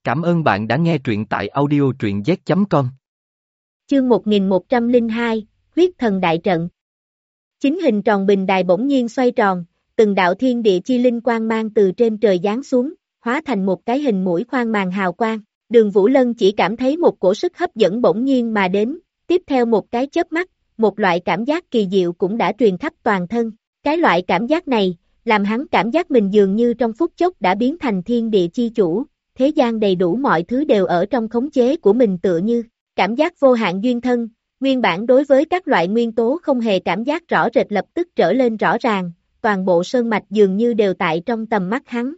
Cảm ơn bạn đã nghe truyện tại audio truyện z.com. Chương 1102, Huyết Thần Đại Trận. Chính hình tròn bình đài bỗng nhiên xoay tròn, từng đạo thiên địa chi linh quang mang từ trên trời giáng xuống, hóa thành một cái hình mũi khoan màn hào quang. Đường Vũ Lân chỉ cảm thấy một cổ sức hấp dẫn bỗng nhiên mà đến, tiếp theo một cái chớp mắt, một loại cảm giác kỳ diệu cũng đã truyền khắp toàn thân. Cái loại cảm giác này, làm hắn cảm giác mình dường như trong phút chốc đã biến thành thiên địa chi chủ, thế gian đầy đủ mọi thứ đều ở trong khống chế của mình tựa như cảm giác vô hạn duyên thân. Nguyên bản đối với các loại nguyên tố không hề cảm giác rõ rệt lập tức trở lên rõ ràng, toàn bộ sơn mạch dường như đều tại trong tầm mắt hắn.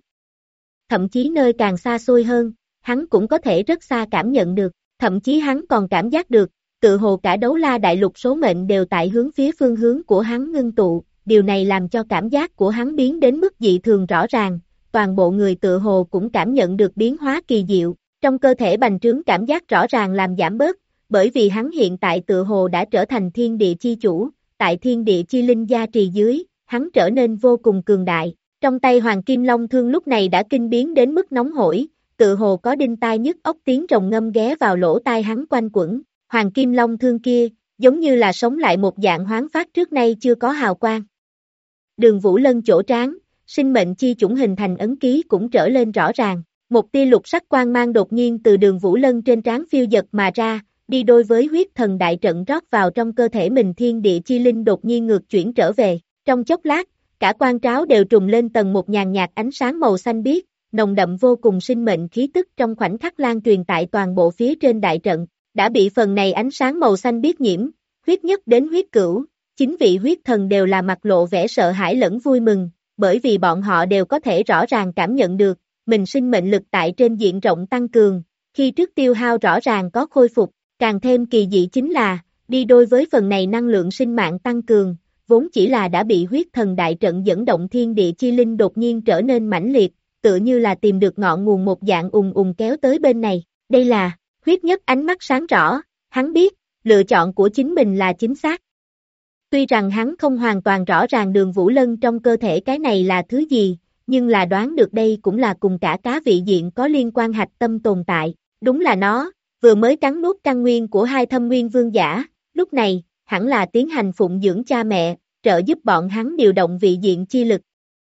Thậm chí nơi càng xa xôi hơn, hắn cũng có thể rất xa cảm nhận được, thậm chí hắn còn cảm giác được, tự hồ cả đấu la đại lục số mệnh đều tại hướng phía phương hướng của hắn ngưng tụ, điều này làm cho cảm giác của hắn biến đến mức dị thường rõ ràng, toàn bộ người tự hồ cũng cảm nhận được biến hóa kỳ diệu, trong cơ thể bành trướng cảm giác rõ ràng làm giảm bớt, bởi vì hắn hiện tại tự hồ đã trở thành thiên địa chi chủ, tại thiên địa chi linh gia trì dưới, hắn trở nên vô cùng cường đại. Trong tay Hoàng Kim Long Thương lúc này đã kinh biến đến mức nóng hổi, tự hồ có đinh tai nhức óc tiếng rồng ngâm ghé vào lỗ tai hắn quanh quẩn. Hoàng Kim Long Thương kia, giống như là sống lại một dạng hoán phát trước nay chưa có hào quang. Đường Vũ Lân chỗ trán, sinh mệnh chi chủng hình thành ấn ký cũng trở lên rõ ràng. Một tia lục sắc quang mang đột nhiên từ Đường Vũ Lân trên trán phiêu dật mà ra, đi đôi với huyết thần đại trận rót vào trong cơ thể mình. Thiên địa chi linh đột nhiên ngược chuyển trở về. Trong chốc lát, cả quan tráo đều trùng lên tầng một nhàn nhạt ánh sáng màu xanh biếc, nồng đậm vô cùng sinh mệnh khí tức trong khoảnh khắc lan truyền tại toàn bộ phía trên đại trận. Đã bị phần này ánh sáng màu xanh biếc nhiễm, huyết nhất đến huyết cửu, chính vị huyết thần đều là mặt lộ vẻ sợ hãi lẫn vui mừng, bởi vì bọn họ đều có thể rõ ràng cảm nhận được, mình sinh mệnh lực tại trên diện rộng tăng cường, khi trước tiêu hao rõ ràng có khôi phục, càng thêm kỳ dị chính là, đi đôi với phần này năng lượng sinh mạng tăng cường, vốn chỉ là đã bị huyết thần đại trận dẫn động thiên địa chi linh đột nhiên trở nên mãnh liệt, tựa như là tìm được ngọn nguồn một dạng kéo tới bên này, đây là, huyết nhất ánh mắt sáng rõ, hắn biết, lựa chọn của chính mình là chính xác. Tuy rằng hắn không hoàn toàn rõ ràng Đường Vũ Lân trong cơ thể cái này là thứ gì, nhưng là đoán được đây cũng là cùng cả cá vị diện có liên quan hạch tâm tồn tại, đúng là nó, vừa mới cắn nuốt căn nguyên của hai thâm nguyên vương giả, lúc này, hẳn là tiến hành phụng dưỡng cha mẹ, trợ giúp bọn hắn điều động vị diện chi lực.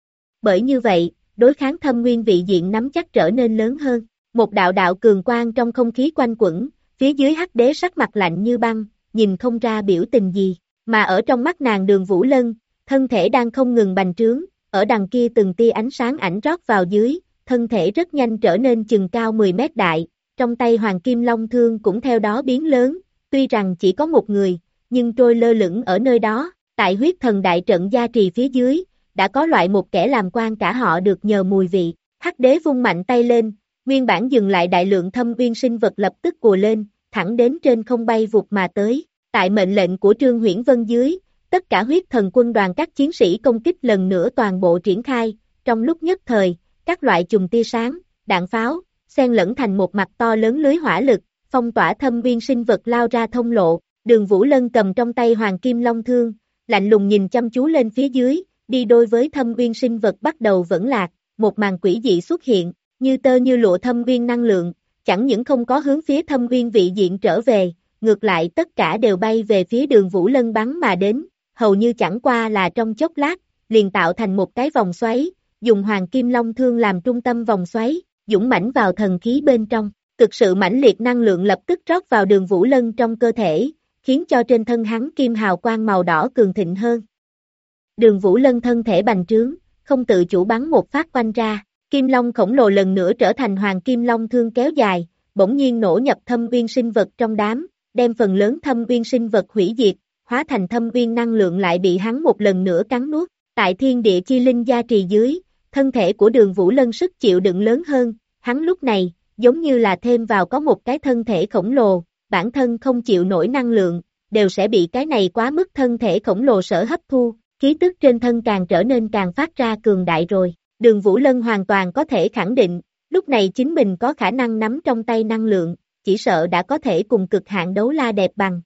Bởi như vậy, đối kháng thâm nguyên vị diện nắm chắc trở nên lớn hơn, một đạo đạo cường quang trong không khí quanh quẩn, phía dưới hắc đế sắc mặt lạnh như băng, nhìn không ra biểu tình gì. Mà ở trong mắt nàng Đường Vũ Lân, thân thể đang không ngừng bành trướng, ở đằng kia từng tia ánh sáng ảnh rót vào dưới, thân thể rất nhanh trở nên chừng cao 10 mét đại, trong tay Hoàng Kim Long Thương cũng theo đó biến lớn, tuy rằng chỉ có một người, nhưng trôi lơ lửng ở nơi đó, tại huyết thần đại trận gia trì phía dưới, đã có loại một kẻ làm quan cả họ được nhờ mùi vị, hắc đế vung mạnh tay lên, nguyên bản dừng lại đại lượng thâm uyên sinh vật lập tức cùa lên, thẳng đến trên không bay vụt mà tới. Tại mệnh lệnh của Trương Huyễn Vân dưới, tất cả huyết thần quân đoàn các chiến sĩ công kích lần nữa toàn bộ triển khai, trong lúc nhất thời, các loại chùm tia sáng, đạn pháo, xen lẫn thành một mặt to lớn lưới hỏa lực, phong tỏa thâm uyên sinh vật lao ra thông lộ. Đường Vũ Lân cầm trong tay Hoàng Kim Long Thương, lạnh lùng nhìn chăm chú lên phía dưới, đi đôi với thâm uyên sinh vật bắt đầu vẫn lạc, một màn quỷ dị xuất hiện, như tơ như lụa thâm uyên năng lượng, chẳng những không có hướng phía thâm uyên vị diện trở về, ngược lại tất cả đều bay về phía Đường Vũ Lân bắn mà đến, hầu như chẳng qua là trong chốc lát, liền tạo thành một cái vòng xoáy, dùng Hoàng Kim Long Thương làm trung tâm vòng xoáy, dũng mãnh vào thần khí bên trong, thực sự mãnh liệt năng lượng lập tức rót vào Đường Vũ Lân trong cơ thể, khiến cho trên thân hắn kim hào quang màu đỏ cường thịnh hơn. Đường Vũ Lân thân thể bành trướng, không tự chủ bắn một phát quanh ra, Kim Long khổng lồ lần nữa trở thành Hoàng Kim Long Thương kéo dài, bỗng nhiên nổ nhập thâm uyên sinh vật trong đám, đem phần lớn thâm uyên sinh vật hủy diệt, hóa thành thâm uyên năng lượng lại bị hắn một lần nữa cắn nuốt. Tại thiên địa chi linh gia trì dưới, thân thể của Đường Vũ Lân sức chịu đựng lớn hơn, hắn lúc này, giống như là thêm vào có một cái thân thể khổng lồ, bản thân không chịu nổi năng lượng, đều sẽ bị cái này quá mức thân thể khổng lồ sở hấp thu, khí tức trên thân càng trở nên càng phát ra cường đại rồi. Đường Vũ Lân hoàn toàn có thể khẳng định, lúc này chính mình có khả năng nắm trong tay năng lượng, chỉ sợ đã có thể cùng cực hạn đấu la đẹp bằng.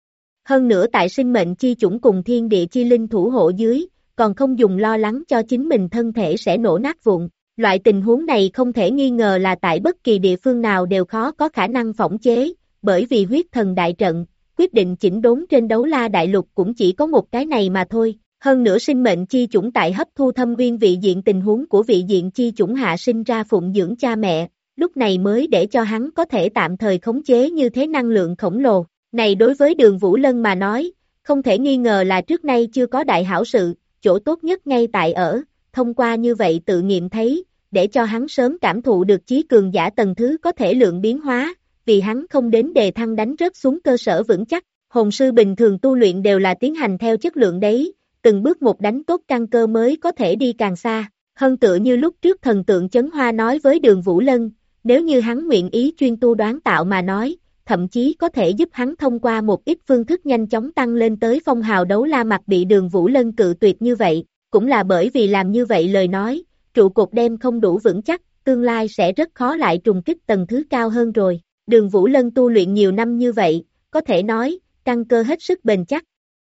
Hơn nữa tại sinh mệnh chi chủng cùng thiên địa chi linh thủ hộ dưới, còn không dùng lo lắng cho chính mình thân thể sẽ nổ nát vụn, Loại tình huống này không thể nghi ngờ là tại bất kỳ địa phương nào đều khó có khả năng phỏng chế, bởi vì huyết thần đại trận, quyết định chỉnh đốn trên đấu la đại lục cũng chỉ có một cái này mà thôi. Hơn nữa sinh mệnh chi chủng tại hấp thu thâm viên vị diện tình huống của vị diện chi chủng hạ sinh ra phụng dưỡng cha mẹ, lúc này mới để cho hắn có thể tạm thời khống chế như thế năng lượng khổng lồ. Này đối với Đường Vũ Lân mà nói, không thể nghi ngờ là trước nay chưa có đại hảo sự, chỗ tốt nhất ngay tại ở, thông qua như vậy tự nghiệm thấy, để cho hắn sớm cảm thụ được chí cường giả tầng thứ có thể lượng biến hóa, vì hắn không đến đề thăng đánh rớt xuống cơ sở vững chắc. Hồn sư bình thường tu luyện đều là tiến hành theo chất lượng đấy, từng bước một đánh tốt căn cơ mới có thể đi càng xa. Hơn tựa như lúc trước thần tượng Chấn Hoa nói với Đường Vũ Lân, nếu như hắn nguyện ý chuyên tu đoán tạo mà nói, thậm chí có thể giúp hắn thông qua một ít phương thức nhanh chóng tăng lên tới phong hào đấu la. Mặt bị Đường Vũ Lân cự tuyệt như vậy, cũng là bởi vì làm như vậy lời nói, trụ cột đem không đủ vững chắc, tương lai sẽ rất khó lại trùng kích tầng thứ cao hơn rồi. Đường Vũ Lân tu luyện nhiều năm như vậy, có thể nói, căn cơ hết sức bền chắc.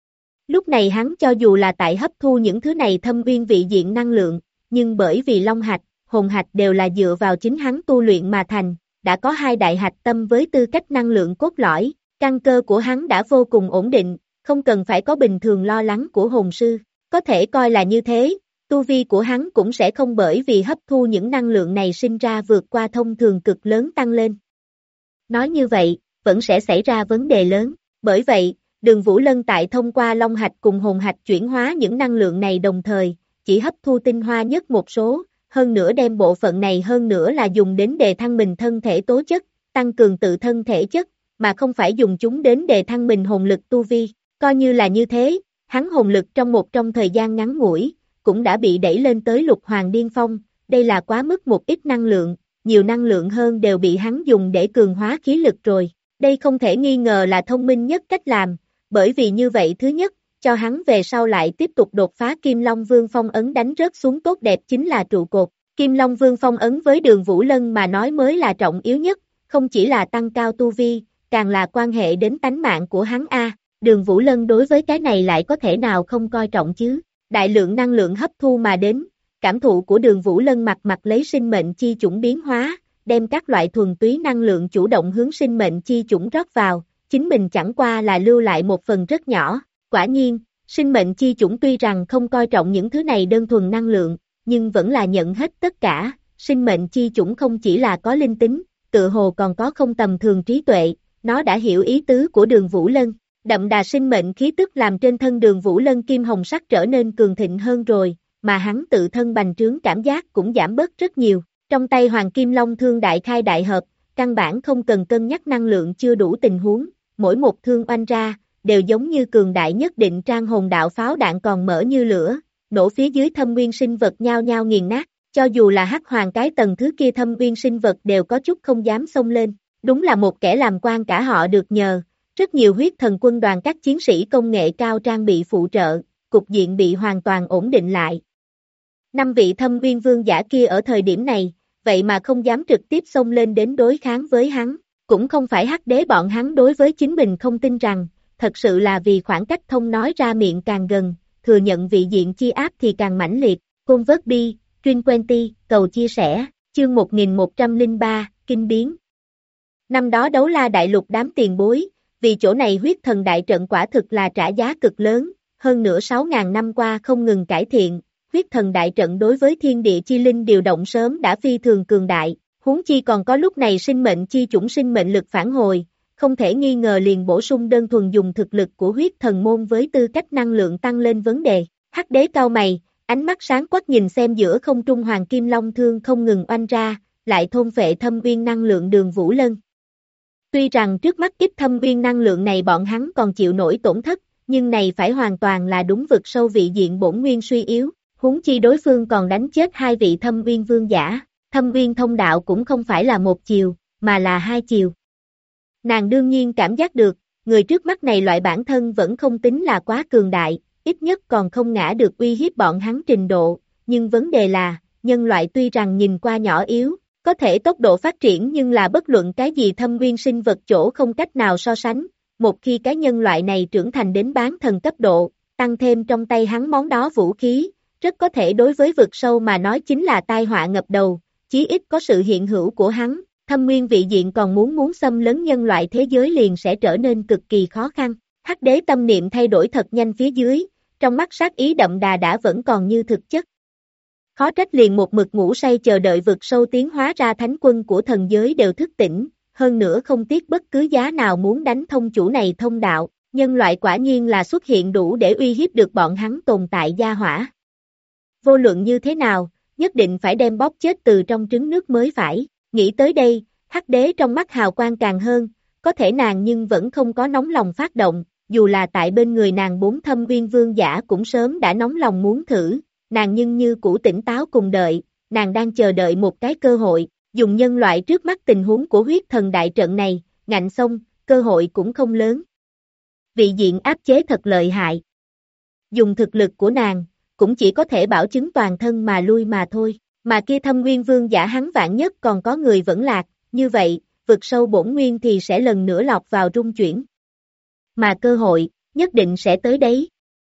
Lúc này hắn cho dù là tại hấp thu những thứ này thâm uyên vị diện năng lượng, nhưng bởi vì long hạch, hồn hạch đều là dựa vào chính hắn tu luyện mà thành, đã có hai đại hạch tâm với tư cách năng lượng cốt lõi, căn cơ của hắn đã vô cùng ổn định, không cần phải có bình thường lo lắng của hồn sư, có thể coi là như thế, tu vi của hắn cũng sẽ không bởi vì hấp thu những năng lượng này sinh ra vượt qua thông thường cực lớn tăng lên. Nói như vậy, vẫn sẽ xảy ra vấn đề lớn, bởi vậy, Đường Vũ Lân tại thông qua long hạch cùng hồn hạch chuyển hóa những năng lượng này đồng thời, chỉ hấp thu tinh hoa nhất một số, hơn nữa đem bộ phận này hơn nữa là dùng đến đề thăng mình thân thể tố chất, tăng cường tự thân thể chất, mà không phải dùng chúng đến đề thăng mình hồn lực tu vi, coi như là như thế, hắn hồn lực trong thời gian ngắn ngủi, cũng đã bị đẩy lên tới lục hoàng điên phong, đây là quá mức một ít năng lượng, nhiều năng lượng hơn đều bị hắn dùng để cường hóa khí lực rồi, đây không thể nghi ngờ là thông minh nhất cách làm, bởi vì như vậy thứ nhất, cho hắn về sau lại tiếp tục đột phá Kim Long Vương phong ấn đánh rớt xuống tốt đẹp chính là trụ cột. Kim Long Vương phong ấn với Đường Vũ Lân mà nói mới là trọng yếu nhất, không chỉ là tăng cao tu vi, càng là quan hệ đến tánh mạng của hắn a. Đường Vũ Lân đối với cái này lại có thể nào không coi trọng chứ? Đại lượng năng lượng hấp thu mà đến, cảm thụ của Đường Vũ Lân mặt lấy sinh mệnh chi chủng biến hóa, đem các loại thuần túy năng lượng chủ động hướng sinh mệnh chi chủng rót vào, chính mình chẳng qua là lưu lại một phần rất nhỏ. Quả nhiên, sinh mệnh chi chủng tuy rằng không coi trọng những thứ này đơn thuần năng lượng, nhưng vẫn là nhận hết tất cả, sinh mệnh chi chủng không chỉ là có linh tính, tự hồ còn có không tầm thường trí tuệ, nó đã hiểu ý tứ của Đường Vũ Lân, đậm đà sinh mệnh khí tức làm trên thân Đường Vũ Lân kim hồng sắc trở nên cường thịnh hơn rồi, mà hắn tự thân bành trướng cảm giác cũng giảm bớt rất nhiều, trong tay Hoàng Kim Long thương đại khai đại hợp, căn bản không cần cân nhắc năng lượng chưa đủ tình huống, mỗi một thương oanh ra, đều giống như cường đại nhất định trang hồn đạo pháo đạn còn mở như lửa, nổ phía dưới thâm nguyên sinh vật nhao nhao nghiền nát, cho dù là hắc hoàng cái tầng thứ kia thâm nguyên sinh vật đều có chút không dám xông lên, đúng là một kẻ làm quan cả họ được nhờ, rất nhiều huyết thần quân đoàn các chiến sĩ công nghệ cao trang bị phụ trợ, cục diện bị hoàn toàn ổn định lại. 5 vị thâm nguyên vương giả kia ở thời điểm này, vậy mà không dám trực tiếp xông lên đến đối kháng với hắn, cũng không phải hắc đế bọn hắn đối với chính mình không tin rằng, thật sự là vì khoảng cách thông nói ra miệng càng gần, thừa nhận vị diện chi áp thì càng mãnh liệt. Côn vớt bi, Trin Quenty, cầu chia sẻ, chương 1103, kinh biến. Năm đó đấu la đại lục đám tiền bối, vì chỗ này huyết thần đại trận quả thực là trả giá cực lớn, hơn nữa 6.000 năm qua không ngừng cải thiện, huyết thần đại trận đối với thiên địa chi linh điều động sớm đã phi thường cường đại, huống chi còn có lúc này sinh mệnh chi chủng sinh mệnh lực phản hồi, không thể nghi ngờ liền bổ sung đơn thuần dùng thực lực của huyết thần môn với tư cách năng lượng tăng lên vấn đề. Hắc đế cau mày, ánh mắt sáng quắc nhìn xem giữa không trung Hoàng Kim Long thương không ngừng oanh ra, lại thôn phệ thâm uyên năng lượng Đường Vũ Lân. Tuy rằng trước mắt ít thâm uyên năng lượng này bọn hắn còn chịu nổi tổn thất, nhưng này phải hoàn toàn là đúng vực sâu vị diện bổn nguyên suy yếu, huống chi đối phương còn đánh chết 2 vị thâm uyên vương giả, thâm uyên thông đạo cũng không phải là một chiều, mà là 2 chiều. Nàng đương nhiên cảm giác được, người trước mắt này loại bản thân vẫn không tính là quá cường đại, ít nhất còn không ngã được uy hiếp bọn hắn trình độ, nhưng vấn đề là, nhân loại tuy rằng nhìn qua nhỏ yếu, có thể tốc độ phát triển nhưng là bất luận cái gì thâm nguyên sinh vật chỗ không cách nào so sánh, một khi cái nhân loại này trưởng thành đến bán thần cấp độ, tăng thêm trong tay hắn món đó vũ khí, rất có thể đối với vực sâu mà nói chính là tai họa ngập đầu, chí ít có sự hiện hữu của hắn, thâm nguyên vị diện còn muốn xâm lấn nhân loại thế giới liền sẽ trở nên cực kỳ khó khăn. Hắc đế tâm niệm thay đổi thật nhanh phía dưới, trong mắt sát ý đậm đà đã vẫn còn như thực chất. Khó trách liền một mực ngủ say chờ đợi vực sâu tiến hóa ra thánh quân của thần giới đều thức tỉnh, hơn nữa không tiếc bất cứ giá nào muốn đánh thông chủ này thông đạo, nhân loại quả nhiên là xuất hiện đủ để uy hiếp được bọn hắn tồn tại gia hỏa. Vô luận như thế nào, nhất định phải đem bóp chết từ trong trứng nước mới phải, nghĩ tới đây, hắc đế trong mắt hào quang càng hơn, có thể nàng nhưng vẫn không có nóng lòng phát động, dù là tại bên người nàng 4 thâm uyên vương giả cũng sớm đã nóng lòng muốn thử, nàng nhưng như cũ tỉnh táo cùng đợi, nàng đang chờ đợi một cái cơ hội, dùng nhân loại trước mắt tình huống của huyết thần đại trận này, ngạnh xong, cơ hội cũng không lớn. Vị diện áp chế thật lợi hại. Dùng thực lực của nàng, cũng chỉ có thể bảo chứng toàn thân mà lui mà thôi, mà kia thâm nguyên vương giả hắn vạn nhất còn có người vẫn lạc, như vậy, vực sâu bổn nguyên thì sẽ lần nữa lọt vào rung chuyển. Mà cơ hội, nhất định sẽ tới đấy.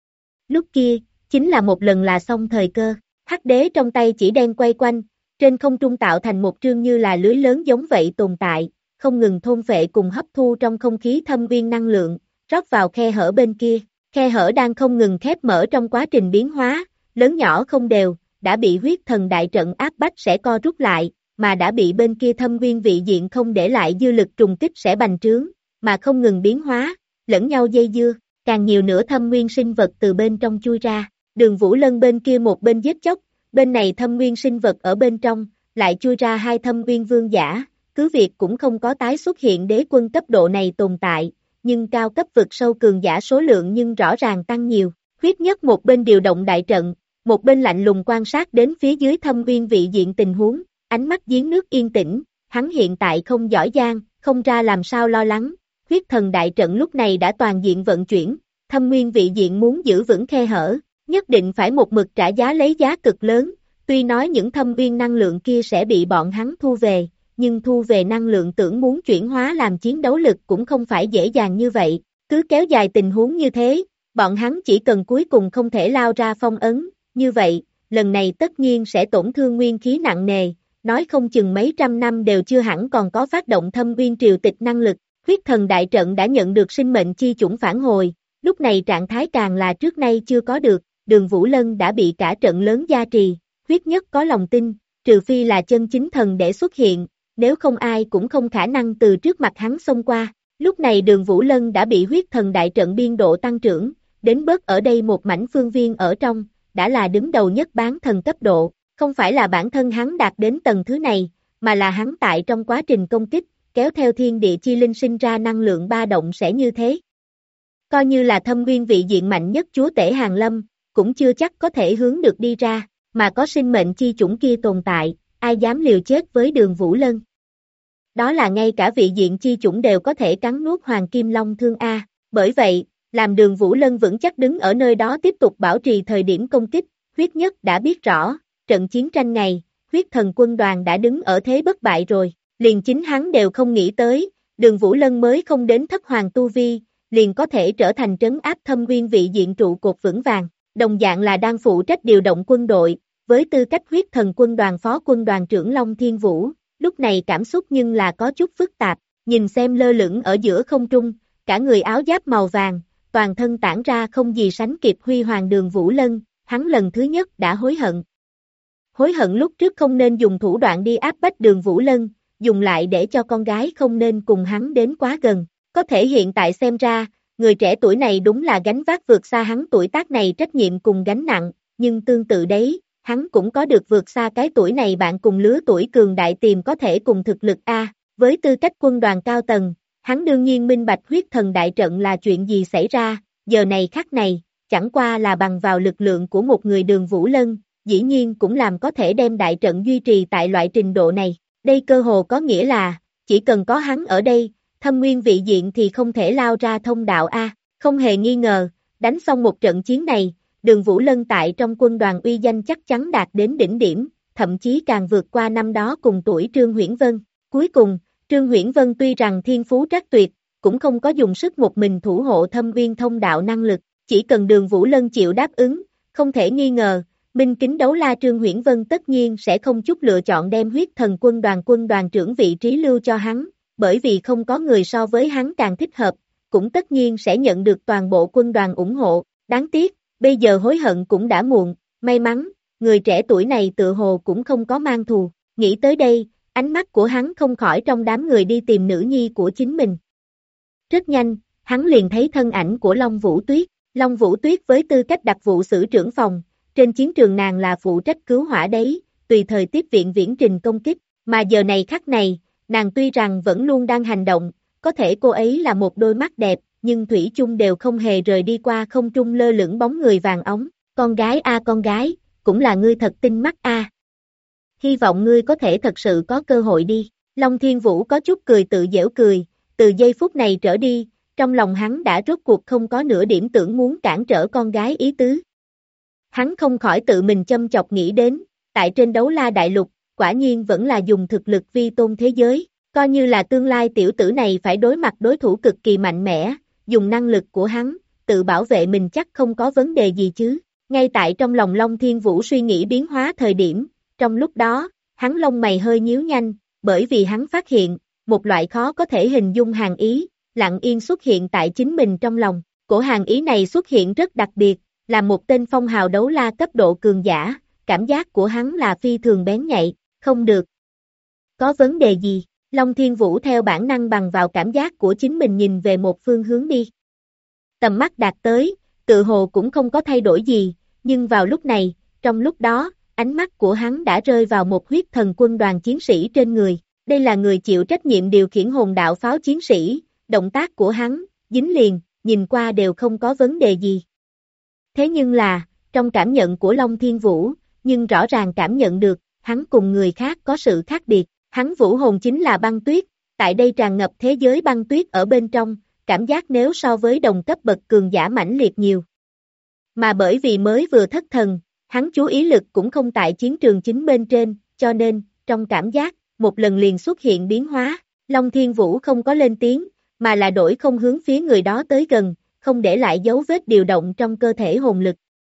Lúc kia, chính là một lần là xong thời cơ, hắc đế trong tay chỉ đen quay quanh, trên không trung tạo thành một trương như là lưới lớn giống vậy tồn tại, không ngừng thôn phệ cùng hấp thu trong không khí thâm viên năng lượng, rót vào khe hở bên kia, khe hở đang không ngừng khép mở trong quá trình biến hóa, lớn nhỏ không đều, đã bị huyết thần đại trận áp bách sẽ co rút lại, mà đã bị bên kia thâm viên vị diện không để lại dư lực trùng kích sẽ bành trướng, mà không ngừng biến hóa, lẫn nhau dây dưa, càng nhiều nữa thâm nguyên sinh vật từ bên trong chui ra, Đường Vũ Lân bên kia một bên giết chóc, bên này thâm nguyên sinh vật ở bên trong, lại chui ra 2 thâm nguyên vương giả, cứ việc cũng không có tái xuất hiện đế quân cấp độ này tồn tại, nhưng cao cấp vực sâu cường giả số lượng nhưng rõ ràng tăng nhiều, huyết nhất một bên điều động đại trận, một bên lạnh lùng quan sát đến phía dưới thâm nguyên vị diện tình huống, ánh mắt giếng nước yên tĩnh, hắn hiện tại không giỏi giang, không ra làm sao lo lắng, huyết thần đại trận lúc này đã toàn diện vận chuyển, thâm nguyên vị diện muốn giữ vững khe hở, nhất định phải một mực trả giá lấy giá cực lớn, tuy nói những thâm nguyên năng lượng kia sẽ bị bọn hắn thu về, nhưng thu về năng lượng tưởng muốn chuyển hóa làm chiến đấu lực cũng không phải dễ dàng như vậy, cứ kéo dài tình huống như thế, bọn hắn chỉ cần cuối cùng không thể lao ra phong ấn, như vậy, lần này tất nhiên sẽ tổn thương nguyên khí nặng nề, nói không chừng mấy trăm năm đều chưa hẳn còn có phát động thâm nguyên triều tịch năng lực, huyết thần đại trận đã nhận được sinh mệnh chi chủng phản hồi, lúc này trạng thái càng là trước nay chưa có được, Đường Vũ Lân đã bị cả trận lớn gia trì, huyết nhất có lòng tin, trừ phi là chân chính thần để xuất hiện, nếu không ai cũng không khả năng từ trước mặt hắn xông qua, lúc này Đường Vũ Lân đã bị huyết thần đại trận biên độ tăng trưởng, đến bớt ở đây một mảnh phương viên ở trong, đã là đứng đầu nhất bán thần cấp độ, không phải là bản thân hắn đạt đến tầng thứ này, mà là hắn tại trong quá trình công kích, kéo theo thiên địa chi linh sinh ra năng lượng ba động sẽ như thế. Coi như là thâm nguyên vị diện mạnh nhất chúa tể Hàng Lâm, cũng chưa chắc có thể hướng được đi ra, mà có sinh mệnh chi chủng kia tồn tại, ai dám liều chết với Đường Vũ Lân. Đó là ngay cả vị diện chi chủng đều có thể cắn nuốt Hoàng Kim Long Thương A, bởi vậy, làm Đường Vũ Lân vững chắc đứng ở nơi đó tiếp tục bảo trì thời điểm công kích, huyết nhất đã biết rõ, trận chiến tranh này, huyết thần quân đoàn đã đứng ở thế bất bại rồi, liền chính hắn đều không nghĩ tới, Đường Vũ Lân mới không đến thất hoàng tu vi, liền có thể trở thành trấn áp thâm nguyên vị diện trụ cột vững vàng, đồng dạng là đang phụ trách điều động quân đội, với tư cách huyết thần quân đoàn phó quân đoàn trưởng Long Thiên Vũ, lúc này cảm xúc nhưng là có chút phức tạp, nhìn xem lơ lửng ở giữa không trung, cả người áo giáp màu vàng, toàn thân tản ra không gì sánh kịp huy hoàng Đường Vũ Lân, hắn lần thứ nhất đã hối hận. Hối hận lúc trước không nên dùng thủ đoạn đi áp bách Đường Vũ Lân, dùng lại để cho con gái không nên cùng hắn đến quá gần, có thể hiện tại xem ra, người trẻ tuổi này đúng là gánh vác vượt xa hắn tuổi tác này trách nhiệm cùng gánh nặng, nhưng tương tự đấy, hắn cũng có được vượt xa cái tuổi này bạn cùng lứa tuổi cường đại tìm có thể cùng thực lực A, với tư cách quân đoàn cao tầng, hắn đương nhiên minh bạch huyết thần đại trận là chuyện gì xảy ra, giờ này khắc này, chẳng qua là bằng vào lực lượng của một người Đường Vũ Lân, dĩ nhiên cũng làm có thể đem đại trận duy trì tại loại trình độ này, đây cơ hồ có nghĩa là, chỉ cần có hắn ở đây, thâm nguyên vị diện thì không thể lao ra thông đạo A, không hề nghi ngờ, đánh xong một trận chiến này, Đường Vũ Lân tại trong quân đoàn uy danh chắc chắn đạt đến đỉnh điểm, thậm chí càng vượt qua năm đó cùng tuổi Trương Huyễn Vân. Cuối cùng, Trương Huyễn Vân tuy rằng thiên phú trác tuyệt, cũng không có dùng sức một mình thủ hộ thâm nguyên thông đạo năng lực, chỉ cần Đường Vũ Lân chịu đáp ứng, không thể nghi ngờ, Minh kính đấu la Trương Huyễn Vân tất nhiên sẽ không chút lựa chọn đem huyết thần quân đoàn trưởng vị trí lưu cho hắn, bởi vì không có người so với hắn càng thích hợp, cũng tất nhiên sẽ nhận được toàn bộ quân đoàn ủng hộ, đáng tiếc, bây giờ hối hận cũng đã muộn, may mắn, người trẻ tuổi này tự hồ cũng không có mang thù, nghĩ tới đây, ánh mắt của hắn không khỏi trong đám người đi tìm nữ nhi của chính mình. Rất nhanh, hắn liền thấy thân ảnh của Long Vũ Tuyết với tư cách đặc vụ sử trưởng phòng, trên chiến trường nàng là phụ trách cứu hỏa đấy, tùy thời tiếp viện viễn trình công kích, mà giờ này khắc này, nàng tuy rằng vẫn luôn đang hành động, có thể cô ấy là một đôi mắt đẹp, nhưng thủy chung đều không hề rời đi qua không trung lơ lửng bóng người vàng óng, con gái a con gái, cũng là ngươi thật tinh mắt a. Hy vọng ngươi có thể thật sự có cơ hội đi, Long Thiên Vũ có chút cười tự giễu cười, từ giây phút này trở đi, trong lòng hắn đã rốt cuộc không có nửa điểm tưởng muốn cản trở con gái ý tứ. Hắn không khỏi tự mình châm chọc nghĩ đến, tại trên đấu la đại lục, quả nhiên vẫn là dùng thực lực vi tôn thế giới, coi như là tương lai tiểu tử này phải đối mặt đối thủ cực kỳ mạnh mẽ, dùng năng lực của hắn, tự bảo vệ mình chắc không có vấn đề gì chứ. Ngay tại trong lòng Long Thiên Vũ suy nghĩ biến hóa thời điểm, trong lúc đó, hắn lông mày hơi nhíu nhanh, bởi vì hắn phát hiện, một loại khó có thể hình dung hàn ý, lặng yên xuất hiện tại chính mình trong lòng. Cổ hàn ý này xuất hiện rất đặc biệt, là một tên phong hào đấu la cấp độ cường giả, cảm giác của hắn là phi thường bén nhạy, không được. Có vấn đề gì? Long Thiên Vũ theo bản năng bằng vào cảm giác của chính mình nhìn về một phương hướng đi. Tầm mắt đạt tới, tự hồ cũng không có thay đổi gì, nhưng vào lúc này, trong lúc đó, ánh mắt của hắn đã rơi vào một huyết thần quân đoàn chiến sĩ trên người. Đây là người chịu trách nhiệm điều khiển hồn đạo pháo chiến sĩ, động tác của hắn, dính liền, nhìn qua đều không có vấn đề gì. Thế nhưng là, trong cảm nhận của Long Thiên Vũ, nhưng rõ ràng cảm nhận được, hắn cùng người khác có sự khác biệt. Hắn vũ hồn chính là băng tuyết, tại đây tràn ngập thế giới băng tuyết ở bên trong, cảm giác nếu so với đồng cấp bậc cường giả mãnh liệt nhiều. Mà bởi vì mới vừa thất thần, hắn chú ý lực cũng không tại chiến trường chính bên trên, cho nên, trong cảm giác, một lần liền xuất hiện biến hóa. Long Thiên Vũ không có lên tiếng, mà là đổi không hướng phía người đó tới gần, không để lại dấu vết điều động trong cơ thể hồn lực.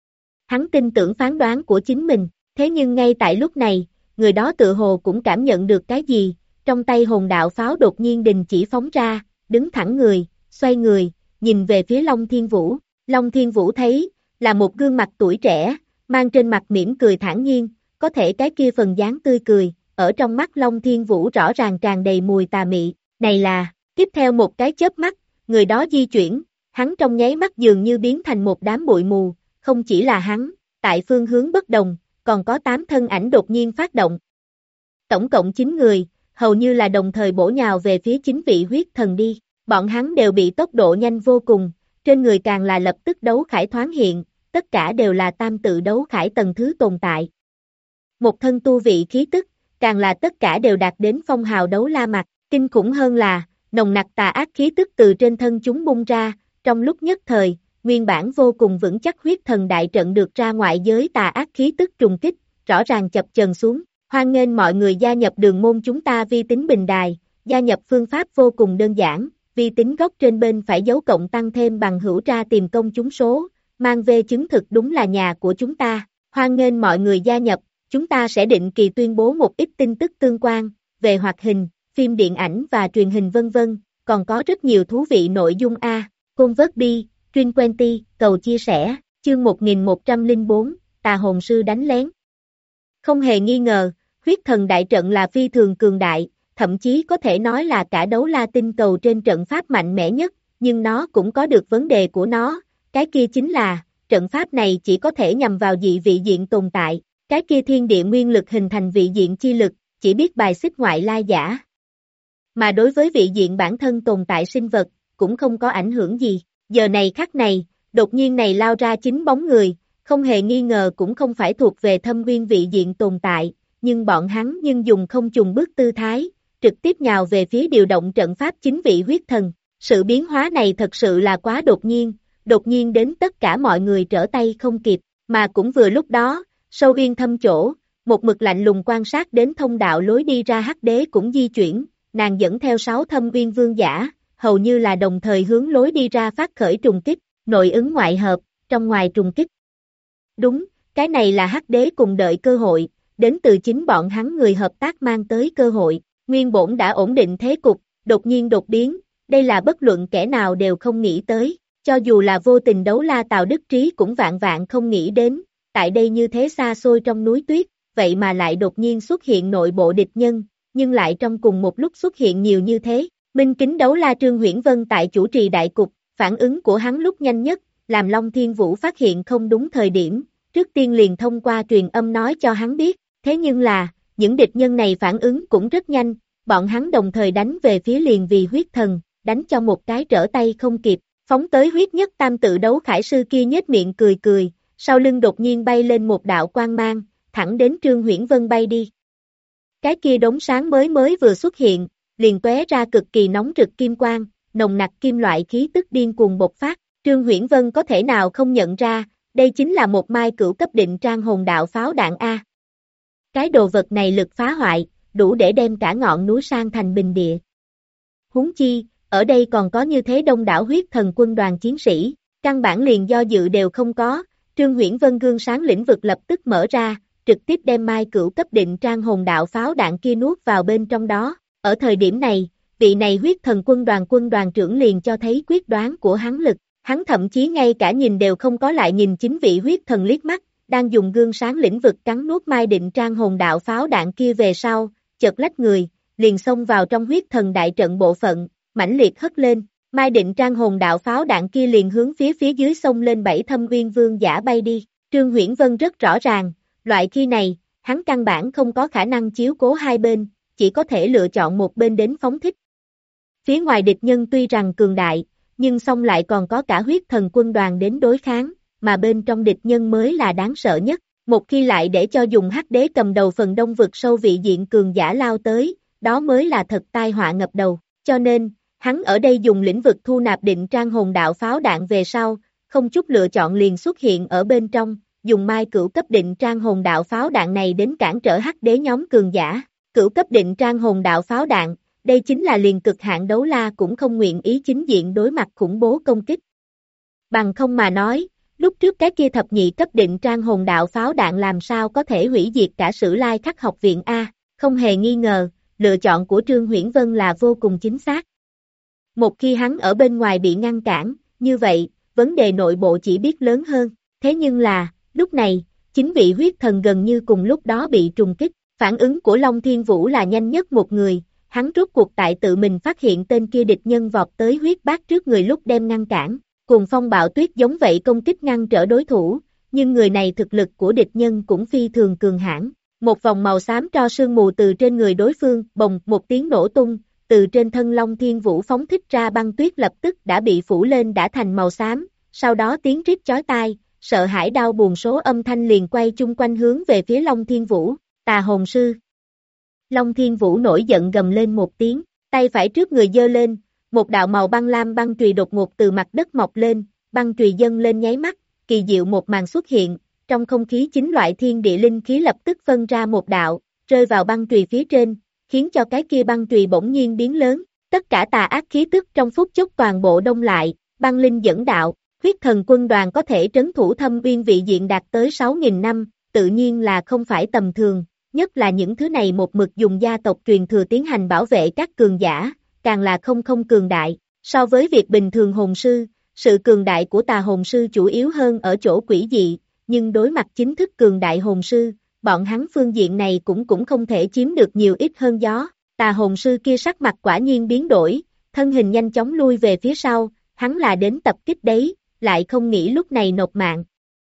Hắn tin tưởng phán đoán của chính mình, thế nhưng ngay tại lúc này, người đó tự hồ cũng cảm nhận được cái gì, trong tay hồn đạo pháo đột nhiên đình chỉ phóng ra, đứng thẳng người, xoay người, nhìn về phía Long Thiên Vũ. Long Thiên Vũ thấy, là một gương mặt tuổi trẻ, mang trên mặt mỉm cười thản nhiên, có thể cái kia phần dáng tươi cười, ở trong mắt Long Thiên Vũ rõ ràng tràn đầy mùi tà mị, này là, tiếp theo một cái chớp mắt, người đó di chuyển, hắn trong nháy mắt dường như biến thành một đám bụi mù, không chỉ là hắn, tại phương hướng bất đồng, còn có 8 thân ảnh đột nhiên phát động. Tổng cộng 9 người, hầu như là đồng thời bổ nhào về phía chính vị huyết thần đi, bọn hắn đều bị tốc độ nhanh vô cùng, trên người càng là lập tức đấu khải thoáng hiện, tất cả đều là tam tự đấu khải tầng thứ tồn tại. Một thân tu vị khí tức, càng là tất cả đều đạt đến phong hào đấu la mặt, kinh khủng hơn là, nồng nặc tà ác khí tức từ trên thân chúng bung ra, trong lúc nhất thời, nguyên bản vô cùng vững chắc huyết thần đại trận được ra ngoại giới tà ác khí tức trùng kích, rõ ràng chập chờn xuống, hoan nghênh mọi người gia nhập đường môn chúng ta vi tính bình đài, gia nhập phương pháp vô cùng đơn giản, vi tính góc trên bên phải dấu cộng tăng thêm bằng hữu ra tìm công chúng số, mang về chứng thực đúng là nhà của chúng ta, hoan nghênh mọi người gia nhập, chúng ta sẽ định kỳ tuyên bố một ít tin tức tương quan, về hoạt hình, phim điện ảnh và truyền hình vân vân, còn có rất nhiều thú vị nội dung A, Convert Bi, Truyền Quenty, cầu chia sẻ, chương 1104, tà hồn sư đánh lén. Không hề nghi ngờ, huyết thần đại trận là phi thường cường đại, thậm chí có thể nói là cả đấu la tinh cầu trên trận pháp mạnh mẽ nhất, nhưng nó cũng có được vấn đề của nó, cái kia chính là, trận pháp này chỉ có thể nhằm vào dị vị diện tồn tại, cái kia thiên địa nguyên lực hình thành vị diện chi lực, chỉ biết bài xích ngoại lai giả. Mà đối với vị diện bản thân tồn tại sinh vật, cũng không có ảnh hưởng gì. Giờ này khắc này, đột nhiên này lao ra 9 bóng người, không hề nghi ngờ cũng không phải thuộc về thâm uyên vị diện tồn tại, nhưng bọn hắn dùng không trùng bước tư thái, trực tiếp nhào về phía điều động trận pháp chính vị huyết thần. Sự biến hóa này thật sự là quá đột nhiên đến tất cả mọi người trở tay không kịp, mà cũng vừa lúc đó, sâu uyên thâm chỗ, một mực lạnh lùng quan sát đến thông đạo lối đi ra hắc đế cũng di chuyển, nàng dẫn theo 6 thâm uyên vương giả, hầu như là đồng thời hướng lối đi ra phát khởi trùng kích, nội ứng ngoại hợp, trong ngoài trùng kích. Đúng, Cái này là hắc đế cùng đợi cơ hội, đến từ chính bọn hắn người hợp tác mang tới cơ hội, nguyên bổn đã ổn định thế cục, đột nhiên đột biến, đây là bất luận kẻ nào đều không nghĩ tới, cho dù là vô tình đấu la Tào Đức Trí cũng vạn vạn không nghĩ đến, tại đây như thế xa xôi trong núi tuyết, vậy mà lại đột nhiên xuất hiện nội bộ địch nhân, nhưng lại trong cùng một lúc xuất hiện nhiều như thế. Minh kính đấu la Trương Huyễn Vân tại chủ trì đại cục, phản ứng của hắn lúc nhanh nhất, làm Long Thiên Vũ phát hiện không đúng thời điểm, trước tiên liền thông qua truyền âm nói cho hắn biết, thế nhưng là, những địch nhân này phản ứng cũng rất nhanh, bọn hắn đồng thời đánh về phía liền vì huyết thần, đánh cho một cái trở tay không kịp, phóng tới huyết nhất tam tự đấu khải sư kia nhếch miệng cười cười, sau lưng đột nhiên bay lên một đạo quang mang, thẳng đến Trương Huyễn Vân bay đi. Cái kia đống sáng mới vừa xuất hiện, liền tóe ra cực kỳ nóng rực kim quang, nồng nặc kim loại khí tức điên cuồng bộc phát, Trương Huyễn Vân có thể nào không nhận ra, đây chính là một mai cửu cấp định trang hồn đạo pháo đạn A. Cái đồ vật này lực phá hoại, đủ để đem cả ngọn núi sang thành bình địa. Huống chi, ở đây còn có như thế đông đảo huyết thần quân đoàn chiến sĩ, căn bản liền do dự đều không có, Trương Huyễn Vân gương sáng lĩnh vực lập tức mở ra, trực tiếp đem mai cửu cấp định trang hồn đạo pháo đạn kia nuốt vào bên trong đó. Ở thời điểm này, vị này huyết thần quân đoàn trưởng liền cho thấy quyết đoán của hắn lực, hắn thậm chí ngay cả nhìn đều không có lại nhìn chính vị huyết thần liếc mắt, đang dùng gương sáng lĩnh vực cắn nuốt mai định trang hồn đạo pháo đạn kia về sau, chợt lách người, liền xông vào trong huyết thần đại trận bộ phận, mãnh liệt hất lên, mai định trang hồn đạo pháo đạn kia liền hướng phía dưới xông lên bảy thâm uyên vương giả bay đi, Trương Huyễn Vân rất rõ ràng, loại khi này, hắn căn bản không có khả năng chiếu cố hai bên, chỉ có thể lựa chọn một bên đến phóng thích. Phía ngoài địch nhân tuy rằng cường đại, nhưng song lại còn có cả huyết thần quân đoàn đến đối kháng, mà bên trong địch nhân mới là đáng sợ nhất. Một khi lại để cho dùng hắc đế cầm đầu phần đông vực sâu vị diện cường giả lao tới, đó mới là thật tai họa ngập đầu. Cho nên, hắn ở đây dùng lĩnh vực thu nạp định trang hồn đạo pháo đạn về sau, không chút lựa chọn liền xuất hiện ở bên trong, dùng mai cửu cấp định trang hồn đạo pháo đạn này đến cản trở hắc đế nhóm cường giả. Cửu cấp định trang hồn đạo pháo đạn, đây chính là liền cực hạn đấu la cũng không nguyện ý chính diện đối mặt khủng bố công kích. Bằng không mà nói, lúc trước cái kia thập nhị cấp định trang hồn đạo pháo đạn làm sao có thể hủy diệt cả Sử Lai Khắc học viện A, không hề nghi ngờ, lựa chọn của Trương Huyễn Vân là vô cùng chính xác. Một khi hắn ở bên ngoài bị ngăn cản, như vậy, vấn đề nội bộ chỉ biết lớn hơn, thế nhưng là, lúc này, chính vị huyết thần gần như cùng lúc đó bị trùng kích, phản ứng của Long Thiên Vũ là nhanh nhất một người, hắn rốt cuộc tại tự mình phát hiện tên kia địch nhân vọt tới huyết bát trước người lúc đem ngăn cản, cùng phong bạo tuyết giống vậy công kích ngăn trở đối thủ, nhưng người này thực lực của địch nhân cũng phi thường cường hãn. Một vòng màu xám tro sương mù từ trên người đối phương, bồng một tiếng nổ tung, từ trên thân Long Thiên Vũ phóng thích ra băng tuyết lập tức đã bị phủ lên đã thành màu xám, sau đó tiếng rít chói tai, sợ hãi đau buồn số âm thanh liền quay chung quanh hướng về phía Long Thiên Vũ, Tà Hồn Sư. Long Thiên Vũ nổi giận gầm lên một tiếng, tay phải trước người giơ lên, một đạo màu băng lam băng chùy đột ngột từ mặt đất mọc lên, băng chùy dâng lên nháy mắt, kỳ diệu một màn xuất hiện, trong không khí chính loại thiên địa linh khí lập tức phân ra một đạo, rơi vào băng chùy phía trên, khiến cho cái kia băng chùy bỗng nhiên biến lớn, tất cả tà ác khí tức trong phút chốc toàn bộ đông lại, băng linh dẫn đạo, huyết thần quân đoàn có thể trấn thủ thâm uyên vị diện đạt tới 6.000 năm, tự nhiên là không phải tầm thường, nhất là những thứ này một mực dùng gia tộc truyền thừa tiến hành bảo vệ các cường giả, càng là không cường đại, so với việc bình thường hồn sư, sự cường đại của tà hồn sư chủ yếu hơn ở chỗ quỷ dị, nhưng đối mặt chính thức cường đại hồn sư, bọn hắn phương diện này cũng không thể chiếm được nhiều ít hơn gió, tà hồn sư kia sắc mặt quả nhiên biến đổi, thân hình nhanh chóng lui về phía sau, hắn là đến tập kích đấy, lại không nghĩ lúc này nộp mạng.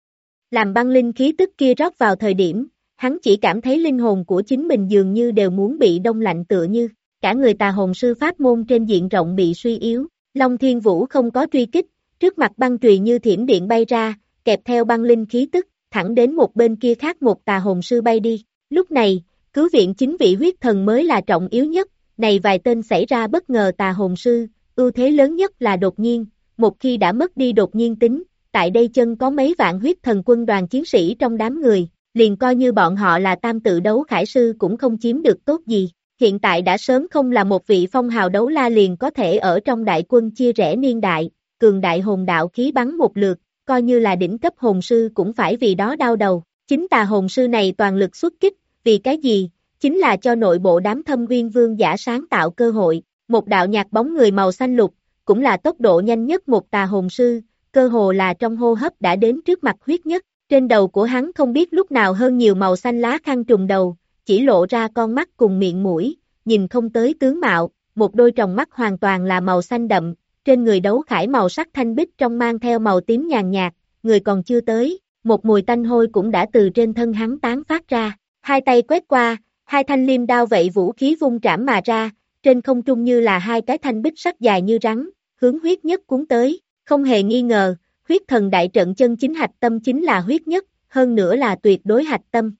Làm băng linh khí tức kia rót vào thời điểm, hắn chỉ cảm thấy linh hồn của chính mình dường như đều muốn bị đông lạnh tựa như, cả người tà hồn sư pháp môn trên diện rộng bị suy yếu, Long Thiên Vũ không có truy kích, trước mặt băng chùy như thiểm điện bay ra, kẹp theo băng linh khí tức, thẳng đến một bên kia khác một tà hồn sư bay đi, lúc này, cứu viện chính vị huyết thần mới là trọng yếu nhất, này vài tên xảy ra bất ngờ tà hồn sư, ưu thế lớn nhất là đột nhiên, một khi đã mất đi đột nhiên tính, tại đây chân có mấy vạn huyết thần quân đoàn chiến sĩ trong đám người, liền coi như bọn họ là tam tự đấu khải sư cũng không chiếm được tốt gì, hiện tại đã sớm không là một vị phong hào đấu la liền có thể ở trong đại quân chia rẽ niên đại, cường đại hồn đạo khí bắn một lượt, coi như là đỉnh cấp hồn sư cũng phải vì đó đau đầu, Chính tà hồn sư này toàn lực xuất kích, vì cái gì? Chính là cho nội bộ đám Thâm Uyên Vương giả sáng tạo cơ hội, một đạo nhạt bóng người màu xanh lục, cũng là tốc độ nhanh nhất một tà hồn sư, cơ hồ là trong hô hấp đã đến trước mặt Huyết Nhất, trên đầu của hắn không biết lúc nào hơn nhiều màu xanh lá khăn trùm đầu, chỉ lộ ra con mắt cùng miệng mũi, nhìn không tới tướng mạo, một đôi tròng mắt hoàn toàn là màu xanh đậm, trên người đấu khải màu sắc thanh bích trong mang theo màu tím nhàn nhạt, người còn chưa tới, một mùi tanh hôi cũng đã từ trên thân hắn tán phát ra, hai tay quét qua, hai thanh liêm đao vậy vũ khí vung trảm mà ra, trên không trung như là hai cái thanh bích sắc dài như rắn, hướng Huyết Nhất cuốn tới, không hề nghi ngờ, huyết thần đại trận chân chính hạch tâm chính là Huyết Nhất, hơn nữa là tuyệt đối hạch tâm.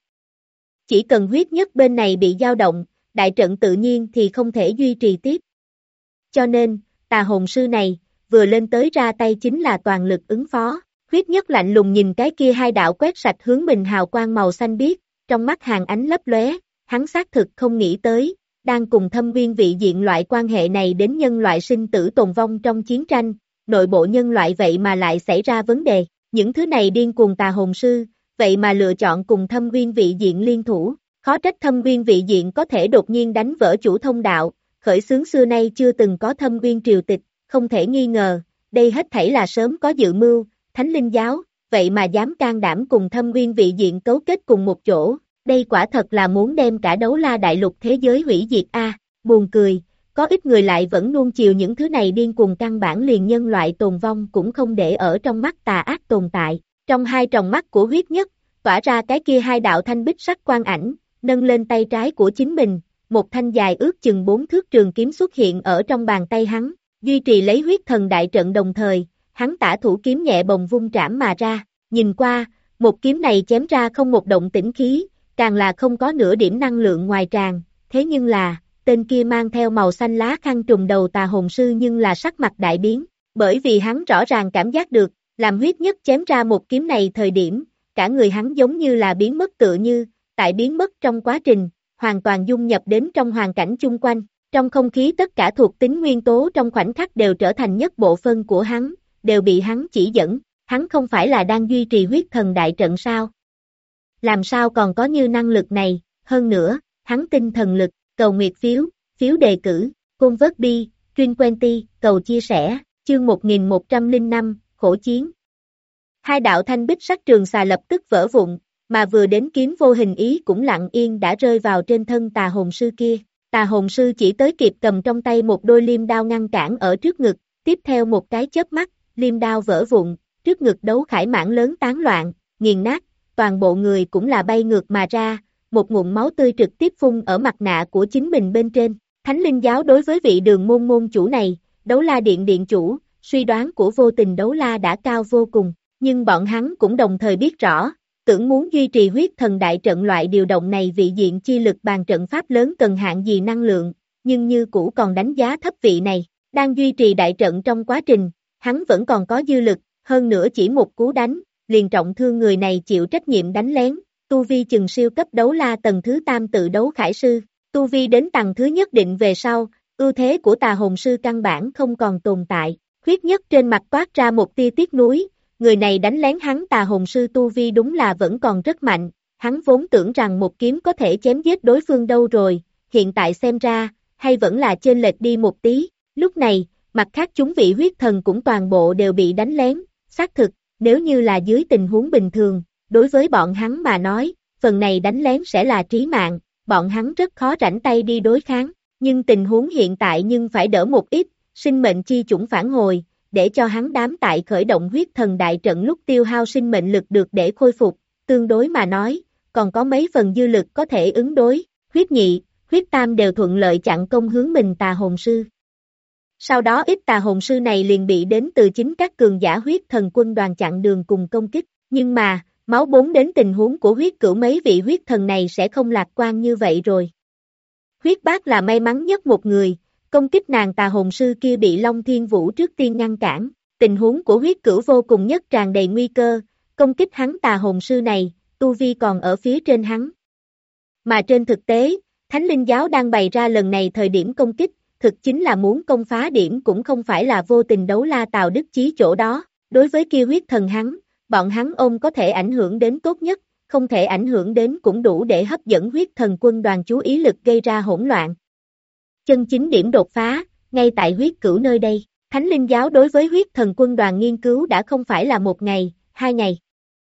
Chỉ cần Huyết Nhất bên này bị dao động, đại trận tự nhiên thì không thể duy trì tiếp. Cho nên, tà hồn sư này, vừa lên tới ra tay chính là toàn lực ứng phó. Huyết Nhất lạnh lùng nhìn cái kia hai đạo quét sạch hướng mình hào quang màu xanh biếc, trong mắt hàng ánh lấp lóe, hắn xác thực không nghĩ tới, đang cùng Thâm Uyên vị diện loại quan hệ này đến nhân loại sinh tử tồn vong trong chiến tranh, nội bộ nhân loại vậy mà lại xảy ra vấn đề, những thứ này điên cuồng tà hồn sư, vậy mà lựa chọn cùng Thâm Uyên vị diện liên thủ, khó trách Thâm Uyên vị diện có thể đột nhiên đánh vỡ chủ thông đạo, khởi xướng xưa nay chưa từng có Thâm Uyên triều tịch, không thể nghi ngờ, đây hết thảy là sớm có dự mưu, Thánh Linh giáo, vậy mà dám can đảm cùng Thâm Uyên vị diện cấu kết cùng một chỗ, đây quả thật là muốn đem cả đấu la đại lục thế giới hủy diệt a. Buồn cười, có ít người lại vẫn nuông chiều những thứ này điên cuồng căn bản liền nhân loại tồn vong cũng không để ở trong mắt tà ác tồn tại, trong hai tròng mắt của Huyết Nhất, tỏa ra cái kia hai đạo thanh bích sắc quang ảnh, nâng lên tay trái của chính mình, một thanh dài ước chừng 4 thước trường kiếm xuất hiện ở trong bàn tay hắn, duy trì lấy huyết thần đại trận đồng thời, hắn tả thủ kiếm nhẹ bồng vung trảm mà ra, nhìn qua, một kiếm này chém ra không một động tĩnh khí, càng là không có nửa điểm năng lượng ngoài tràn, thế nhưng là, tên kia mang theo màu xanh lá khăn trùm đầu tà hồn sư nhưng là sắc mặt đại biến, bởi vì hắn rõ ràng cảm giác được, làm Huyết Nhất chém ra một kiếm này thời điểm, cả người hắn giống như là biến mất tựa như, tại biến mất trong quá trình, hoàn toàn dung nhập đến trong hoàn cảnh chung quanh, trong không khí tất cả thuộc tính nguyên tố trong khoảnh khắc đều trở thành nhất bộ phân của hắn, đều bị hắn chỉ dẫn, hắn không phải là đang duy trì huyết thần đại trận sao? Làm sao còn có như năng lực này, hơn nữa, hắn tinh thần lực, cầu nguyệt phiếu, phiếu đề cử, convert bi, Trin Quenty, cầu chia sẻ, chương 1105, khổ chiến. Hai đạo thanh bích sắc trường xà lập tức vỡ vụn, mà vừa đến kiếm vô hình ý cũng lặng yên đã rơi vào trên thân tà hồn sư kia. Tà hồn sư chỉ tới kịp cầm trong tay một đôi liêm đao ngăn cản ở trước ngực, tiếp theo một cái chớp mắt, liêm đao vỡ vụn, trước ngực đấu khải mãn lớn tán loạn, nghiền nát, toàn bộ người cũng là bay ngược mà ra, một ngụm máu tươi trực tiếp phun ở mặt nạ của chính mình bên trên. Thánh Linh giáo đối với vị Đường môn môn chủ này, Đấu La Điện điện chủ, suy đoán của Vô Tình Đấu La đã cao vô cùng, nhưng bọn hắn cũng đồng thời biết rõ, tưởng muốn duy trì huyết thần đại trận loại điều động này vị diện chi lực bàn trận pháp lớn cần hạn gì năng lượng, nhưng như cũ còn đánh giá thấp vị này, đang duy trì đại trận trong quá trình, hắn vẫn còn có dư lực, hơn nữa chỉ một cú đánh, liền trọng thương người này chịu trách nhiệm đánh lén, tu vi chừng siêu cấp đấu la tầng thứ tam tự đấu khải sư, tu vi đến tầng thứ nhất định về sau, ưu thế của tà hồn sư căn bản không còn tồn tại, Huyết Nhất trên mặt toát ra một tia tiếc nuối. Người này đánh lén hắn tà hồn sư tu vi đúng là vẫn còn rất mạnh, hắn vốn tưởng rằng một kiếm có thể chém giết đối phương đâu rồi, hiện tại xem ra, hay vẫn là chênh lệch đi một tí, lúc này, mặt khác chúng vị huyết thần cũng toàn bộ đều bị đánh lén, xác thực, nếu như là dưới tình huống bình thường, đối với bọn hắn mà nói, phần này đánh lén sẽ là trí mạng, bọn hắn rất khó rảnh tay đi đối kháng, nhưng tình huống hiện tại nhưng phải đỡ một ít, sinh mệnh chi chủng phản hồi, để cho hắn đám tại khởi động huyết thần đại trận lúc tiêu hao sinh mệnh lực được để khôi phục, tương đối mà nói, còn có mấy phần dư lực có thể ứng đối, huyết nhị, huyết tam đều thuận lợi chặn công hướng mình tà hồn sư. Sau đó ít tà hồn sư này liền bị đến từ chính các cường giả huyết thần quân đoàn chặn đường cùng công kích, nhưng mà, máu 4 đến tình huống của huyết cửu mấy vị huyết thần này sẽ không lạc quan như vậy rồi. Huyết bác là may mắn nhất một người, công kích nàng tà hồn sư kia bị Long Thiên Vũ trước tiên ngăn cản, tình huống của huyết cửu vô cùng nhất tràn đầy nguy cơ, công kích hắn tà hồn sư này, tu vi còn ở phía trên hắn. Mà trên thực tế, Thánh Linh giáo đang bày ra lần này thời điểm công kích, thực chính là muốn công phá điểm cũng không phải là Vô Tình Đấu La Tào Đức Chí chỗ đó, đối với kia huyết thần hắn, bọn hắn ôm có thể ảnh hưởng đến tốt nhất, không thể ảnh hưởng đến cũng đủ để hấp dẫn huyết thần quân đoàn chú ý lực gây ra hỗn loạn. Chân chính điểm đột phá, ngay tại huyết cửu nơi đây, Thánh Linh Giáo đối với huyết thần quân đoàn nghiên cứu đã không phải là 1 ngày, 2 ngày.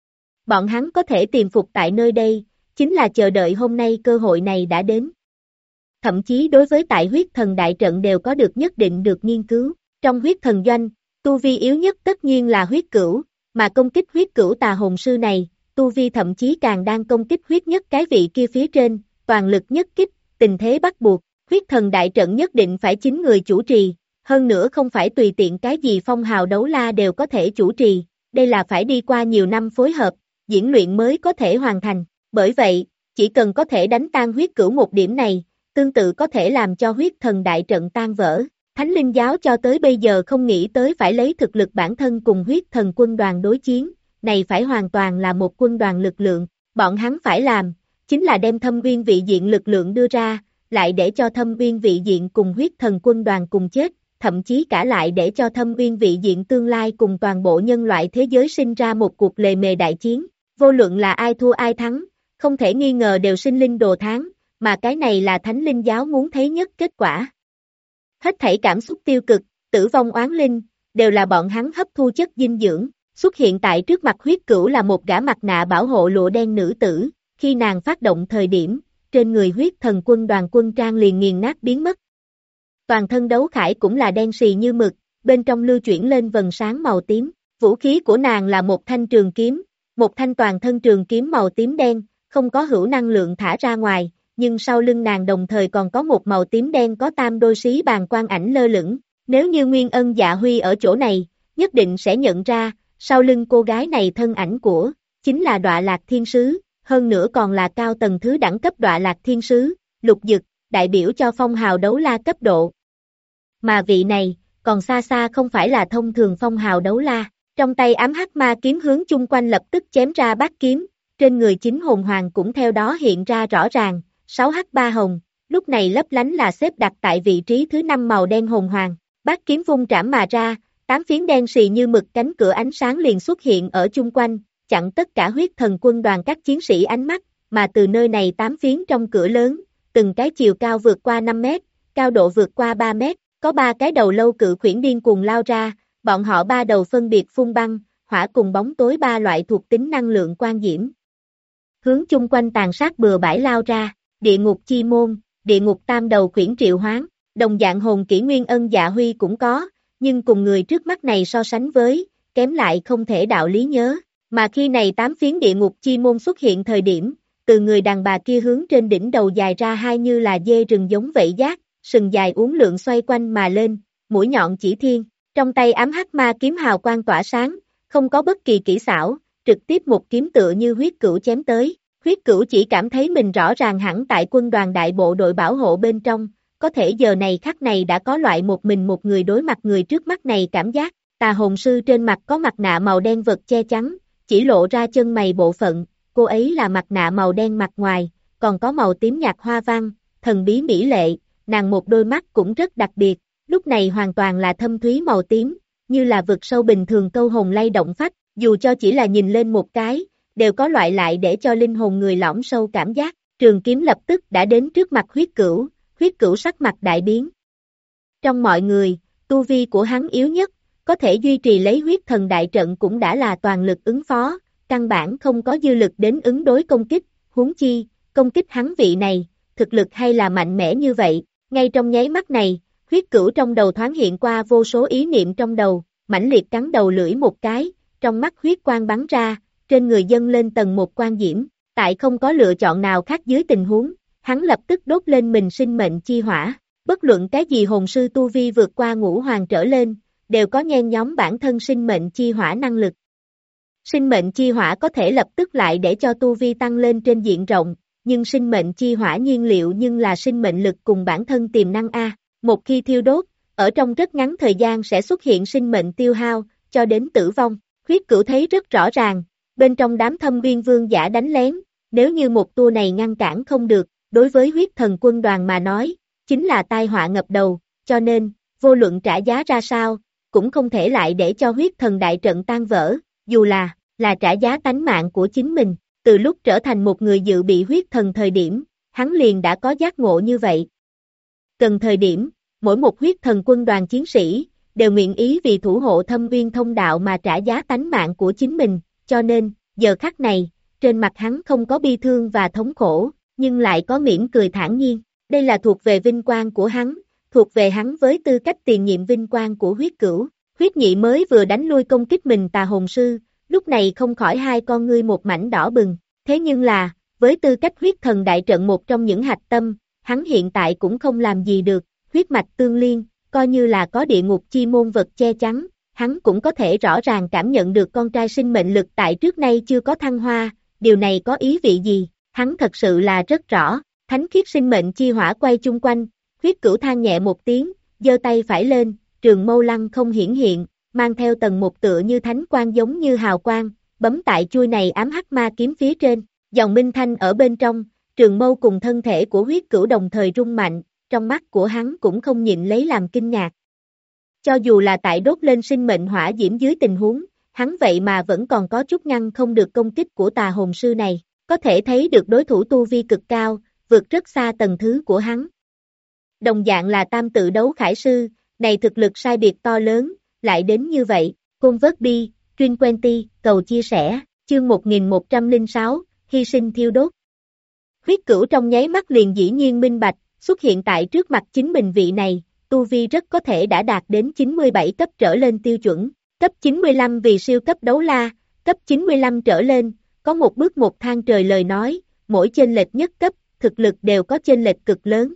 Bọn hắn có thể tiềm phục tại nơi đây, chính là chờ đợi hôm nay cơ hội này đã đến. Thậm chí đối với tại huyết thần đại trận đều có được nhất định được nghiên cứu. Trong huyết thần doanh, tu vi yếu nhất tất nhiên là huyết cửu, mà công kích huyết cửu tà hồn sư này, tu vi thậm chí càng đang công kích huyết nhất cái vị kia phía trên, toàn lực nhất kích, tình thế bắt buộc, huyết thần đại trận nhất định phải chính người chủ trì, hơn nữa không phải tùy tiện cái gì phong hào đấu la đều có thể chủ trì, đây là phải đi qua nhiều năm phối hợp, diễn luyện mới có thể hoàn thành, bởi vậy, chỉ cần có thể đánh tan huyết cửu một điểm này, tương tự có thể làm cho huyết thần đại trận tan vỡ. Thánh Linh Giáo cho tới bây giờ không nghĩ tới phải lấy thực lực bản thân cùng huyết thần quân đoàn đối chiến, này phải hoàn toàn là một quân đoàn lực lượng, bọn hắn phải làm, chính là đem thâm uyên vị diện lực lượng đưa ra, lại để cho thâm uyên vị diện cùng huyết thần quân đoàn cùng chết, thậm chí cả lại để cho thâm uyên vị diện tương lai cùng toàn bộ nhân loại thế giới sinh ra một cuộc lề mề đại chiến, vô luận là ai thua ai thắng, không thể nghi ngờ đều sinh linh đồ tháng, mà cái này là Thánh Linh Giáo muốn thấy nhất kết quả. Hết thảy cảm xúc tiêu cực, tử vong oán linh, đều là bọn hắn hấp thu chất dinh dưỡng, xuất hiện tại trước mặt huyết cửu là một gã mặt nạ bảo hộ lụa đen nữ tử, khi nàng phát động thời điểm, trên người huyết thần quân đoàn quân trang liền nghiền nát biến mất. Toàn thân đấu khải cũng là đen xì như mực, bên trong lưu chuyển lên vầng sáng màu tím, vũ khí của nàng là một thanh trường kiếm, một thanh toàn thân trường kiếm màu tím đen, không có hữu năng lượng thả ra ngoài, nhưng sau lưng nàng đồng thời còn có một màu tím đen có tam đôi xí bàn quan ảnh lơ lửng, nếu như Nguyên Ân Dạ Huy ở chỗ này, nhất định sẽ nhận ra, sau lưng cô gái này thân ảnh của, chính là Đọa Lạc Thiên Sứ, hơn nữa còn là cao tầng thứ đẳng cấp Đọa Lạc Thiên Sứ, Lục Dực, đại biểu cho phong hào đấu la cấp độ. Mà vị này, còn xa xa không phải là thông thường phong hào đấu la, trong tay ám hắc ma kiếm hướng chung quanh lập tức chém ra bát kiếm, trên người chính hồn hoàng cũng theo đó hiện ra rõ ràng, 6H3 hồng, lúc này lấp lánh là xếp đặt tại vị trí thứ 5 màu đen hồn hoàng, bát kiếm vung trảm mà ra, 8 phiến đen xì như mực cánh cửa ánh sáng liền xuất hiện ở chung quanh, chặn tất cả huyết thần quân đoàn các chiến sĩ ánh mắt, mà từ nơi này 8 phiến trong cửa lớn, từng cái chiều cao vượt qua 5 mét, cao độ vượt qua 3 mét, có 3 cái đầu lâu cự khuyển điên cuồng lao ra, bọn họ 3 đầu phân biệt phun băng, hỏa cùng bóng tối 3 loại thuộc tính năng lượng quan diễm. Hướng chung quanh tàn sát bừa bãi lao ra, địa ngục chi môn, địa ngục tam đầu khuyển triệu hoán, đồng dạng hồn kỹ Nguyên Ân Dạ Huy cũng có, nhưng cùng người trước mắt này so sánh với, kém lại không thể đạo lý nhớ, mà khi này 8 phiến địa ngục chi môn xuất hiện thời điểm, từ người đàn bà kia hướng trên đỉnh đầu dài ra hai như là dê rừng giống vậy giác, sừng dài uốn lượn xoay quanh mà lên, mũi nhọn chỉ thiên, trong tay ám hắc ma kiếm hào quang tỏa sáng, không có bất kỳ kỹ xảo, trực tiếp một kiếm tựa như huyết cửu chém tới. Huyết cửu chỉ cảm thấy mình rõ ràng hẳn tại quân đoàn đại bộ đội bảo hộ bên trong, có thể giờ này khắc này đã có loại một mình một người đối mặt người trước mắt này cảm giác, tà hồn sư trên mặt có mặt nạ màu đen vật che chắn, chỉ lộ ra chân mày bộ phận, cô ấy là mặt nạ màu đen mặt ngoài, còn có màu tím nhạt hoa văn, thần bí mỹ lệ, nàng một đôi mắt cũng rất đặc biệt, lúc này hoàn toàn là thâm thúy màu tím, như là vực sâu bình thường câu hồn lay động phách, dù cho chỉ là nhìn lên một cái, đều có loại lại để cho linh hồn người lõm sâu cảm giác, trường kiếm lập tức đã đến trước mặt huyết cửu sắc mặt đại biến. Trong mọi người, tu vi của hắn yếu nhất, có thể duy trì lấy huyết thần đại trận cũng đã là toàn lực ứng phó, căn bản không có dư lực đến ứng đối công kích, huống chi, công kích hắn vị này, thực lực hay là mạnh mẽ như vậy, ngay trong nháy mắt này, huyết cửu trong đầu thoáng hiện qua vô số ý niệm trong đầu, mãnh liệt cắn đầu lưỡi một cái, trong mắt huyết quang bắn ra, trên người dâng lên tầng một quang diễm, tại không có lựa chọn nào khác dưới tình huống, hắn lập tức đốt lên mình sinh mệnh chi hỏa, bất luận cái gì hồn sư tu vi vượt qua ngũ hoàng trở lên, đều có nhen nhóm bản thân sinh mệnh chi hỏa năng lực. Sinh mệnh chi hỏa có thể lập tức lại để cho tu vi tăng lên trên diện rộng, nhưng sinh mệnh chi hỏa nhiên liệu nhưng là sinh mệnh lực cùng bản thân tiềm năng A, một khi thiêu đốt, ở trong rất ngắn thời gian sẽ xuất hiện sinh mệnh tiêu hao, cho đến tử vong, huyết cửu thấy rất rõ ràng. Bên trong đám thâm viên vương giả đánh lén, nếu như một tour này ngăn cản không được, đối với huyết thần quân đoàn mà nói, chính là tai họa ngập đầu, cho nên, vô luận trả giá ra sao, cũng không thể lại để cho huyết thần đại trận tan vỡ, dù là trả giá tánh mạng của chính mình. từ lúc trở thành một người dự bị huyết thần thời điểm, hắn liền đã có giác ngộ như vậy. Cần thời điểm, mỗi một huyết thần quân đoàn chiến sĩ, đều nguyện ý vì thủ hộ thâm uyên thông đạo mà trả giá tánh mạng của chính mình, cho nên, giờ khắc này, trên mặt hắn không có bi thương và thống khổ, nhưng lại có mỉm cười thản nhiên. Đây là thuộc về vinh quang của hắn, thuộc về hắn với tư cách tiền nhiệm vinh quang của huyết cửu. Huyết nhị mới vừa đánh lui công kích mình tà hồn sư, lúc này không khỏi hai con ngươi một mảnh đỏ bừng. Thế nhưng là, với tư cách huyết thần đại trận một trong những hạch tâm, hắn hiện tại cũng không làm gì được, huyết mạch tương liên, coi như là có địa ngục chi môn vật che chắn, hắn cũng có thể rõ ràng cảm nhận được con trai sinh mệnh lực tại trước nay chưa có thăng hoa, điều này có ý vị gì, hắn thật sự là rất rõ, thánh khiết sinh mệnh chi hỏa quay chung quanh, huyết cửu than nhẹ một tiếng, giơ tay phải lên, trường mâu lăng không hiển hiện, mang theo tầng một tựa như thánh quang giống như hào quang, bấm tại chuôi này ám hắc ma kiếm phía trên, dòng minh thanh ở bên trong, trường mâu cùng thân thể của huyết cửu đồng thời rung mạnh, trong mắt của hắn cũng không nhịn lấy làm kinh ngạc. Cho dù là tại đốt lên sinh mệnh hỏa diễm dưới tình huống, hắn vậy mà vẫn còn có chút ngăn không được công kích của tà hồn sư này, có thể thấy được đối thủ tu vi cực cao, vượt rất xa tầng thứ của hắn. Đồng dạng là tam tự đấu khải sư, này thực lực sai biệt to lớn, lại đến như vậy, Côn vớt bi, Truyền Quenty, cầu chia sẻ, chương 1106, hy sinh thiêu đốt. Huyết cửu trong nháy mắt liền dĩ nhiên minh bạch, xuất hiện tại trước mặt chính mình vị này, tu vi rất có thể đã đạt đến 97 cấp trở lên tiêu chuẩn, cấp 95 vì siêu cấp đấu la, cấp 95 trở lên, có một bước một thang trời lời nói, mỗi chênh lệch nhất cấp, thực lực đều có chênh lệch cực lớn.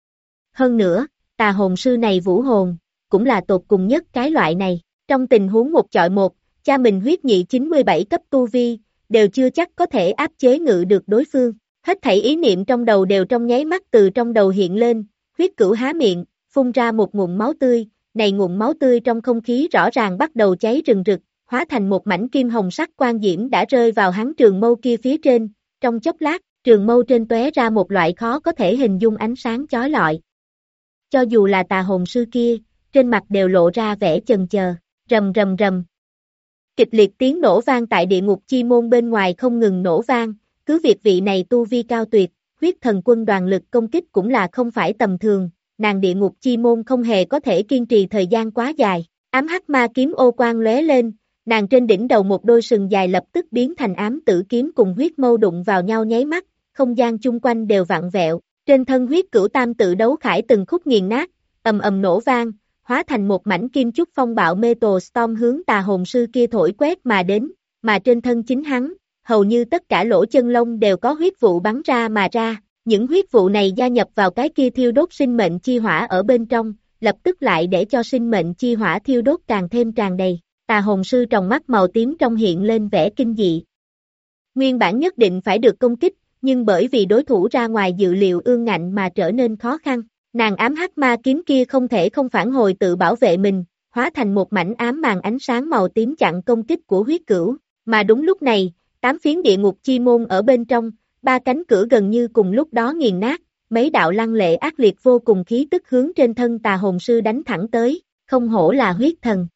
Hơn nữa, tà hồn sư này vũ hồn, cũng là tột cùng nhất cái loại này, trong tình huống một chọi một, cha mình huyết nhị 97 cấp tu vi, đều chưa chắc có thể áp chế ngự được đối phương. Hết thảy ý niệm trong đầu đều trong nháy mắt từ trong đầu hiện lên, huyết cửu há miệng, phun ra một ngụm máu tươi, này ngụm máu tươi trong không khí rõ ràng bắt đầu cháy rừng rực, hóa thành một mảnh kim hồng sắc quang diễm đã rơi vào hắn trường mâu kia phía trên, trong chốc lát, trường mâu trên tóe ra một loại khó có thể hình dung ánh sáng chói lọi. Cho dù là tà hồn sư kia, trên mặt đều lộ ra vẻ chần chờ, rầm rầm rầm. Kịch liệt tiếng nổ vang tại địa ngục chi môn bên ngoài không ngừng nổ vang, cứ việc vị này tu vi cao tuyệt, huyết thần quân đoàn lực công kích cũng là không phải tầm thường, nàng địa ngục chi môn không hề có thể kiên trì thời gian quá dài, ám hắc ma kiếm ô quang lóe lên, nàng trên đỉnh đầu một đôi sừng dài lập tức biến thành ám tử kiếm cùng huyết mâu đụng vào nhau nháy mắt, không gian chung quanh đều vặn vẹo, trên thân huyết cửu tam tự đấu khải từng khúc nghiền nát, ầm ầm nổ vang, hóa thành một mảnh kim chúc phong bạo Metal Storm hướng tà hồn sư kia thổi quét mà đến, mà trên thân chính hắn, hầu như tất cả lỗ chân lông đều có huyết vụ bắn ra mà ra, những huyết vụ này gia nhập vào cái kia thiêu đốt sinh mệnh chi hỏa ở bên trong, lập tức lại để cho sinh mệnh chi hỏa thiêu đốt càng thêm tràn đầy, tà hồn sư trong mắt màu tím trong hiện lên vẻ kinh dị. Nguyên bản nhất định phải được công kích, nhưng bởi vì đối thủ ra ngoài dự liệu ương ngạnh mà trở nên khó khăn, nàng ám hắc ma kiếm kia không thể không phản hồi tự bảo vệ mình, hóa thành một mảnh ám màn ánh sáng màu tím chặn công kích của huyết cửu, mà đúng lúc này, 8 phiến địa ngục chi môn ở bên trong, 3 cánh cửa gần như cùng lúc đó nghiền nát, mấy đạo lăng lệ ác liệt vô cùng khí tức hướng trên thân tà hồn sư đánh thẳng tới, không hổ là huyết thần.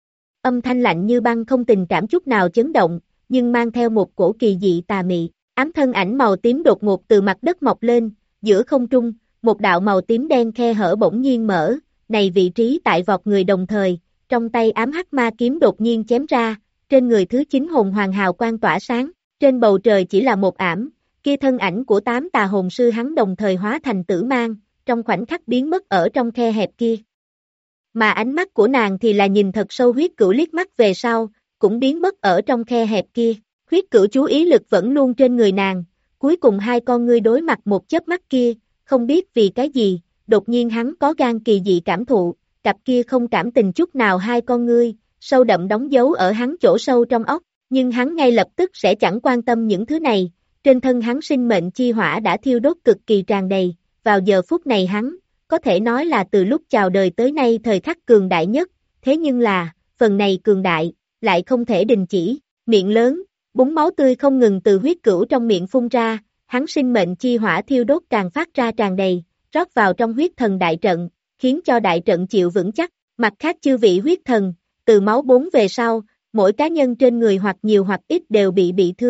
Âm thanh lạnh như băng không tình cảm chút nào chấn động, nhưng mang theo một cổ kỳ dị tà mị, ám thân ảnh màu tím đột ngột từ mặt đất mọc lên, giữa không trung, một đạo màu tím đen khe hở bỗng nhiên mở, này vị trí tại vọt người đồng thời, trong tay ám hắc ma kiếm đột nhiên chém ra, trên người thứ 9 hồn hoàng hào quang tỏa sáng, trên bầu trời chỉ là một ảm, kia thân ảnh của 8 tà hồn sư hắn đồng thời hóa thành tử mang, trong khoảnh khắc biến mất ở trong khe hẹp kia. Mà ánh mắt của nàng thì là nhìn thật sâu huyết cửu liếc mắt về sau, cũng biến mất ở trong khe hẹp kia, huyết cửu chú ý lực vẫn luôn trên người nàng, cuối cùng hai con ngươi đối mặt một chớp mắt kia, không biết vì cái gì, đột nhiên hắn có gan kỳ dị cảm thụ, cặp kia không cảm tình chút nào hai con ngươi, sâu đậm đóng dấu ở hắn chỗ sâu trong óc, nhưng hắn ngay lập tức sẽ chẳng quan tâm những thứ này, trên thân hắn sinh mệnh chi hỏa đã thiêu đốt cực kỳ tràn đầy, vào giờ phút này hắn, có thể nói là từ lúc chào đời tới nay thời khắc cường đại nhất, thế nhưng là, phần này cường đại, lại không thể đình chỉ, miệng lớn, búng máu tươi không ngừng từ huyết cửu trong miệng phun ra, hắn sinh mệnh chi hỏa thiêu đốt càng phát ra tràn đầy, rót vào trong huyết thần đại trận, khiến cho đại trận chịu vững chắc, mặt khác chư vị huyết thần, từ máu 4 về sau, mỗi cá nhân trên người hoặc nhiều hoặc ít đều bị thương,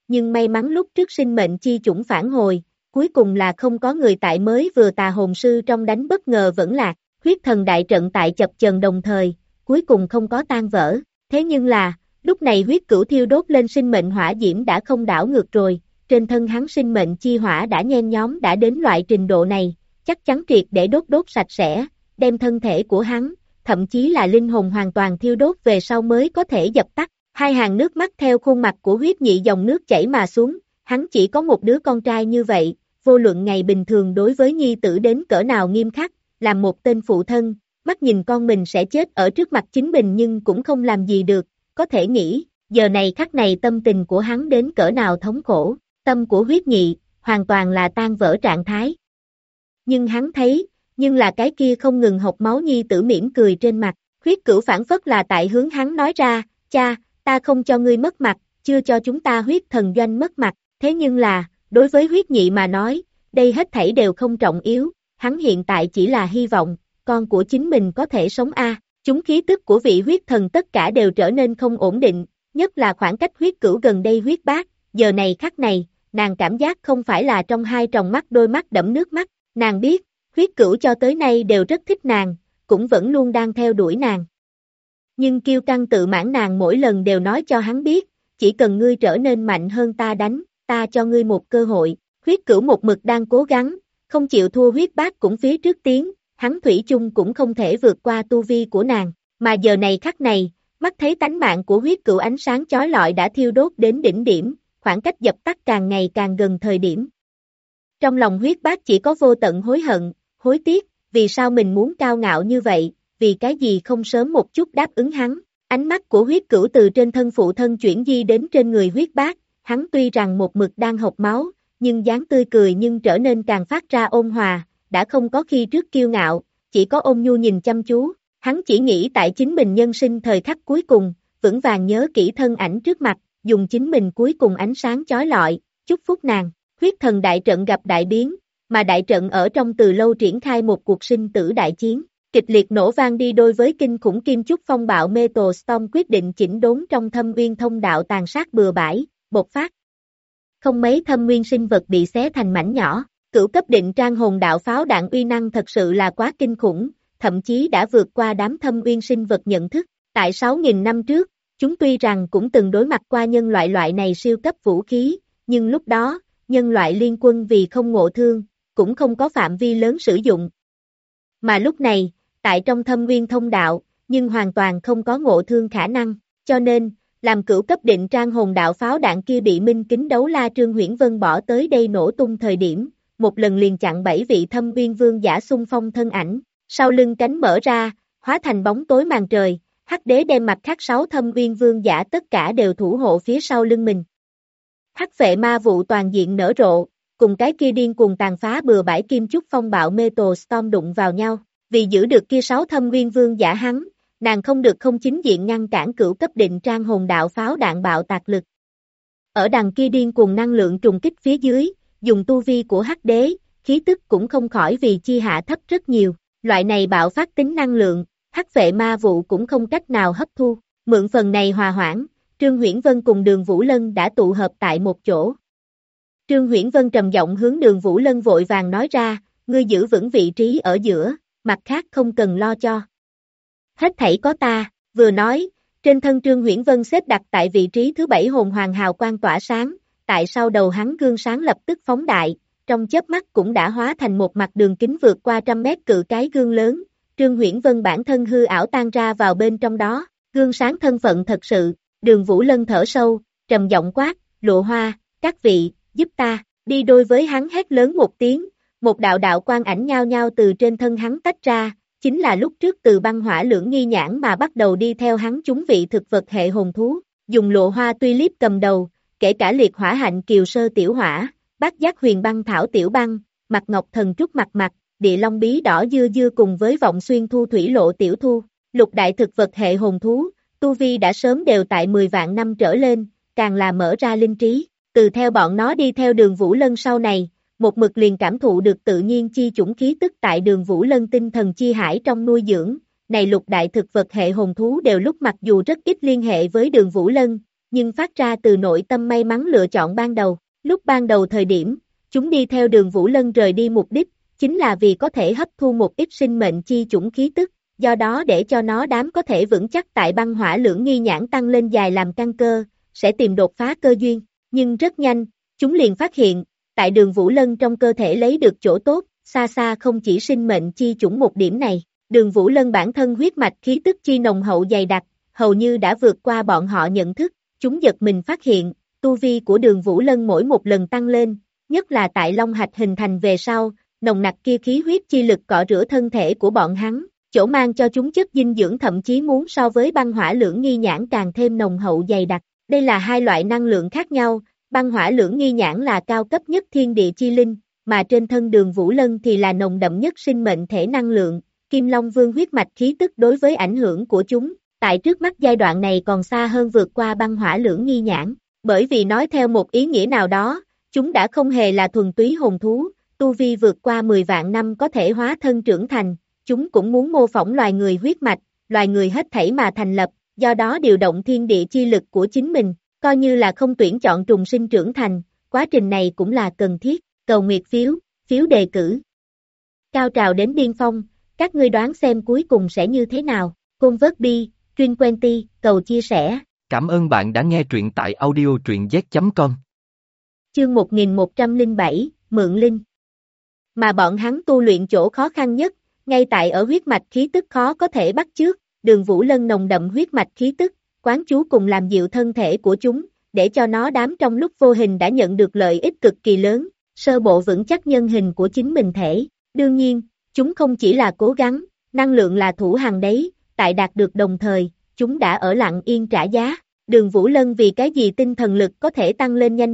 nhưng may mắn lúc trước sinh mệnh chi chủng phản hồi, cuối cùng là không có người tại mới vừa tà hồn sư trong đánh bất ngờ vẫn lạc, huyết thần đại trận tại chập chờn đồng thời, cuối cùng không có tan vỡ, thế nhưng là, lúc này huyết cửu thiêu đốt lên sinh mệnh hỏa diễm đã không đảo ngược rồi, trên thân hắn sinh mệnh chi hỏa đã nhen nhóm đã đến loại trình độ này, chắc chắn triệt để đốt sạch sẽ, đem thân thể của hắn, thậm chí là linh hồn hoàn toàn thiêu đốt về sau mới có thể dập tắt. Hai hàng nước mắt theo khuôn mặt của huyết nhị dòng nước chảy mà xuống, hắn chỉ có một đứa con trai như vậy, vô luận ngày bình thường đối với nhi tử đến cỡ nào nghiêm khắc, làm một tên phụ thân, mắt nhìn con mình sẽ chết ở trước mặt chính mình nhưng cũng không làm gì được, có thể nghĩ, giờ này khắc này tâm tình của hắn đến cỡ nào thống khổ, tâm của huyết nhị, hoàn toàn là tan vỡ trạng thái. Nhưng hắn thấy, nhưng là cái kia không ngừng hộc máu nhi tử mỉm cười trên mặt, huyết cửu phản phất là tại hướng hắn nói ra, cha, ta không cho ngươi mất mặt, chưa cho chúng ta huyết thần doanh mất mặt, thế nhưng là, đối với huyết nhị mà nói, đây hết thảy đều không trọng yếu, hắn hiện tại chỉ là hy vọng, con của chính mình có thể sống chúng khí tức của vị huyết thần tất cả đều trở nên không ổn định, nhất là khoảng cách huyết cửu gần đây huyết bác, giờ này khắc này, nàng cảm giác không phải là trong hai tròng mắt đôi mắt đẫm nước mắt, nàng biết, huyết cửu cho tới nay đều rất thích nàng, cũng vẫn luôn đang theo đuổi nàng. Nhưng kiêu căng tự mãn nàng mỗi lần đều nói cho hắn biết, chỉ cần ngươi trở nên mạnh hơn ta đánh, ta cho ngươi một cơ hội, huyết cửu một mực đang cố gắng, không chịu thua huyết bác cũng phía trước tiến, hắn thủy chung cũng không thể vượt qua tu vi của nàng, mà giờ này khắc này, mắt thấy tánh mạng của huyết cửu ánh sáng chói lọi đã thiêu đốt đến đỉnh điểm, khoảng cách dập tắt càng ngày càng gần thời điểm. Trong lòng huyết bác chỉ có vô tận hối hận, hối tiếc, vì sao mình muốn cao ngạo như vậy, vì cái gì không sớm một chút đáp ứng hắn. Ánh mắt của huyết cửu từ trên thân phụ thân chuyển di đến trên người huyết bác, hắn tuy rằng một mực đang hộc máu, nhưng dáng tươi cười nhưng trở nên càng phát ra ôn hòa, đã không có khi trước kiêu ngạo, chỉ có ôn nhu nhìn chăm chú, hắn chỉ nghĩ tại chính mình nhân sinh thời khắc cuối cùng, vững vàng nhớ kỹ thân ảnh trước mặt, dùng chính mình cuối cùng ánh sáng chói lọi, chúc phúc nàng. Huyết thần đại trận gặp đại biến, mà đại trận ở trong từ lâu triển khai một cuộc sinh tử đại chiến. Kịch liệt nổ vang đi đôi với kinh khủng kim chúc phong bạo Metal Storm quyết định chỉnh đốn trong thâm uyên thông đạo tàn sát bừa bãi, bộc phát. Không mấy thâm nguyên sinh vật bị xé thành mảnh nhỏ, cửu cấp định trang hồn đạo pháo đạn uy năng thật sự là quá kinh khủng, thậm chí đã vượt qua đám thâm uyên sinh vật nhận thức. Tại 6.000 năm trước, chúng tuy rằng cũng từng đối mặt qua nhân loại này siêu cấp vũ khí, nhưng lúc đó, nhân loại liên quân vì không ngộ thương, cũng không có phạm vi lớn sử dụng. Mà lúc này, tại trong thâm nguyên thông đạo, nhưng hoàn toàn không có ngộ thương khả năng, cho nên, làm cửu cấp định trang hồn đạo pháo đạn kia bị minh kính đấu la Trương Huyễn Vân bỏ tới đây nổ tung thời điểm, một lần liền chặn 7 vị thâm nguyên vương giả xung phong thân ảnh, sau lưng cánh mở ra, hóa thành bóng tối màn trời, Hắc Đế đem mặt khác 6 thâm nguyên vương giả tất cả đều thủ hộ phía sau lưng mình. Hắc Phệ ma vụ toàn diện nở rộ, cùng cái kia điên cuồng tàn phá bừa bãi kim chúc phong bạo Metal Storm đụng vào nhau. Vì giữ được kia 6 thâm nguyên vương giả hắn, nàng không được không chính diện ngăn cản cửu cấp định trang hồn đạo pháo đạn bạo tạc lực. Ở đằng kia điên cuồng năng lượng trùng kích phía dưới, dùng tu vi của Hắc Đế, khí tức cũng không khỏi vì chi hạ thấp rất nhiều. Loại này bạo phát tính năng lượng, Hắc Phệ ma vụ cũng không cách nào hấp thu. Mượn phần này hòa hoãn, Trương Huyễn Vân cùng Đường Vũ Lân đã tụ hợp tại một chỗ. Trương Huyễn Vân trầm giọng hướng Đường Vũ Lân vội vàng nói ra, ngươi giữ vững vị trí ở giữa, mặt khác không cần lo cho. Hết thảy có ta, vừa nói, trên thân Trương Huyễn Vân xếp đặt tại vị trí thứ 7 hồn hoàng hào quang tỏa sáng, tại sau đầu hắn gương sáng lập tức phóng đại, trong chớp mắt cũng đã hóa thành một mặt đường kính vượt qua 100 mét cự cái gương lớn, Trương Huyễn Vân bản thân hư ảo tan ra vào bên trong đó, gương sáng thân phận thật sự, Đường Vũ Lân thở sâu, trầm giọng quát, Lộ Hoa, các vị, giúp ta, đi đôi với hắn hét lớn một tiếng, một đạo đạo quang ảnh nhao nhao từ trên thân hắn tách ra, chính là lúc trước từ băng hỏa lưỡng nghi nhãn mà bắt đầu đi theo hắn chúng vị thực vật hệ hồn thú, dùng Lộ Hoa Tulip cầm đầu, kể cả liệt hỏa hạnh kiều sơ tiểu hỏa, bát giác huyền băng thảo tiểu băng, mặt ngọc thần trúc mặt, địa long bí đỏ dưa dưa cùng với vọng xuyên thu thủy lộ tiểu thu, lục đại thực vật hệ hồn thú, tu vi đã sớm đều tại 10 vạn năm trở lên, càng là mở ra linh trí, từ theo bọn nó đi theo Đường Vũ Lân sau này, một mực liền cảm thụ được tự nhiên chi chủng khí tức tại Đường Vũ Lân tinh thần chi hải trong nuôi dưỡng, này lục đại thực vật hệ hồn thú đều lúc mặc dù rất ít liên hệ với Đường Vũ Lân, nhưng phát ra từ nội tâm may mắn lựa chọn ban đầu. Lúc ban đầu thời điểm, chúng đi theo Đường Vũ Lân rời đi mục đích, chính là vì có thể hấp thu một ít sinh mệnh chi chủng khí tức, do đó để cho nó đám có thể vững chắc tại băng hỏa lưỡng nghi nhãn tăng lên dài làm căn cơ, sẽ tìm đột phá cơ duyên, nhưng rất nhanh, chúng liền phát hiện, tại Đường Vũ Lân trong cơ thể lấy được chỗ tốt, xa xa không chỉ sinh mệnh chi chủng một điểm này, Đường Vũ Lân bản thân huyết mạch khí tức chi nồng hậu dày đặc, hầu như đã vượt qua bọn họ nhận thức, chúng giật mình phát hiện, tu vi của Đường Vũ Lân mỗi một lần tăng lên, nhất là tại Long Hạch hình thành về sau, nồng nặc kia khí huyết chi lực cọ rửa thân thể của bọn hắn, chỗ mang cho chúng chất dinh dưỡng thậm chí muốn so với băng hỏa lưỡng nghi nhãn càng thêm nồng hậu dày đặc. Đây là hai loại năng lượng khác nhau, băng hỏa lưỡng nghi nhãn là cao cấp nhất thiên địa chi linh, mà trên thân Đường Vũ Lân thì là nồng đậm nhất sinh mệnh thể năng lượng, Kim Long Vương huyết mạch khí tức đối với ảnh hưởng của chúng, tại trước mắt giai đoạn này còn xa hơn vượt qua băng hỏa lưỡng nghi nhãn, bởi vì nói theo một ý nghĩa nào đó, chúng đã không hề là thuần túy hồn thú, tu vi vượt qua 10 vạn năm có thể hóa thân trưởng thành, chúng cũng muốn mô phỏng loài người huyết mạch, loài người hết thảy mà thành lập, do đó điều động thiên địa chi lực của chính mình, coi như là không tuyển chọn trùng sinh trưởng thành, quá trình này cũng là cần thiết, cầu nguyệt phiếu, phiếu đề cử. Cao trào đến điên phong, các ngươi đoán xem cuối cùng sẽ như thế nào, Convertbi, Trinquenty, cầu chia sẻ. Cảm ơn bạn đã nghe truyện tại audio truyện z.com. Chương 1107, Mượn Linh. Mà bọn hắn tu luyện chỗ khó khăn nhất, ngay tại ở huyết mạch khí tức khó có thể bắt chước, Đường Vũ Lân nồng đậm huyết mạch khí tức, quán chú cùng làm dịu thân thể của chúng, để cho nó đám trong lúc vô hình đã nhận được lợi ích cực kỳ lớn, sơ bộ vững chắc nhân hình của chính mình thể. Đương nhiên, chúng không chỉ là cố gắng, năng lượng là thủ hàng đấy, tại đạt được đồng thời, chúng đã ở lặng yên trả giá. Đường Vũ Lân vì cái gì tinh thần lực có thể tăng lên nhanh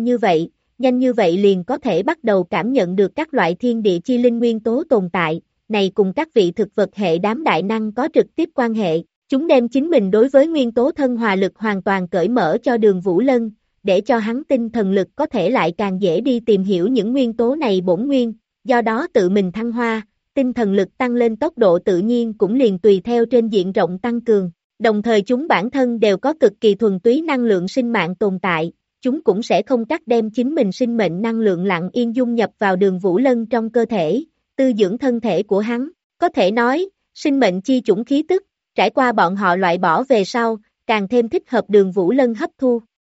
như vậy liền có thể bắt đầu cảm nhận được các loại thiên địa chi linh nguyên tố tồn tại, này cùng các vị thực vật hệ đám đại năng có trực tiếp quan hệ, chúng đem chính mình đối với nguyên tố thân hòa lực hoàn toàn cởi mở cho Đường Vũ Lân, để cho hắn tinh thần lực có thể lại càng dễ đi tìm hiểu những nguyên tố này bổn nguyên, do đó tự mình thăng hoa, tinh thần lực tăng lên tốc độ tự nhiên cũng liền tùy theo trên diện rộng tăng cường, đồng thời chúng bản thân đều có cực kỳ thuần túy năng lượng sinh mạng tồn tại, chúng cũng sẽ không cắt đem chính mình sinh mệnh năng lượng lặng yên dung nhập vào Đường Vũ Lân trong cơ thể, tư dưỡng thân thể của hắn, có thể nói, sinh mệnh chi chủng khí tức, trải qua bọn họ loại bỏ về sau, càng thêm thích hợp Đường Vũ Lân hấp thu.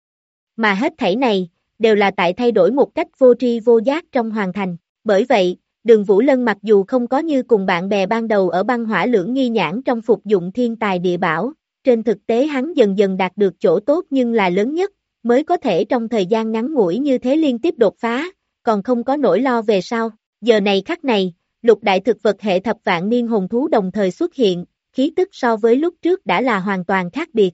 Mà hết thảy này, đều là tại thay đổi một cách vô tri vô giác trong hoàn thành, bởi vậy, Đường Vũ Lân mặc dù không có như cùng bạn bè ban đầu ở băng hỏa lưỡng nghi nhãn trong phục dụng thiên tài địa bảo, trên thực tế hắn dần dần đạt được chỗ tốt nhưng là lớn nhất, mới có thể trong thời gian ngắn ngủi như thế liên tiếp đột phá, còn không có nỗi lo về sau. Giờ này khắc này, lục đại thực vật hệ thập vạn niên hồn thú đồng thời xuất hiện, khí tức so với lúc trước đã là hoàn toàn khác biệt.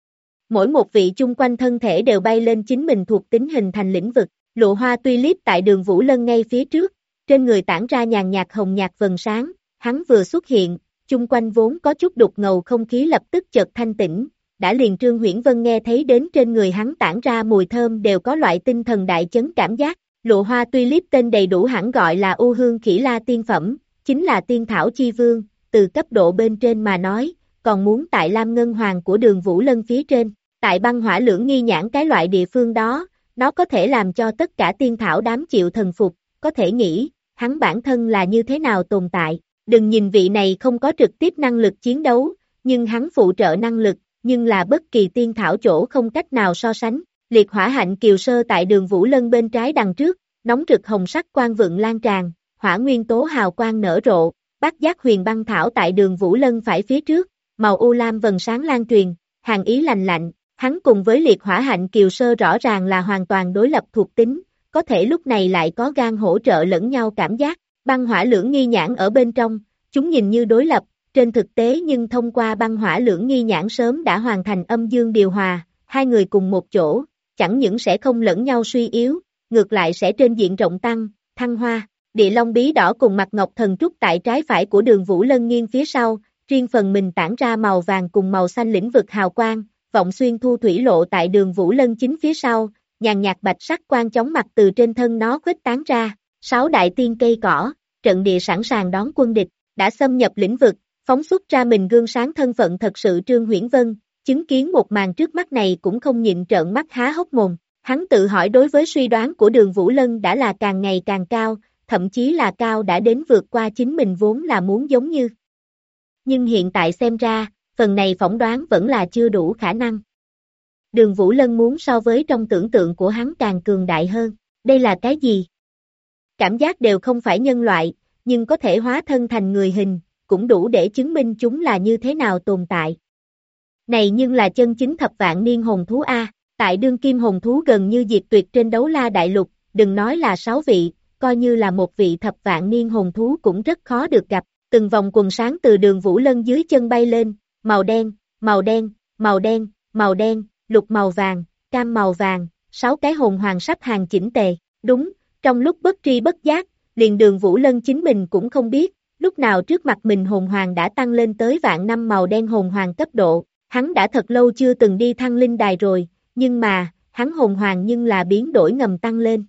Mỗi một vị chung quanh thân thể đều bay lên chính mình thuộc tính hình thành lĩnh vực, lụa hoa tulip tại Đường Vũ Lân ngay phía trước, trên người tản ra nhàn nhạt hồng nhạt vầng sáng, hắn vừa xuất hiện, chung quanh vốn có chút đục ngầu không khí lập tức chợt thanh tĩnh, đã liền Trương Huyễn Vân nghe thấy đến trên người hắn tản ra mùi thơm đều có loại tinh thần đại chấn cảm giác. Lụa hoa tulip tên đầy đủ hẳn gọi là U Hương Khỉ La tiên phẩm, chính là tiên thảo chi vương, từ cấp độ bên trên mà nói, còn muốn tại Lam Ngân Hoàng của Đường Vũ Lân phía trên, tại băng hỏa lưỡng nghi nhãn cái loại địa phương đó, nó có thể làm cho tất cả tiên thảo đám chịu thần phục, có thể nghĩ, hắn bản thân là như thế nào tồn tại, đừng nhìn vị này không có trực tiếp năng lực chiến đấu, nhưng hắn phụ trợ năng lực, nhưng là bất kỳ tiên thảo chỗ không cách nào so sánh. Liệt hỏa hạnh kiều sơ tại Đường Vũ Lân bên trái đằng trước, nóng rực hồng sắc quang vượng lan tràn, hỏa nguyên tố hào quang nở rộ, bát giác huyền băng thảo tại Đường Vũ Lân phải phía trước, màu u lam vầng sáng lan truyền, hàn ý lành lạnh, hắn cùng với liệt hỏa hạnh kiều sơ rõ ràng là hoàn toàn đối lập thuộc tính, có thể lúc này lại có gan hỗ trợ lẫn nhau cảm giác, băng hỏa lưỡng nghi nhãn ở bên trong, chúng nhìn như đối lập, trên thực tế nhưng thông qua băng hỏa lưỡng nghi nhãn sớm đã hoàn thành âm dương điều hòa, hai người cùng một chỗ, chẳng những sẽ không lẫn nhau suy yếu, ngược lại sẽ trên diện rộng thăng hoa. Địa long bí đỏ cùng mặt ngọc thần trúc tại trái phải của Đường Vũ Lân nghiêng phía sau, riêng phần mình tản ra màu vàng cùng màu xanh lĩnh vực hào quang, vọng xuyên thu thủy lộ tại Đường Vũ Lân chính phía sau, nhàn nhạt bạch sắc quang chóng mặt từ trên thân nó khuếch tán ra, 6 đại tiên cây cỏ, trận địa sẵn sàng đón quân địch, đã xâm nhập lĩnh vực, phóng xuất ra mình gương sáng thân phận thật sự Trương Huyễn Vân, chứng kiến một màn trước mắt này cũng không nhịn trợn mắt há hốc mồm. Hắn tự hỏi đối với suy đoán của Đường Vũ Lân đã là càng ngày càng cao, thậm chí là cao đã đến vượt qua chính mình vốn là muốn giống như. Nhưng hiện tại xem ra, phần này phỏng đoán vẫn là chưa đủ khả năng. Đường Vũ Lân muốn so với trong tưởng tượng của hắn càng cường đại hơn. Đây là cái gì? Cảm giác đều không phải nhân loại, nhưng có thể hóa thân thành người hình, cũng đủ để chứng minh chúng là như thế nào tồn tại. Này nhưng là chân chính thập vạn niên hồn thú A, tại đương kim hồn thú gần như diệt tuyệt trên đấu la đại lục, đừng nói là 6 vị, coi như là một vị thập vạn niên hồn thú cũng rất khó được gặp. Từng vòng quần sáng từ Đường Vũ Lân dưới chân bay lên, màu đen, màu đen, màu đen, màu đen, lục màu vàng, cam màu vàng, 6 cái hồn hoàng sắp hàng chỉnh tề. Đúng, trong lúc bất tri bất giác, liền Đường Vũ Lân chính mình cũng không biết, lúc nào trước mặt mình hồn hoàng đã tăng lên tới vạn năm màu đen hồn hoàng cấp độ. Hắn đã thật lâu chưa từng đi thăng linh đài rồi, nhưng mà, hắn hồn hoàng nhưng là biến đổi ngầm tăng lên.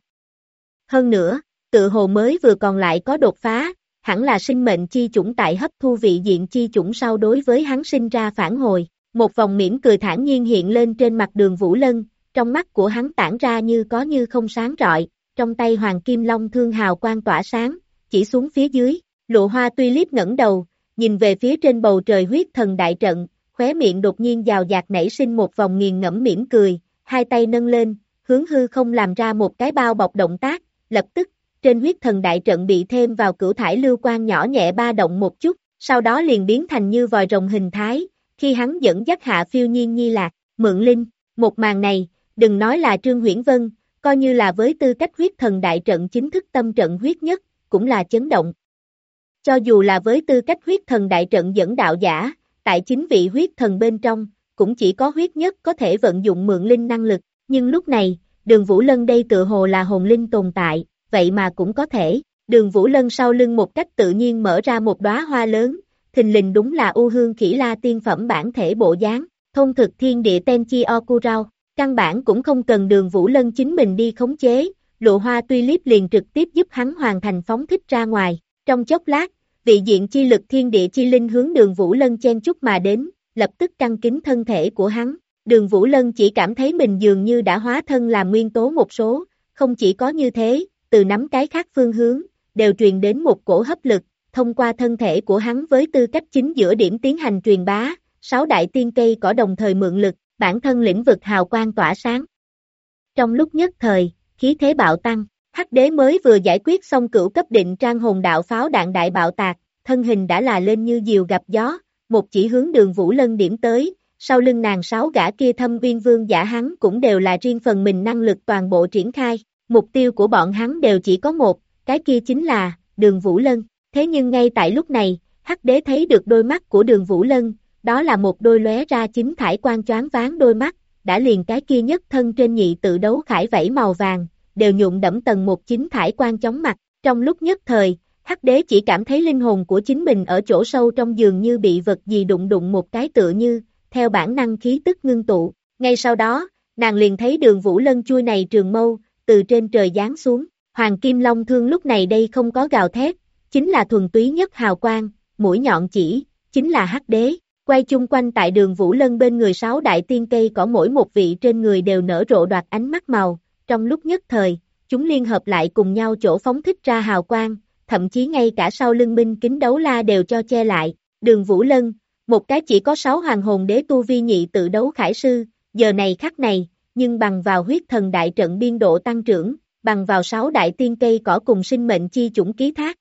Hơn nữa, tự hồ mới vừa còn lại có đột phá, hẳn là sinh mệnh chi chủng tại hấp thu vị diện chi chủng sau đối với hắn sinh ra phản hồi. Một vòng mỉm cười thản nhiên hiện lên trên mặt Đường Vũ Lân, trong mắt của hắn tản ra như có như không sáng rọi, trong tay hoàng kim long thương hào quang tỏa sáng, chỉ xuống phía dưới, Lụa Hoa Tulip ngẩng đầu, nhìn về phía trên bầu trời huyết thần đại trận, khóe miệng đột nhiên giào dạt nảy sinh một vòng nghiền ngẫm mỉm cười, hai tay nâng lên, hướng hư không làm ra một cái bao bọc động tác, lập tức, trên huyết thần đại trận bị thêm vào cửu thải lưu quang nhỏ nhẹ ba động một chút, sau đó liền biến thành như vòi rồng hình thái, khi hắn dẫn dắt Hạ Phiêu Nhiên Nhi Lạc, Mượn Linh, một màn này, đừng nói là Trương Huyễn Vân, coi như là với tư cách huyết thần đại trận chính thức tâm trận huyết nhất, cũng là chấn động. Cho dù là với tư cách huyết thần đại trận dẫn đạo giả, tại chính vị huyết thần bên trong, cũng chỉ có huyết nhất có thể vận dụng mượn linh năng lực, nhưng lúc này, Đường Vũ Lân đây tựa hồ là hồn linh tồn tại, vậy mà cũng có thể, Đường Vũ Lân sau lưng một cách tự nhiên mở ra một đóa hoa lớn, thình lình đúng là U Hương Khỉ La tiên phẩm bản thể bộ dáng, thông thực thiên địa Tenchi Okurao, căn bản cũng không cần Đường Vũ Lân chính mình đi khống chế, Lụa Hoa Tulip liền trực tiếp giúp hắn hoàn thành phóng thích ra ngoài, trong chốc lát, vị diện chi lực thiên địa chi linh hướng Đường Vũ Lân chen chúc mà đến, lập tức căng kín thân thể của hắn. Đường Vũ Lân chỉ cảm thấy mình dường như đã hóa thân làm nguyên tố một số, không chỉ có như thế, từ nắm cái khác phương hướng, đều truyền đến một cổ hấp lực, thông qua thân thể của hắn với tư cách chính giữa điểm tiến hành truyền bá, 6 đại tiên cây cỏ đồng thời mượn lực, bản thân lĩnh vực hào quang tỏa sáng. Trong lúc nhất thời, khí thế bạo tăng, Hắc Đế mới vừa giải quyết xong cửu cấp định trang hồn đạo pháo đạn đại bạo tạc, thân hình đã là lên như diều gặp gió, một chỉ hướng Đường Vũ Lân điểm tới, sau lưng nàng 6 gã kia Thâm Uyên Vương giả hắn cũng đều là riêng phần mình năng lực toàn bộ triển khai, mục tiêu của bọn hắn đều chỉ có một, cái kia chính là Đường Vũ Lân. Thế nhưng ngay tại lúc này, Hắc Đế thấy được đôi mắt của Đường Vũ Lân, đó là một đôi lóe ra chính thải quang choáng váng đôi mắt, đã liền cái kia nhất thân trên nhị tự đấu khải vảy màu vàng, đều nhuộm đẫm tầng một chính thải quang chóng mặt. Trong lúc nhất thời, Hắc Đế chỉ cảm thấy linh hồn của chính mình ở chỗ sâu trong giường như bị vật gì đụng đụng một cái tựa như, theo bản năng khí tức ngưng tụ. Ngay sau đó, nàng liền thấy Đường Vũ Lân chui này trường mâu, từ trên trời giáng xuống. Hoàng Kim Long thương lúc này đây không có gào thét, chính là thuần túy nhất hào quang, mũi nhọn chỉ, chính là Hắc Đế. Quay chung quanh tại Đường Vũ Lân bên người 6 đại tiên cây cỏ mỗi một vị trên người đều nở rộ đoạt ánh mắt màu, trong lúc nhất thời, chúng liên hợp lại cùng nhau chỗ phóng thích ra hào quang, thậm chí ngay cả sau lưng binh kính đấu la đều cho che lại. Đường Vũ Lân, một cái chỉ có 6 hoàng hồn đế tu vi nhị tự đấu khải sư, giờ này khắc này, nhưng bằng vào huyết thần đại trận biên độ tăng trưởng, bằng vào 6 đại tiên cây cỏ cùng sinh mệnh chi chủng ký thác.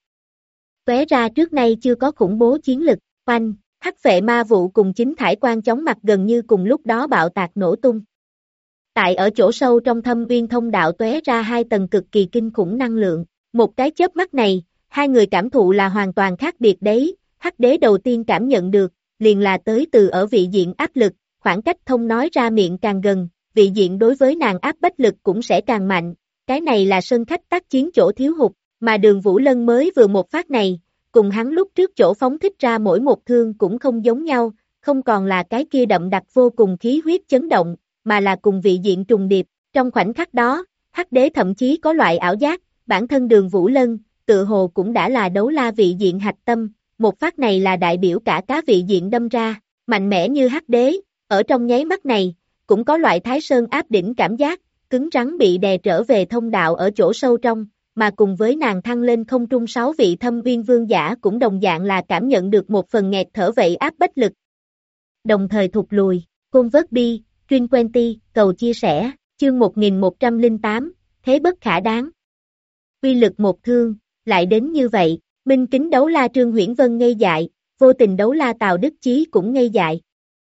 Tóe ra trước nay chưa có khủng bố chiến lực, oanh, hắc vệ ma vụ cùng chính thải quang chóng mặt gần như cùng lúc đó bạo tạc nổ tung. Tại ở chỗ sâu trong Thâm Uyên thông đạo tóe ra 2 tầng cực kỳ kinh khủng năng lượng, một cái chớp mắt này, hai người cảm thụ là hoàn toàn khác biệt đấy, Hắc Đế đầu tiên cảm nhận được, liền là tới từ ở vị diện áp lực, khoảng cách thông nói ra miệng càng gần, vị diện đối với nàng áp bách lực cũng sẽ càng mạnh, cái này là sân khách tác chiến chỗ thiếu hụt, mà Đường Vũ Lân mới vừa một phát này, cùng hắn lúc trước chỗ phóng thích ra mỗi một thương cũng không giống nhau, không còn là cái kia đậm đặc vô cùng khí huyết chấn động, mà là cùng vị diện trùng điệp, trong khoảnh khắc đó, Hắc Đế thậm chí có loại ảo giác, bản thân Đường Vũ Lân, tự hồ cũng đã là đấu la vị diện hạch tâm, một phát này là đại biểu cả vị diện đâm ra, mạnh mẽ như Hắc Đế, Ở trong nháy mắt này, cũng có loại Thái Sơn áp đỉnh cảm giác, cứng rắn bị đè trở về thông đạo ở chỗ sâu trong, mà cùng với nàng thăng lên không trung 6 vị Thâm Uyên Vương giả cũng đồng dạng là cảm nhận được một phần nghẹt thở vậy áp bách lực. Đồng thời thụt lùi, Côn vớt bi, Truyền Quenty, cầu chia sẻ, chương 1108, thế bất khả đáng. Uy lực một thương, lại đến như vậy, Minh Kính Đấu La Trương Huyễn Vân ngây dại, Vô Tình Đấu La Tào Đức Chí cũng ngây dại.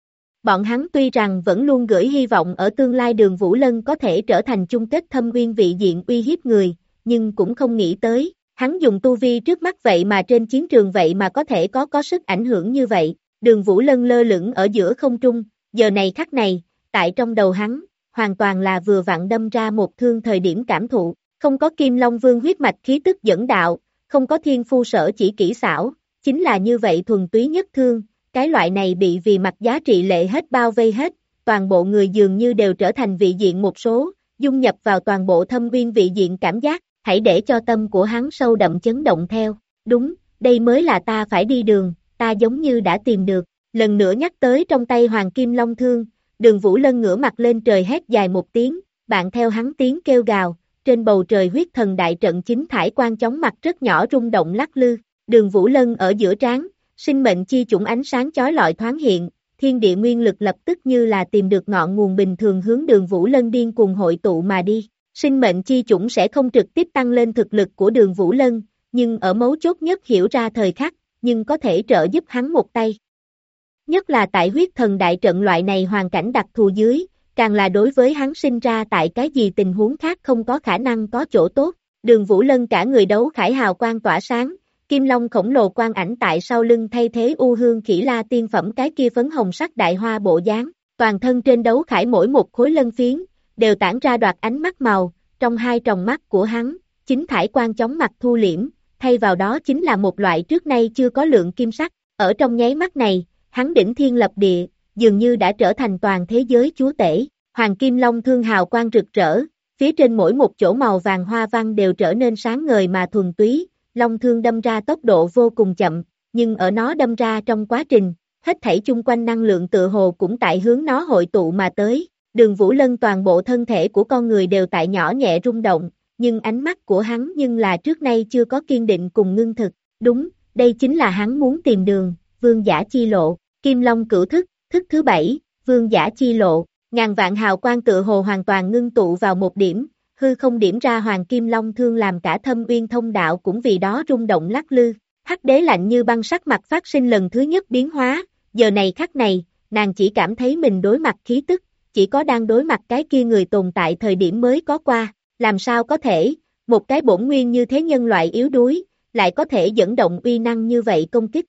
Bọn hắn tuy rằng vẫn luôn gửi hy vọng ở tương lai Đường Vũ Lân có thể trở thành chung kết Thâm Uyên vị diện uy hiếp người, nhưng cũng không nghĩ tới, hắn dùng tu vi trước mắt vậy mà trên chiến trường vậy mà có thể có sức ảnh hưởng như vậy. Đường Vũ Lân lơ lửng ở giữa không trung, giờ này khắc này, tại trong đầu hắn, hoàn toàn là vừa vặn đâm ra một thương thời điểm cảm thụ, không có Kim Long Vương huyết mạch khí tức dẫn đạo, không có thiên phu sở chỉ kỹ xảo, chính là như vậy thuần túy nhất thương, cái loại này bị vì mặt giá trị lệ hết bao vây hết, toàn bộ người dường như đều trở thành vị diện một số, dung nhập vào toàn bộ Thâm Uyên vị diện cảm giác, hãy để cho tâm của hắn sâu đậm chấn động theo, đúng, đây mới là ta phải đi đường, ta giống như đã tìm được, lần nữa nhắc tới trong tay Hoàng Kim Long Thương, Đường Vũ Lân ngửa mặt lên trời hét dài một tiếng, bạn theo hắn tiếng kêu gào, trên bầu trời huyết thần đại trận chính thải quang chóng mặt rất nhỏ rung động lắc lư, Đường Vũ Lân ở giữa trán, sinh mệnh chi chủng ánh sáng chói lọi thoáng hiện, thiên địa nguyên lực lập tức như là tìm được ngọn nguồn bình thường hướng Đường Vũ Lân điên cuồng hội tụ mà đi. Sinh mệnh chi chủng sẽ không trực tiếp tăng lên thực lực của Đường Vũ Lân, nhưng ở mấu chốt nhất hiểu ra thời khắc, nhưng có thể trợ giúp hắn một tay. Nhất là tại huyết thần đại trận loại này hoàn cảnh đặc thù dưới, càng là đối với hắn sinh ra tại cái gì tình huống khác không có khả năng có chỗ tốt. Đường Vũ Lân cả người đấu khải hào quang tỏa sáng, kim long khổng lồ quang ảnh tại sau lưng thay thế u hương khỉ la tiên phẩm cái kia phấn hồng sắc đại hoa bộ dáng, toàn thân trên đấu khải mỗi một khối lân phiến, đều tản ra đoạt ánh mắt màu, trong hai tròng mắt của hắn, chính thải quang chóng mặt thu liễm, thay vào đó chính là một loại trước nay chưa có lượng kim sắc, ở trong nháy mắt này, hắn đỉnh thiên lập địa, dường như đã trở thành toàn thế giới chúa tể, Hoàng Kim Long Thương hào quang rực rỡ, phía trên mỗi một chỗ màu vàng hoa văn đều trở nên sáng ngời mà thuần túy, Long Thương đâm ra tốc độ vô cùng chậm, nhưng ở nó đâm ra trong quá trình, hết thảy chung quanh năng lượng tựa hồ cũng tại hướng nó hội tụ mà tới. Đường Vũ Lân toàn bộ thân thể của con người đều tại nhỏ nhẹ rung động, nhưng ánh mắt của hắn nhưng là trước nay chưa có kiên định cùng ngưng thực, đúng, đây chính là hắn muốn tìm đường, vương giả chi lộ, Kim Long cửu thức, thức thứ 7, vương giả chi lộ, ngàn vạn hào quang tựa hồ hoàn toàn ngưng tụ vào một điểm, hư không điểm ra Hoàng Kim Long Thương làm cả Thâm Uyên thông đạo cũng vì đó rung động lắc lư, Hắc Đế lạnh như băng sắc mặt phát sinh lần thứ nhất biến hóa, giờ này khắc này, nàng chỉ cảm thấy mình đối mặt khí tức, chỉ có đang đối mặt cái kia người tồn tại thời điểm mới có qua, làm sao có thể, một cái bổn nguyên như thế nhân loại yếu đuối, lại có thể dẫn động uy năng như vậy công kích.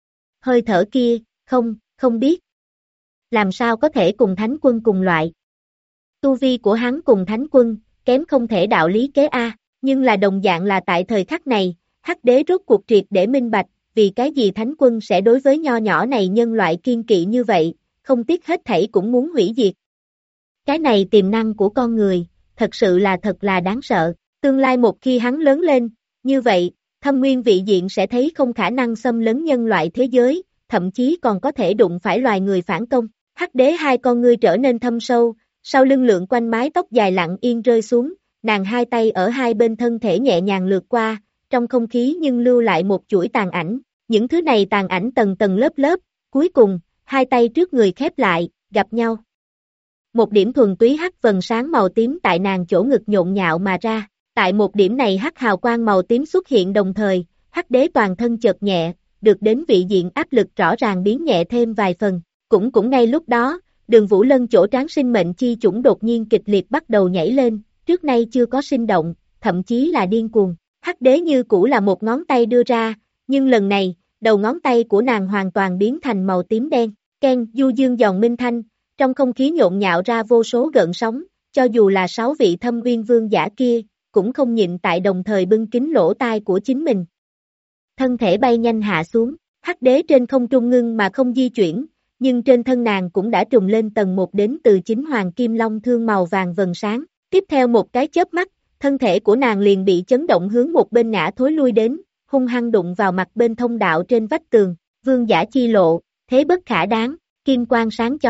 Hơi thở kia, không biết. Làm sao có thể cùng Thánh Quân cùng loại. Tu vi của hắn cùng Thánh Quân, kém không thể đạo lý kế A, nhưng là đồng dạng là tại thời khắc này, Hắc Đế rốt cuộc triệt để minh bạch, vì cái gì Thánh Quân sẽ đối với nho nhỏ này nhân loại kiên kỵ như vậy, không tiếc hết thảy cũng muốn hủy diệt. Cái này tiềm năng của con người, thật sự là thật là đáng sợ, tương lai một khi hắn lớn lên, như vậy, Thâm Nguyên vị diện sẽ thấy không khả năng xâm lấn nhân loại thế giới, thậm chí còn có thể đụng phải loài người phản công. Hắc Đế hai con ngươi trở nên thâm sâu, sau lưng lượn quanh mái tóc dài lặng yên rơi xuống, nàng hai tay ở hai bên thân thể nhẹ nhàng lướt qua, trong không khí nhưng lưu lại một chuỗi tàn ảnh, những thứ này tàn ảnh tầng tầng lớp lớp, cuối cùng, hai tay trước người khép lại, gặp nhau. Một điểm thuần túy hắc vầng sáng màu tím tại nàng chỗ ngực nhộn nhạo mà ra, tại một điểm này hắc hào quang màu tím xuất hiện đồng thời, Hắc Đế toàn thân chợt nhẹ, được đến vị diện áp lực rõ ràng biến nhẹ thêm vài phần, cũng ngay lúc đó, Đường Vũ Lân chỗ trán sinh mệnh chi chủng đột nhiên kịch liệt bắt đầu nhảy lên, trước nay chưa có sinh động, thậm chí là điên cuồng, Hắc Đế như cũ là một ngón tay đưa ra, nhưng lần này, đầu ngón tay của nàng hoàn toàn biến thành màu tím đen, Ken, du dương giòn minh thanh, trong không khí nhộn nhạo ra vô số gợn sóng, cho dù là 6 vị Thâm Uyên Vương giả kia, cũng không nhịn tại đồng thời bưng kín lỗ tai của chính mình. Thân thể bay nhanh hạ xuống, Hắc Đế trên không trung ngưng mà không di chuyển, nhưng trên thân nàng cũng đã trùng lên tầng 1 đến từ chính Hoàng Kim Long Thương màu vàng vầng sáng, tiếp theo một cái chớp mắt, thân thể của nàng liền bị chấn động hướng một bên ngã thối lui đến, hung hăng đụng vào mặt bên thông đạo trên vách tường, vương giả chi lộ, thế bất khả đáng, kim quang sáng chói,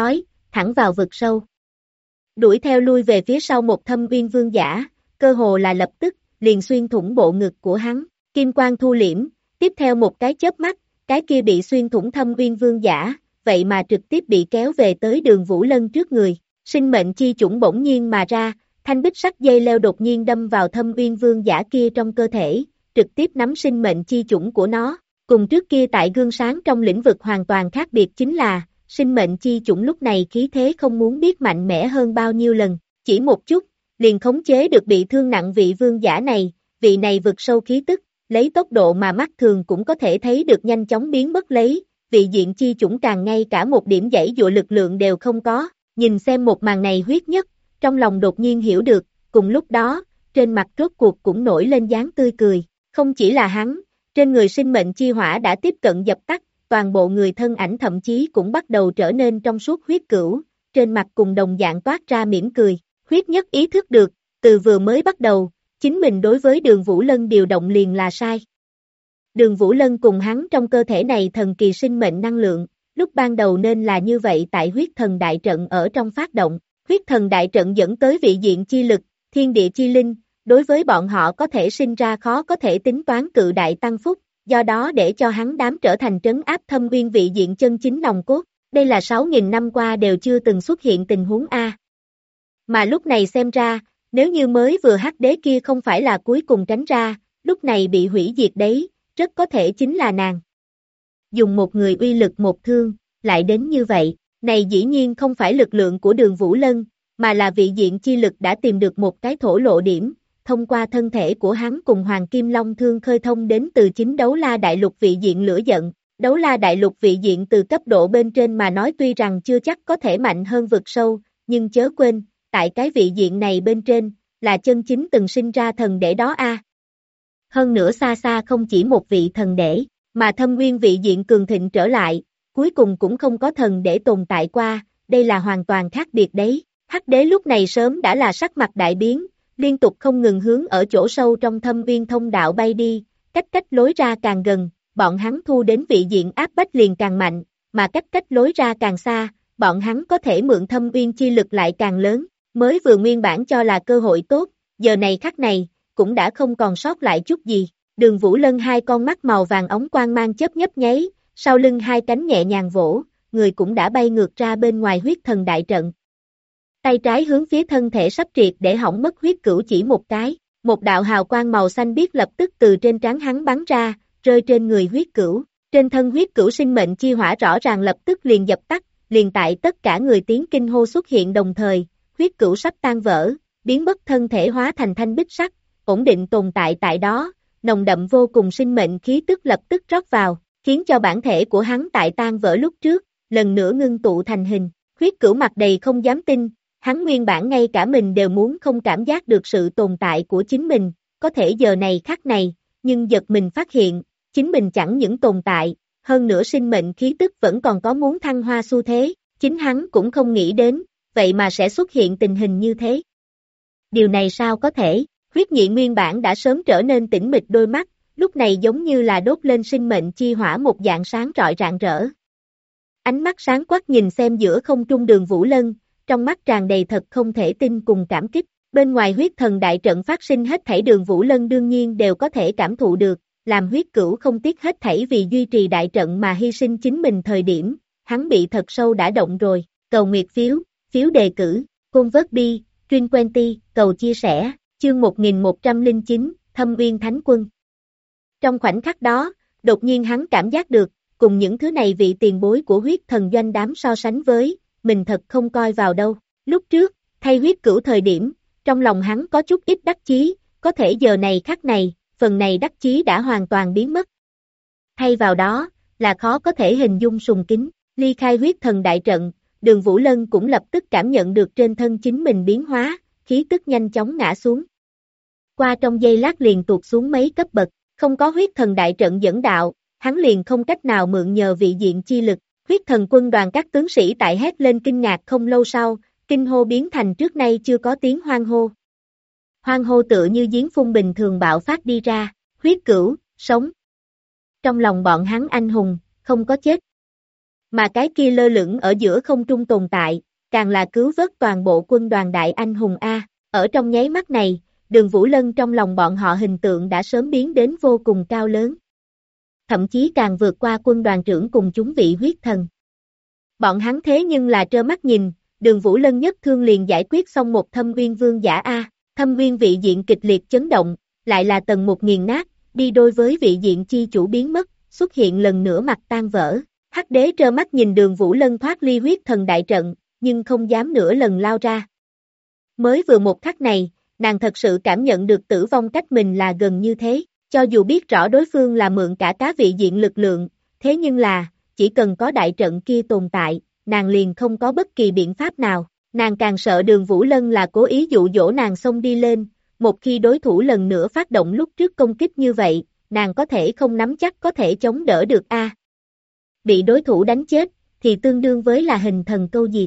thẳng vào vực sâu. Đuổi theo lui về phía sau một Thâm Uyên Vương giả, cơ hồ là lập tức, liền xuyên thủng bộ ngực của hắn, kim quang thu liễm, tiếp theo một cái chớp mắt, cái kia bị xuyên thủng Thâm Uyên Vương giả, vậy mà trực tiếp bị kéo về tới Đường Vũ Lân trước người, sinh mệnh chi chủng bỗng nhiên mà ra, thanh bích sắc dây leo đột nhiên đâm vào Thâm Uyên Vương giả kia trong cơ thể, trực tiếp nắm sinh mệnh chi chủng của nó, cùng trước kia tại gương sáng trong lĩnh vực hoàn toàn khác biệt chính là, sinh mệnh chi chủng lúc này khí thế không muốn biết mạnh mẽ hơn bao nhiêu lần, chỉ một chút, liền khống chế được bị thương nặng vị vương giả này, vị này vực sâu khí tức, lấy tốc độ mà mắt thường cũng có thể thấy được nhanh chóng biến mất lấy, vị diện chi chủng càng ngay cả một điểm dãy dụa lực lượng đều không có, nhìn xem một màn này huyết nhất, trong lòng đột nhiên hiểu được, cùng lúc đó, trên mặt rốt cuộc cũng nổi lên dáng tươi cười, không chỉ là hắn, trên người sinh mệnh chi hỏa đã tiếp cận dập tắt, toàn bộ người thân ảnh thậm chí cũng bắt đầu trở nên trong suốt huyết cửu, trên mặt cùng đồng dạng toát ra mỉm cười, huyết nhất ý thức được, từ vừa mới bắt đầu, chính mình đối với Đường Vũ Lân điều động liền là sai. Đường Vũ Lân cùng hắn trong cơ thể này thần kỳ sinh mệnh năng lượng, lúc ban đầu nên là như vậy tại huyết thần đại trận ở trong phát động, huyết thần đại trận dẫn tới vị diện chi lực, thiên địa chi linh, đối với bọn họ có thể sinh ra khó có thể tính toán cự đại tăng phúc, do đó để cho hắn đám trở thành trấn áp Thâm Uyên vị diện chân chính nòng cốt, đây là 6.000 năm qua đều chưa từng xuất hiện tình huống A. Mà lúc này xem ra, nếu như mới vừa hắc đế kia không phải là cuối cùng tránh ra, lúc này bị hủy diệt đấy, rất có thể chính là nàng. Dùng một người uy lực một thương, lại đến như vậy, này dĩ nhiên không phải lực lượng của Đường Vũ Lân, mà là vị diện chi lực đã tìm được một cái thổ lộ điểm, thông qua thân thể của hắn cùng Hoàng Kim Long thương khơi thông đến từ chính Đấu La Đại Lục vị diện lửa giận. Đấu La Đại Lục vị diện từ cấp độ bên trên mà nói tuy rằng chưa chắc có thể mạnh hơn vực sâu, nhưng chớ quên, tại cái vị diện này bên trên, là chân chính từng sinh ra thần đế đó a. Hơn nữa xa xa không chỉ một vị thần đế, mà Thâm Uyên vị diện cường thịnh trở lại, cuối cùng cũng không có thần đế tồn tại qua, đây là hoàn toàn khác biệt đấy. Hắc đế lúc này sớm đã là sắc mặt đại biến, liên tục không ngừng hướng ở chỗ sâu trong Thâm Uyên thông đạo bay đi, cách lối ra càng gần, bọn hắn thu đến vị diện áp bách liền càng mạnh, mà cách lối ra càng xa, bọn hắn có thể mượn Thâm Uyên chi lực lại càng lớn, mới vừa nguyên bản cho là cơ hội tốt, giờ này khắc này, cũng đã không còn sót lại chút gì. Đường Vũ Lân hai con mắt màu vàng ống quang mang chớp nhấp nháy, sau lưng hai cánh nhẹ nhàng vỗ, người cũng đã bay ngược ra bên ngoài huyết thần đại trận. Tay trái hướng phía thân thể sắp triệt để hỏng mất huyết cửu chỉ một cái, một đạo hào quang màu xanh biếc lập tức từ trên trán hắn bắn ra, rơi trên người huyết cửu. Trên thân huyết cửu sinh mệnh chi hỏa rõ ràng lập tức liền dập tắt, liền tại tất cả người tiếng kinh hô xuất hiện đồng thời, huyết cửu sắp tan vỡ, biến mất thân thể hóa thành thanh bích sắc, ổn định tồn tại tại đó, nồng đậm vô cùng sinh mệnh khí tức lập tức rót vào, khiến cho bản thể của hắn tại tan vỡ lúc trước, lần nữa ngưng tụ thành hình. Huyết cửu mặt đầy không dám tin, hắn nguyên bản ngay cả mình đều muốn không cảm giác được sự tồn tại của chính mình, có thể giờ này khắc này, nhưng giật mình phát hiện, chính mình chẳng những tồn tại, hơn nữa sinh mệnh khí tức vẫn còn có muốn thăng hoa xu thế, chính hắn cũng không nghĩ đến, vậy mà sẽ xuất hiện tình hình như thế. Điều này sao có thể, huyết nhị nguyên bản đã sớm trở nên tĩnh mịch đôi mắt, lúc này giống như là đốt lên sinh mệnh chi hỏa một dạng sáng rọi rạng rỡ. Ánh mắt sáng quắc nhìn xem giữa không trung Đường Vũ Lân, trong mắt tràn đầy thật không thể tin cùng cảm kích, bên ngoài huyết thần đại trận phát sinh hết thảy Đường Vũ Lân đương nhiên đều có thể cảm thụ được, làm huyết cửu không tiếc hết thảy vì duy trì đại trận mà hy sinh chính mình thời điểm, hắn bị thật sâu đã động rồi, cầu nguyệt phiếu đề cử, côn vớt bi, Trinh Quenty, cầu chia sẻ, chương 1109, Thâm Uyên Thánh Quân. Trong khoảnh khắc đó, đột nhiên hắn cảm giác được, cùng những thứ này vị tiền bối của huyết thần doanh đám so sánh với, mình thật không coi vào đâu. Lúc trước, thay huyết cửu thời điểm, trong lòng hắn có chút ít đắc chí, có thể giờ này khắc này, phần này đắc chí đã hoàn toàn biến mất. Thay vào đó, là khó có thể hình dung sùng kính, ly khai huyết thần đại trận, Đường Vũ Lân cũng lập tức cảm nhận được trên thân chính mình biến hóa, khí tức nhanh chóng ngã xuống. Qua trong giây lát liền tụt xuống mấy cấp bậc, không có huyết thần đại trận dẫn đạo, hắn liền không cách nào mượn nhờ vị diện chi lực. Huyết thần quân đoàn các tướng sĩ tại hét lên kinh ngạc không lâu sau, kinh hô biến thành trước nay chưa có tiếng hoan hô. Hoan hô tựa như giếng phun bình thường bạo phát đi ra, huyết cửu, sống. Trong lòng bọn hắn anh hùng, không có chết. Mà cái kia lơ lửng ở giữa không trung tồn tại, càng là cứu vớt toàn bộ quân đoàn đại anh hùng A. Ở trong nháy mắt này, Đường Vũ Lân trong lòng bọn họ hình tượng đã sớm biến đến vô cùng cao lớn. Thậm chí càng vượt qua quân đoàn trưởng cùng chúng vị huyết thần. Bọn hắn thế nhưng là trơ mắt nhìn, Đường Vũ Lân nhất thương liền giải quyết xong một Thâm Uyên vương giả A. Thâm Uyên vị diện kịch liệt chấn động, lại là tầng một nghiền nát, đi đôi với vị diện chi chủ biến mất, xuất hiện lần nữa mặt tan vỡ. Hắc đế trơ mắt nhìn Đường Vũ Lân thoát ly huyết thần đại trận, nhưng không dám nửa lần lao ra. Mới vừa một khắc này, nàng thật sự cảm nhận được tử vong cách mình là gần như thế, cho dù biết rõ đối phương là mượn cả cá vị diện lực lượng, thế nhưng là, chỉ cần có đại trận kia tồn tại, nàng liền không có bất kỳ biện pháp nào, nàng càng sợ Đường Vũ Lân là cố ý dụ dỗ nàng xông đi lên, một khi đối thủ lần nữa phát động lúc trước công kích như vậy, nàng có thể không nắm chắc có thể chống đỡ được a. Bị đối thủ đánh chết, thì tương đương với là hình thần câu diệt.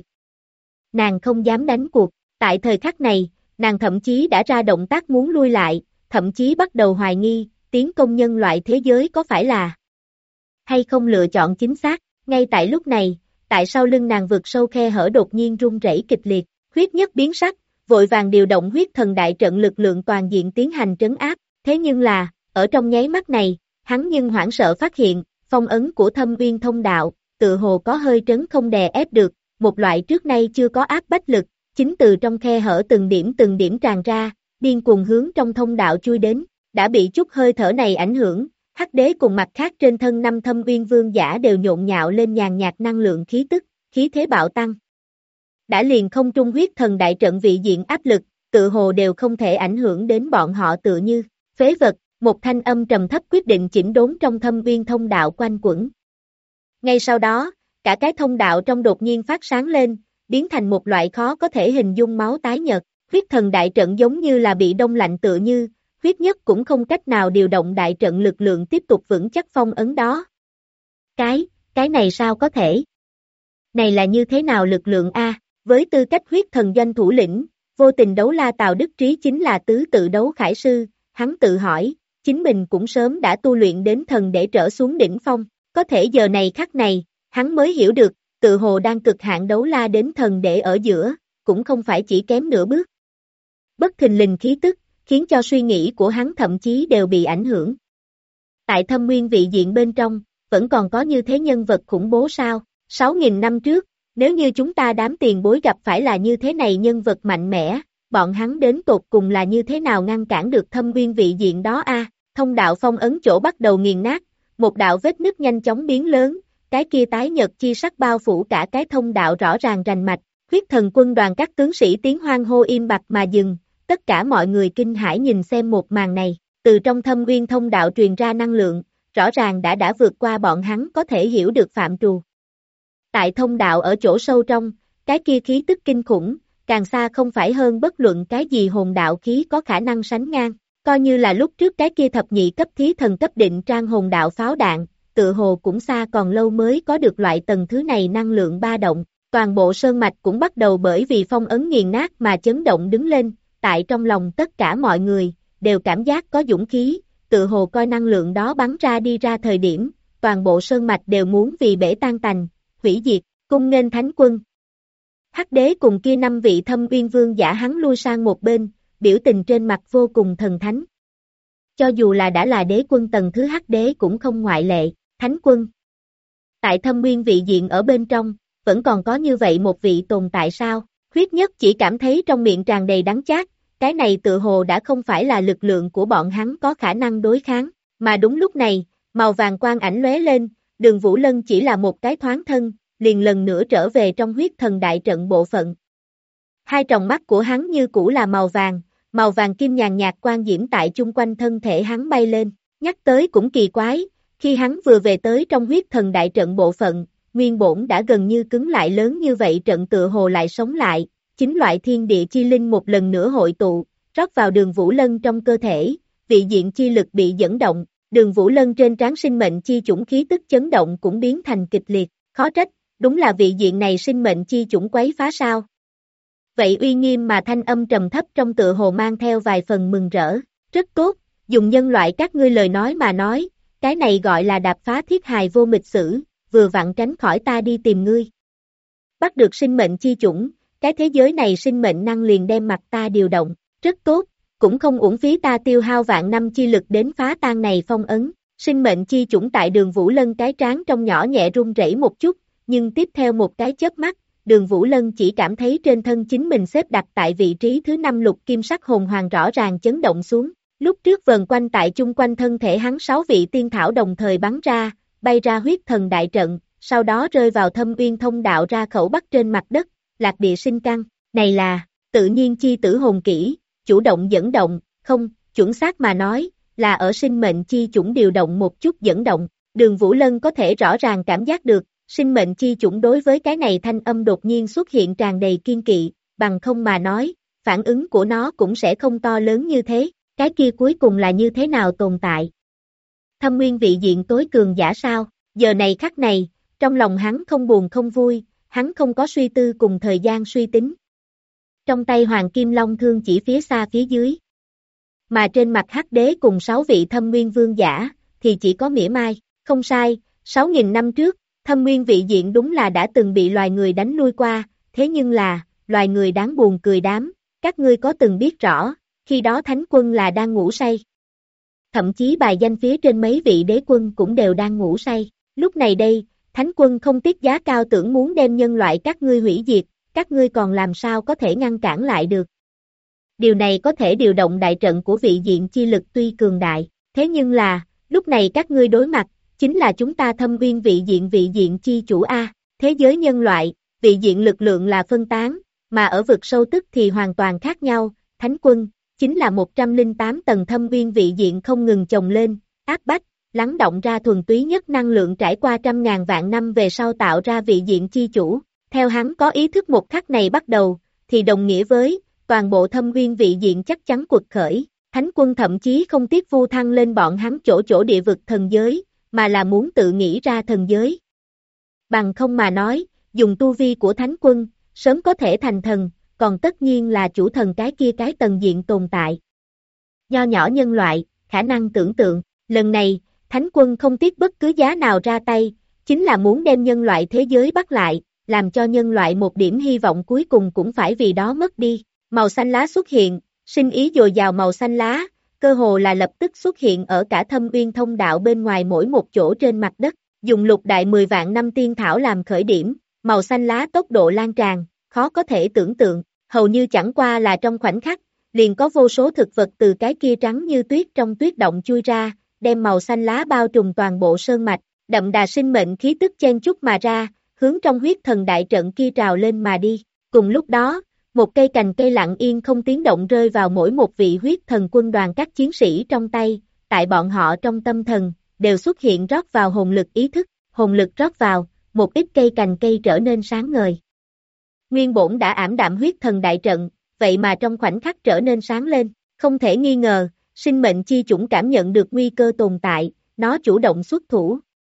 Nàng không dám đánh cuộc, tại thời khắc này, nàng thậm chí đã ra động tác muốn lui lại, thậm chí bắt đầu hoài nghi, tiến công nhân loại thế giới có phải là hay không lựa chọn chính xác. Ngay tại lúc này, tại sau lưng nàng vực sâu khe hở đột nhiên rung rẩy kịch liệt, huyết nhất biến sắc, vội vàng điều động huyết thần đại trận lực lượng toàn diện tiến hành trấn áp, thế nhưng là, ở trong nháy mắt này, hắn nhưng hoảng sợ phát hiện, phong ấn của Thâm Uyên thông đạo, tự hồ có hơi trấn không đè ép được, một loại trước nay chưa có áp bách lực, chính từ trong khe hở từng điểm tràn ra, điên cuồng hướng trong thông đạo chui đến, đã bị chút hơi thở này ảnh hưởng, Hắc đế cùng mặt khác trên thân năm Thâm Uyên vương giả đều nhộn nhạo lên nhàn nhạt năng lượng khí tức, khí thế bạo tăng. Đã liền không trung huyết thần đại trận vị diện áp lực, tự hồ đều không thể ảnh hưởng đến bọn họ tựa như, phế vật, một thanh âm trầm thấp quyết định chỉnh đốn trong Thâm Uyên thông đạo quanh quẩn. Ngay sau đó, cả cái thông đạo trong đột nhiên phát sáng lên, biến thành một loại khó có thể hình dung máu tái nhợt, huyết thần đại trận giống như là bị đông lạnh tựa như, huyết nhất cũng không cách nào điều động đại trận lực lượng tiếp tục vững chắc phong ấn đó. Cái này sao có thể? Này là như thế nào lực lượng A? Với tư cách huyết thần doanh thủ lĩnh, vô tình đấu la Tào Đức Trí chính là tứ tự đấu khải sư, hắn tự hỏi, chính mình cũng sớm đã tu luyện đến thần để trở xuống đỉnh phong, có thể giờ này khắc này, hắn mới hiểu được, tự hồ đang cực hạn đấu la đến thần để ở giữa, cũng không phải chỉ kém nửa bước. Bất thình lình khí tức, khiến cho suy nghĩ của hắn thậm chí đều bị ảnh hưởng. Tại Thâm Nguyên vị diện bên trong, vẫn còn có như thế nhân vật khủng bố sao? 6.000 năm trước, nếu như chúng ta đám tiền bối gặp phải là như thế này nhân vật mạnh mẽ, bọn hắn đến tột cùng là như thế nào ngăn cản được Thâm Nguyên vị diện đó a? Thông đạo phong ấn chỗ bắt đầu nghiền nát, một đạo vết nứt nhanh chóng biến lớn, cái kia tái nhợt chi sắc bao phủ cả cái thông đạo rõ ràng rành mạch, huyết thần quân đoàn các tướng sĩ tiếng hoan hô im bặt mà dừng, tất cả mọi người kinh hãi nhìn xem một màn này, từ trong Thâm Nguyên thông đạo truyền ra năng lượng, rõ ràng đã vượt qua bọn hắn có thể hiểu được phạm trù. Tại thông đạo ở chỗ sâu trong, cái kia khí tức kinh khủng, càng xa không phải hơn bất luận cái gì hồn đạo khí có khả năng sánh ngang, coi như là lúc trước cái kia thập nhị cấp thí thần cấp định trang hồn đạo pháo đạn, tự hồ cũng xa còn lâu mới có được loại tầng thứ này năng lượng ba động, toàn bộ sơn mạch cũng bắt đầu bởi vì phong ấn nghiền nát mà chấn động đứng lên, tại trong lòng tất cả mọi người, đều cảm giác có dũng khí, tự hồ coi năng lượng đó bắn ra đi ra thời điểm, toàn bộ sơn mạch đều muốn vì bể tan tành, hủy diệt, cung nghênh thánh quân. Hắc đế cùng kia 5 vị Thâm Uyên vương giả hắn lui sang một bên, biểu tình trên mặt vô cùng thần thánh. Cho dù là đã là đế quân tầng thứ Hắc đế cũng không ngoại lệ, thánh quân. Tại Thâm Uyên vị diện ở bên trong, vẫn còn có như vậy một vị tồn tại sao? Huyết nhất chỉ cảm thấy trong miệng tràn đầy đắng chát, cái này tự hồ đã không phải là lực lượng của bọn hắn có khả năng đối kháng, mà đúng lúc này, màu vàng quang ảnh lóe lên, Đường Vũ Lân chỉ là một cái thoáng thân, liền lần nữa trở về trong huyết thần đại trận bộ phận. Hai tròng mắt của hắn như cũ là màu vàng kim nhàn nhạt quang diễm tại chung quanh thân thể hắn bay lên, nhắc tới cũng kỳ quái, khi hắn vừa về tới trong huyết thần đại trận bộ phận, nguyên bổn đã gần như cứng lại lớn như vậy trận tựa hồ lại sống lại, chính loại thiên địa chi linh một lần nữa hội tụ, rót vào Đường Vũ Lân trong cơ thể, vị diện chi lực bị dẫn động, Đường Vũ Lân trên trán sinh mệnh chi chủng khí tức chấn động cũng biến thành kịch liệt, khó trách, đúng là vị diện này sinh mệnh chi chủng quấy phá sao. Vậy uy nghiêm mà thanh âm trầm thấp trong tựa hồ mang theo vài phần mừng rỡ, rất tốt, dùng nhân loại các ngươi lời nói mà nói, cái này gọi là đạp phá thiết hài vô mịch sử, vừa vặn tránh khỏi ta đi tìm ngươi. bắt được sinh mệnh chi chủng, cái thế giới này sinh mệnh năng liền đem mặt ta điều động, rất tốt, cũng không uổng phí ta tiêu hao vạn năm chi lực đến phá tan này phong ấn. Sinh mệnh chi chủng tại Đường Vũ Lân cái trán trong nhỏ nhẹ run rẩy một chút, nhưng tiếp theo một cái chớp mắt, Đường Vũ Lân chỉ cảm thấy trên thân chính mình xếp đặt tại vị trí thứ 5 lục kim sắc hồn hoàng rõ ràng chấn động xuống. Lúc trước vần quanh tại chung quanh thân thể hắn 6 vị tiên thảo đồng thời bắn ra, bay ra huyết thần đại trận, sau đó rơi vào thâm uyên thông đạo ra khẩu bắc trên mặt đất, lạc địa sinh căn. Này là tự nhiên chi tử hồn kỹ, chủ động dẫn động, không, chuẩn xác mà nói, là ở sinh mệnh chi chủng điều động một chút dẫn động. Đường Vũ Lân có thể rõ ràng cảm giác được, sinh mệnh chi chủng đối với cái này thanh âm đột nhiên xuất hiện tràn đầy kiên kỵ, bằng không mà nói, phản ứng của nó cũng sẽ không to lớn như thế, cái kia cuối cùng là như thế nào tồn tại. Thâm nguyên vị diện tối cường giả sao, giờ này khắc này, trong lòng hắn không buồn không vui, hắn không có suy tư cùng thời gian suy tính. Trong tay Hoàng Kim Long thương chỉ phía xa phía dưới. Mà trên mặt Hắc Đế cùng 6 vị thâm nguyên vương giả, thì chỉ có mỉa mai, không sai, 6.000 năm trước, thâm nguyên vị diện đúng là đã từng bị loài người đánh lui qua, thế nhưng là, loài người đáng buồn cười đám, các ngươi có từng biết rõ, khi đó thánh quân là đang ngủ say. Thậm chí bài danh phía trên mấy vị đế quân cũng đều đang ngủ say, lúc này đây, thánh quân không tiếc giá cao tưởng muốn đem nhân loại các ngươi hủy diệt, các ngươi còn làm sao có thể ngăn cản lại được. Điều này có thể điều động đại trận của vị diện chi lực tuy cường đại, thế nhưng là, lúc này các ngươi đối mặt, chính là chúng ta thâm uyên vị diện chi chủ A, thế giới nhân loại, vị diện lực lượng là phân tán, mà ở vực sâu tức thì hoàn toàn khác nhau, thánh quân, chính là 108 tầng thâm uyên vị diện không ngừng chồng lên, áp bách, lắng động ra thuần túy nhất năng lượng trải qua trăm ngàn vạn năm về sau tạo ra vị diện chi chủ, theo hắn có ý thức một khắc này bắt đầu, thì đồng nghĩa với, toàn bộ thâm uyên vị diện chắc chắn quật khởi, thánh quân thậm chí không tiếc vu thăng lên bọn hắn chỗ địa vực thần giới, mà là muốn tự nghĩ ra thần giới. Bằng không mà nói, dùng tu vi của thánh quân, sớm có thể thành thần, còn tất nhiên là chủ thần cái kia cái tầng diện tồn tại. Nho nhỏ nhân loại, khả năng tưởng tượng, lần này, thánh quân không tiếc bất cứ giá nào ra tay, chính là muốn đem nhân loại thế giới bắt lại, làm cho nhân loại một điểm hy vọng cuối cùng cũng phải vì đó mất đi. Màu xanh lá xuất hiện, sinh ý dồi dào màu xanh lá, cơ hồ là lập tức xuất hiện ở cả thâm uyên thông đạo bên ngoài mỗi một chỗ trên mặt đất, dùng lục đại 10 vạn năm tiên thảo làm khởi điểm, màu xanh lá tốc độ lan tràn, khó có thể tưởng tượng, hầu như chẳng qua là trong khoảnh khắc, liền có vô số thực vật từ cái kia trắng như tuyết trong tuyết động chui ra, đem màu xanh lá bao trùm toàn bộ sơn mạch, đậm đà sinh mệnh khí tức chen chúc mà ra, hướng trong huyết thần đại trận kia trào lên mà đi, cùng lúc đó, một cây cành cây lặng yên không tiếng động rơi vào mỗi một vị huyết thần quân đoàn các chiến sĩ trong tay, tại bọn họ trong tâm thần, đều xuất hiện rót vào hồn lực ý thức, hồn lực rót vào, một ít cây cành cây trở nên sáng ngời. Nguyên bổn đã ảm đạm huyết thần đại trận, vậy mà trong khoảnh khắc trở nên sáng lên, không thể nghi ngờ, sinh mệnh chi chủng cảm nhận được nguy cơ tồn tại, nó chủ động xuất thủ.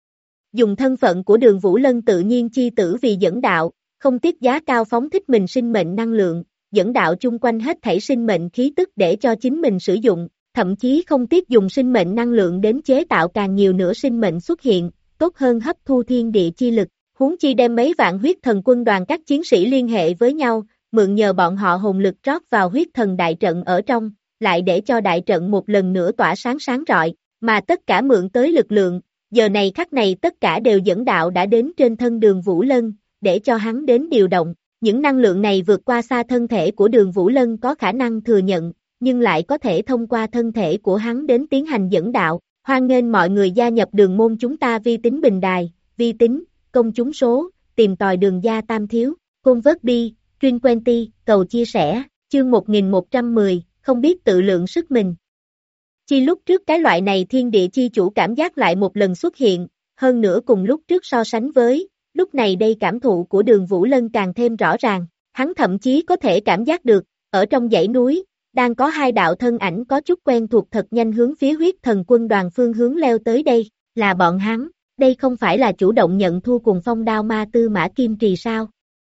Dùng thân phận của Đường Vũ Lân tự nhiên chi tử vì dẫn đạo, không tiếc giá cao phóng thích mình sinh mệnh năng lượng, dẫn đạo chung quanh hết thảy sinh mệnh khí tức để cho chính mình sử dụng, thậm chí không tiếc dùng sinh mệnh năng lượng đến chế tạo càng nhiều nữa sinh mệnh xuất hiện, tốt hơn hấp thu thiên địa chi lực, huống chi đem mấy vạn huyết thần quân đoàn các chiến sĩ liên hệ với nhau, mượn nhờ bọn họ hồn lực rót vào huyết thần đại trận ở trong, lại để cho đại trận một lần nữa tỏa sáng sáng rọi, mà tất cả mượn tới lực lượng, giờ này khắc này tất cả đều dẫn đạo đã đến trên thân Đường Vũ Lân, để cho hắn đến điều động, những năng lượng này vượt qua xa thân thể của Đường Vũ Lân có khả năng thừa nhận, nhưng lại có thể thông qua thân thể của hắn đến tiến hành dẫn đạo, hoan nghênh mọi người gia nhập đường môn chúng ta vi tính bình đài, vi tính, công chúng số, tìm tòi đường gia tam thiếu, côn vớt bi, Truyền Quenty, cầu chia sẻ, chương 1110, không biết tự lượng sức mình. Chi lúc trước cái loại này thiên địa chi chủ cảm giác lại một lần xuất hiện, hơn nữa cùng lúc trước so sánh với, lúc này đây cảm thụ của Đường Vũ Lân càng thêm rõ ràng, hắn thậm chí có thể cảm giác được, ở trong dãy núi, đang có hai đạo thân ảnh có chút quen thuộc thật nhanh hướng phía huyết thần quân đoàn phương hướng leo tới đây, là bọn hắn, đây không phải là chủ động nhận thua cùng phong đao ma tư mã kim trì sao?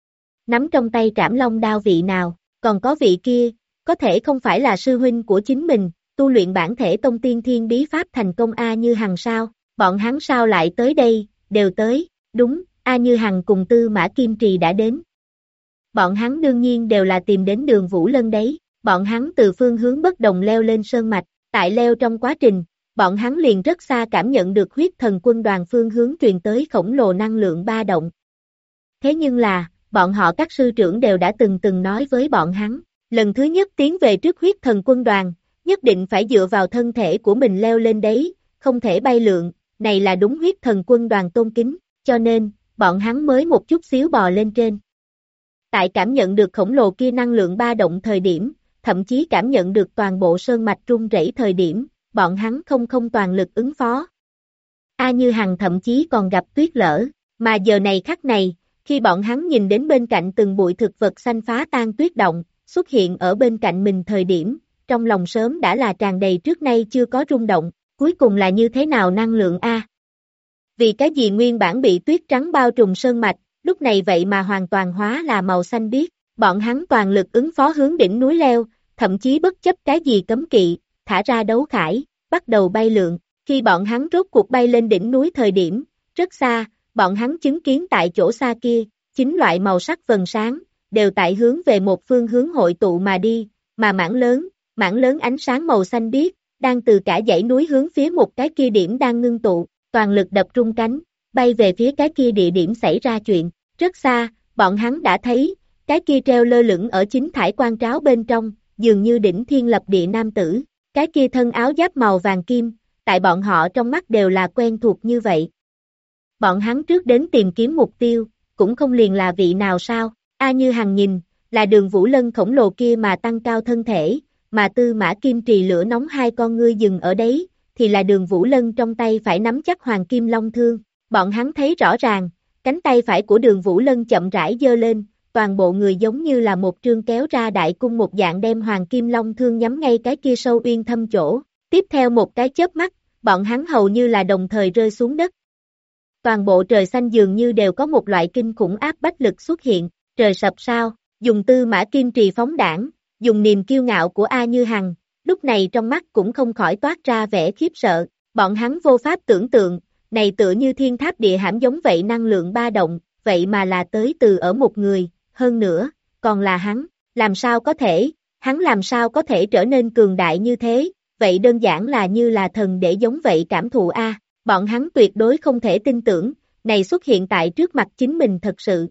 Nắm trong tay trảm long đao vị nào, còn có vị kia, có thể không phải là sư huynh của chính mình, tu luyện bản thể tông tiên thiên bí pháp thành công A Như Hằng sao, bọn hắn sao lại tới đây, đều tới, đúng, A Như Hằng cùng Tư Mã Kim Trì đã đến. Bọn hắn đương nhiên đều là tìm đến Đường Vũ Lân đấy, bọn hắn từ phương hướng bất đồng leo lên sơn mạch, tại leo trong quá trình, bọn hắn liền rất xa cảm nhận được huyết thần quân đoàn phương hướng truyền tới khổng lồ năng lượng ba động. Thế nhưng là, bọn họ các sư trưởng đều đã từng nói với bọn hắn, lần thứ nhất tiến về trước huyết thần quân đoàn, nhất định phải dựa vào thân thể của mình leo lên đấy, không thể bay lượn, này là đúng huyết thần quân đoàn tôn kính, cho nên, bọn hắn mới một chút xíu bò lên trên. Tại cảm nhận được khổng lồ kia năng lượng ba động thời điểm, thậm chí cảm nhận được toàn bộ sơn mạch rung rẩy thời điểm, bọn hắn không toàn lực ứng phó. A Như Hằng thậm chí còn gặp tuyết lở, mà giờ này khắc này, khi bọn hắn nhìn đến bên cạnh từng bụi thực vật xanh phá tan tuyết động, xuất hiện ở bên cạnh mình thời điểm, trong lòng sớm đã là tràn đầy trước nay chưa có rung động, cuối cùng là như thế nào năng lượng A. Vì cái gì nguyên bản bị tuyết trắng bao trùm sơn mạch, lúc này vậy mà hoàn toàn hóa là màu xanh biếc, bọn hắn toàn lực ứng phó hướng đỉnh núi leo, thậm chí bất chấp cái gì cấm kỵ, thả ra đấu khải, bắt đầu bay lượn, khi bọn hắn rốt cuộc bay lên đỉnh núi thời điểm, rất xa, bọn hắn chứng kiến tại chỗ xa kia, 9 loại màu sắc vầng sáng, đều tại hướng về một phương hướng hội tụ mà đi, mà mảng lớn ánh sáng màu xanh biếc, đang từ cả dãy núi hướng phía một cái kia điểm đang ngưng tụ, toàn lực đập rung cánh, bay về phía cái kia địa điểm xảy ra chuyện, rất xa, bọn hắn đã thấy, cái kia treo lơ lửng ở chính thải quang tráo bên trong, dường như đỉnh thiên lập địa nam tử, cái kia thân áo giáp màu vàng kim, tại bọn họ trong mắt đều là quen thuộc như vậy. Bọn hắn trước đến tìm kiếm mục tiêu, cũng không liền là vị nào sao, A Như Hằng nhìn, là Đường Vũ Lân khổng lồ kia mà tăng cao thân thể, mà Tư Mã Kim Trì lửa nóng hai con ngươi dừng ở đấy, thì là Đường Vũ Lân trong tay phải nắm chắc hoàng kim long thương, bọn hắn thấy rõ ràng, cánh tay phải của Đường Vũ Lân chậm rãi giơ lên, toàn bộ người giống như là một trương kéo ra đại cung một dạng đem hoàng kim long thương nhắm ngay cái kia sâu uyên thâm chỗ, tiếp theo một cái chớp mắt, bọn hắn hầu như là đồng thời rơi xuống đất. Toàn bộ trời xanh dường như đều có một loại kinh khủng áp bách lực xuất hiện, trời sập sao, dùng Tư Mã Kim Trì phóng đảng, dùng niềm kiêu ngạo của A Như Hằng, lúc này trong mắt cũng không khỏi toát ra vẻ khiếp sợ, bọn hắn vô pháp tưởng tượng, này tựa như thiên tháp địa hãm giống vậy năng lượng ba động, vậy mà là tới từ ở một người, hơn nữa, còn là hắn, hắn làm sao có thể trở nên cường đại như thế, vậy đơn giản là như là thần để giống vậy cảm thụ A, bọn hắn tuyệt đối không thể tin tưởng, này xuất hiện tại trước mặt chính mình thật sự.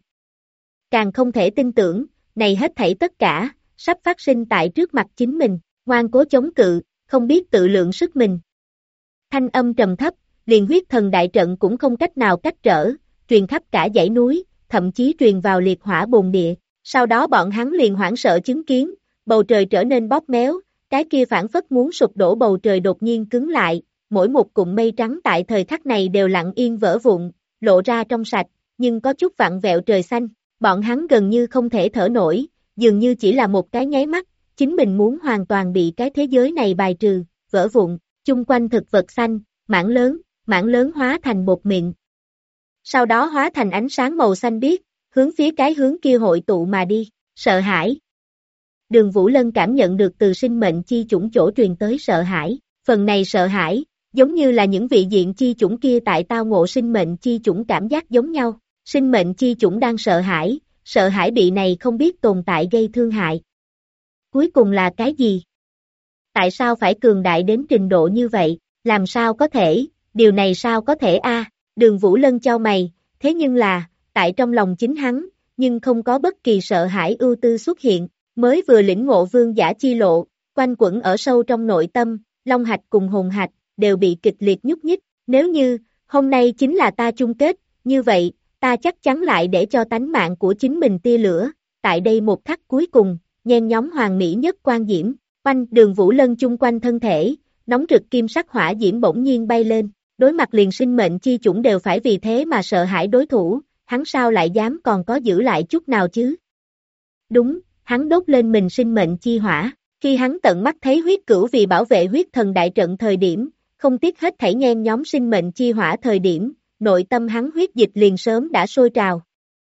Càng không thể tin tưởng, này hết thảy tất cả, sắp phát sinh tại trước mặt chính mình, ngoan cố chống cự, không biết tự lượng sức mình. Thanh âm trầm thấp, liền huyết thần đại trận cũng không cách nào cách trở, truyền khắp cả dãy núi, thậm chí truyền vào liệt hỏa bồn địa. Sau đó bọn hắn liền hoảng sợ chứng kiến, bầu trời trở nên bóp méo, cái kia phản phất muốn sụp đổ bầu trời đột nhiên cứng lại, mỗi một cụm mây trắng tại thời khắc này đều lặng yên vỡ vụn, lộ ra trong sạch, nhưng có chút vặn vẹo trời xanh, bọn hắn gần như không thể thở nổi, dường như chỉ là một cái nháy mắt, chính mình muốn hoàn toàn bị cái thế giới này bài trừ, vỡ vụn, chung quanh thực vật xanh, mảng lớn hóa thành bột mịn. Sau đó hóa thành ánh sáng màu xanh biếc, hướng phía cái hướng kia hội tụ mà đi, sợ hãi. Đường Vũ Lân cảm nhận được từ sinh mệnh chi chủng chỗ truyền tới sợ hãi, phần này sợ hãi, giống như là những vị diện chi chủng kia tại tao ngộ sinh mệnh chi chủng cảm giác giống nhau, sinh mệnh chi chủng đang sợ hãi bị này không biết tồn tại gây thương hại. Cuối cùng là cái gì? Tại sao phải cường đại đến trình độ như vậy, làm sao có thể, điều này sao có thể a? Đường Vũ Lân chau mày, thế nhưng là, tại trong lòng chính hắn, nhưng không có bất kỳ sợ hãi ưu tư xuất hiện, mới vừa lĩnh ngộ vương giả chi lộ, quanh quẩn ở sâu trong nội tâm, long hạch cùng hồn hạch, đều bị kịch liệt nhúc nhích, nếu như, hôm nay chính là ta chung kết, như vậy, ta chắc chắn lại để cho tánh mạng của chính mình tia lửa, tại đây một khắc cuối cùng, nhen nhóm hoàng mỹ nhất quan diễm, quanh Đường Vũ Lân chung quanh thân thể, nóng rực kim sắc hỏa diễm bỗng nhiên bay lên, đối mặt liền sinh mệnh chi chủng đều phải vì thế mà sợ hãi đối thủ, hắn sao lại dám còn có giữ lại chút nào chứ? Đúng, hắn đốt lên mình sinh mệnh chi hỏa, khi hắn tận mắt thấy huyết cửu vì bảo vệ huyết thần đại trận thời điểm, không tiếc hết thảy nhen nhóm sinh mệnh chi hỏa thời điểm, nội tâm hắn huyết dịch liền sớm đã sôi trào.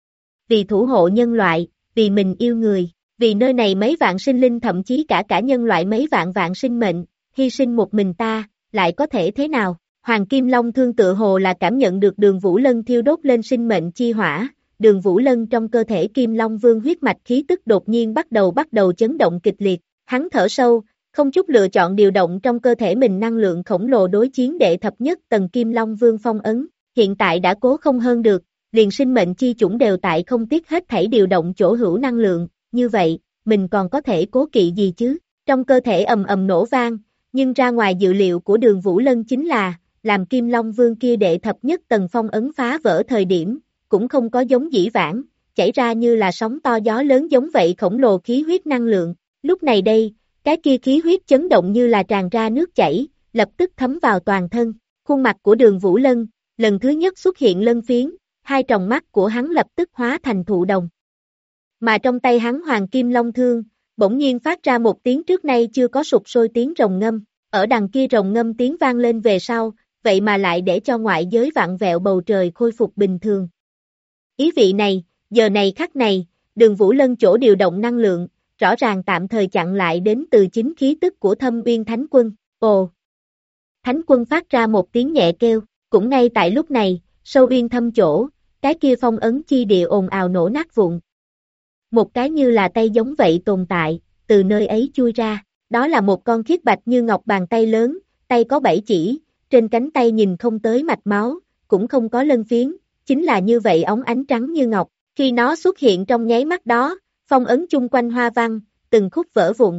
Vì thủ hộ nhân loại, vì mình yêu người, vì nơi này mấy vạn sinh linh thậm chí cả nhân loại mấy vạn sinh mệnh, hy sinh một mình ta, lại có thể thế nào? Hoàng Kim Long Thương tựa hồ là cảm nhận được Đường Vũ Lân thiêu đốt lên sinh mệnh chi hỏa, Đường Vũ Lân trong cơ thể Kim Long Vương huyết mạch khí tức đột nhiên bắt đầu chấn động kịch liệt, hắn thở sâu, không chút lựa chọn điều động trong cơ thể mình năng lượng khổng lồ đối chiến đệ thập nhất tầng Kim Long Vương phong ấn, hiện tại đã cố không hơn được, liền sinh mệnh chi chủng đều tại không tiếc hết thảy điều động chỗ hữu năng lượng, như vậy, mình còn có thể cố kỵ gì chứ, trong cơ thể ầm ầm nổ vang, nhưng ra ngoài dự liệu của Đường Vũ Lân chính là, làm Kim Long Vương kia đệ thập nhất tầng phong ấn phá vỡ thời điểm, cũng không có giống dĩ vãng, chảy ra như là sóng to gió lớn giống vậy khổng lồ khí huyết năng lượng, lúc này đây, cái kia khí huyết chấn động như là tràn ra nước chảy, lập tức thấm vào toàn thân, khuôn mặt của Đường Vũ Lân, lần thứ nhất xuất hiện lân phiến, hai tròng mắt của hắn lập tức hóa thành thụ đồng. Mà trong tay hắn Hoàng Kim Long Thương, bỗng nhiên phát ra một tiếng trước nay chưa có sụp sôi tiếng rồng ngâm, ở đằng kia rồng ngâm tiếng vang lên về sau, vậy mà lại để cho ngoại giới vặn vẹo bầu trời khôi phục bình thường. Ý vị này, giờ này khắc này, Đường Vũ Lân chỗ điều động năng lượng, rõ ràng tạm thời chặn lại đến từ chính khí tức của Thâm Uyên Thánh Quân. Ồ! Thánh Quân phát ra một tiếng nhẹ kêu, cũng ngay tại lúc này, sâu uyên thâm chỗ, cái kia phong ấn chi địa ồn ào nổ nát vụn. Một cái như là tay giống vậy tồn tại, từ nơi ấy chui ra, đó là một con khiết bạch như ngọc bàn tay lớn, tay có 7 chỉ, trên cánh tay nhìn không tới mạch máu, cũng không có lân phiến, chính là như vậy óng ánh trắng như ngọc, khi nó xuất hiện trong nháy mắt đó, phong ấn chung quanh hoa văn, từng khúc vỡ vụn.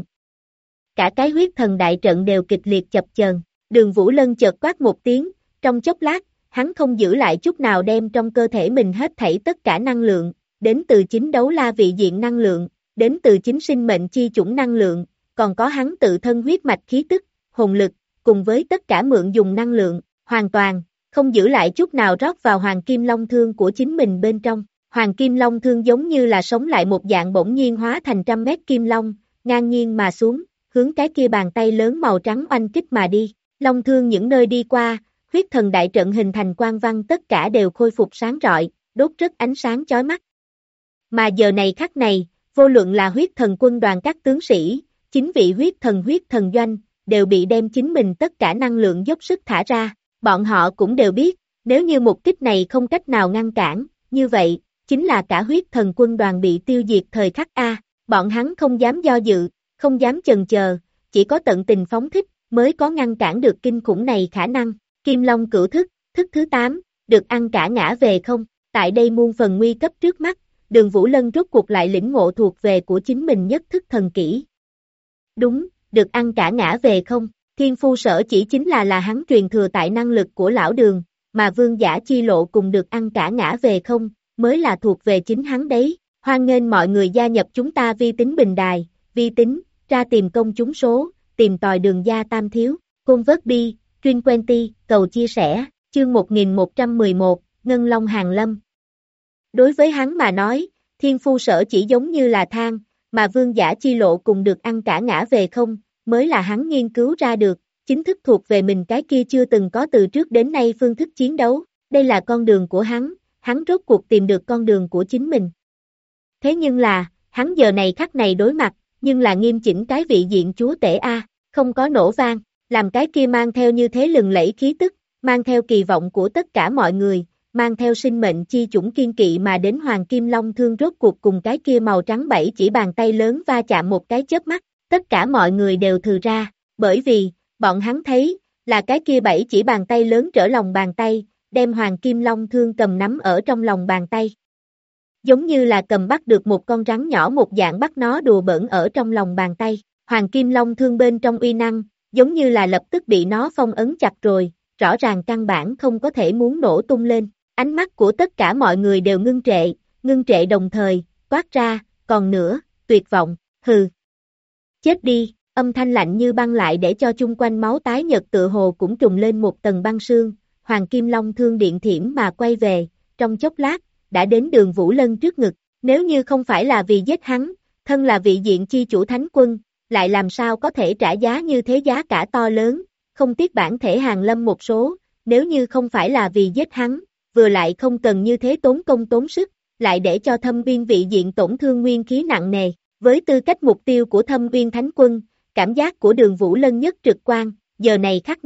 Cả cái huyết thần đại trận đều kịch liệt chập chờn, Đường Vũ Lân chợt quát một tiếng, trong chốc lát, hắn không giữ lại chút nào đem trong cơ thể mình hết thảy tất cả năng lượng, đến từ chính đấu la vị diện năng lượng, đến từ chính sinh mệnh chi chủng năng lượng, còn có hắn tự thân huyết mạch khí tức, hồn lực, cùng với tất cả mượn dùng năng lượng, hoàn toàn, không giữ lại chút nào rót vào Hoàng Kim Long Thương của chính mình bên trong. Hoàng Kim Long Thương giống như là sống lại một dạng bỗng nhiên hóa thành trăm mét kim long, ngang nhiên mà xuống, hướng cái kia bàn tay lớn màu trắng oanh kích mà đi. Long Thương những nơi đi qua, huyết thần đại trận hình thành quang văn tất cả đều khôi phục sáng rọi, đốt rất ánh sáng chói mắt. Mà giờ này khắc này, vô luận là huyết thần quân đoàn các tướng sĩ, chính vị huyết thần doanh, đều bị đem chính mình tất cả năng lượng dốc sức thả ra. Bọn họ cũng đều biết, nếu như một kích này không cách nào ngăn cản, như vậy, chính là cả huyết thần quân đoàn bị tiêu diệt thời khắc A. Bọn hắn không dám do dự, không dám chần chờ, chỉ có tận tình phóng thích, mới có ngăn cản được kinh khủng này khả năng. Kim Long Cửu Thức, thức thứ 8, được ăn cả ngã về không? Tại đây muôn phần nguy cấp trước mắt, Đường Vũ Lân rốt cuộc lại lĩnh ngộ thuộc về của chính mình nhất thức thần kỹ. Đúng, được ăn cả ngã về không? Thiên Phu Sở chỉ chính là hắn truyền thừa tại năng lực của lão Đường, mà Vương Giả Chi Lộ cùng được ăn cả ngã về không, mới là thuộc về chính hắn đấy. Hoan nghênh mọi người gia nhập chúng ta Vi Tính Bình Đài, Vi Tính, ra tìm công chúng số, tìm tòi Đường gia tam thiếu, Côn Vớt Bi, Truyền Quenty, cầu chia sẻ, chương 1111, Ngân Long Hàng Lâm. Đối với hắn mà nói, Thiên Phu Sở chỉ giống như là than, mà Vương Giả Chi Lộ cùng được ăn cả ngã về không, mới là hắn nghiên cứu ra được, chính thức thuộc về mình cái kia chưa từng có từ trước đến nay phương thức chiến đấu, đây là con đường của hắn rốt cuộc tìm được con đường của chính mình. Thế nhưng là, hắn giờ này khắc này đối mặt, nhưng là nghiêm chỉnh cái vị diện chúa tể A, không có nổ vang, làm cái kia mang theo như thế lừng lẫy khí tức, mang theo kỳ vọng của tất cả mọi người, mang theo sinh mệnh chi chủng kiên kỵ mà đến Hoàng Kim Long Thương rốt cuộc cùng cái kia màu trắng 7 chỉ bàn tay lớn va chạm một cái chớp mắt, tất cả mọi người đều thừ ra, bởi vì, bọn hắn thấy, là cái kia 7 chỉ bàn tay lớn trở lòng bàn tay, đem Hoàng Kim Long Thương cầm nắm ở trong lòng bàn tay. Giống như là cầm bắt được một con rắn nhỏ một dạng bắt nó đùa bỡn ở trong lòng bàn tay, Hoàng Kim Long Thương bên trong uy năng, giống như là lập tức bị nó phong ấn chặt rồi, rõ ràng căn bản không có thể muốn nổ tung lên, ánh mắt của tất cả mọi người đều ngưng trệ đồng thời, toát ra, còn nữa, tuyệt vọng, hừ. Chết đi, âm thanh lạnh như băng lại để cho chung quanh máu tái nhợt tựa hồ cũng trùng lên một tầng băng sương, Hoàng Kim Long Thương điện thiểm mà quay về, trong chốc lát, đã đến Đường Vũ Lân trước ngực, nếu như không phải là vì giết hắn, thân là vị diện chi chủ thánh quân, lại làm sao có thể trả giá như thế giá cả to lớn, không tiếc bản thể hàng lâm một số, nếu như không phải là vì giết hắn, vừa lại không cần như thế tốn công tốn sức, lại để cho Thâm Uyên vị diện tổn thương nguyên khí nặng nề, với tư cách mục tiêu của Thâm Uyên Thánh Quân, cảm giác của Đường Vũ Lân nhất trực quan, giờ này khắc này,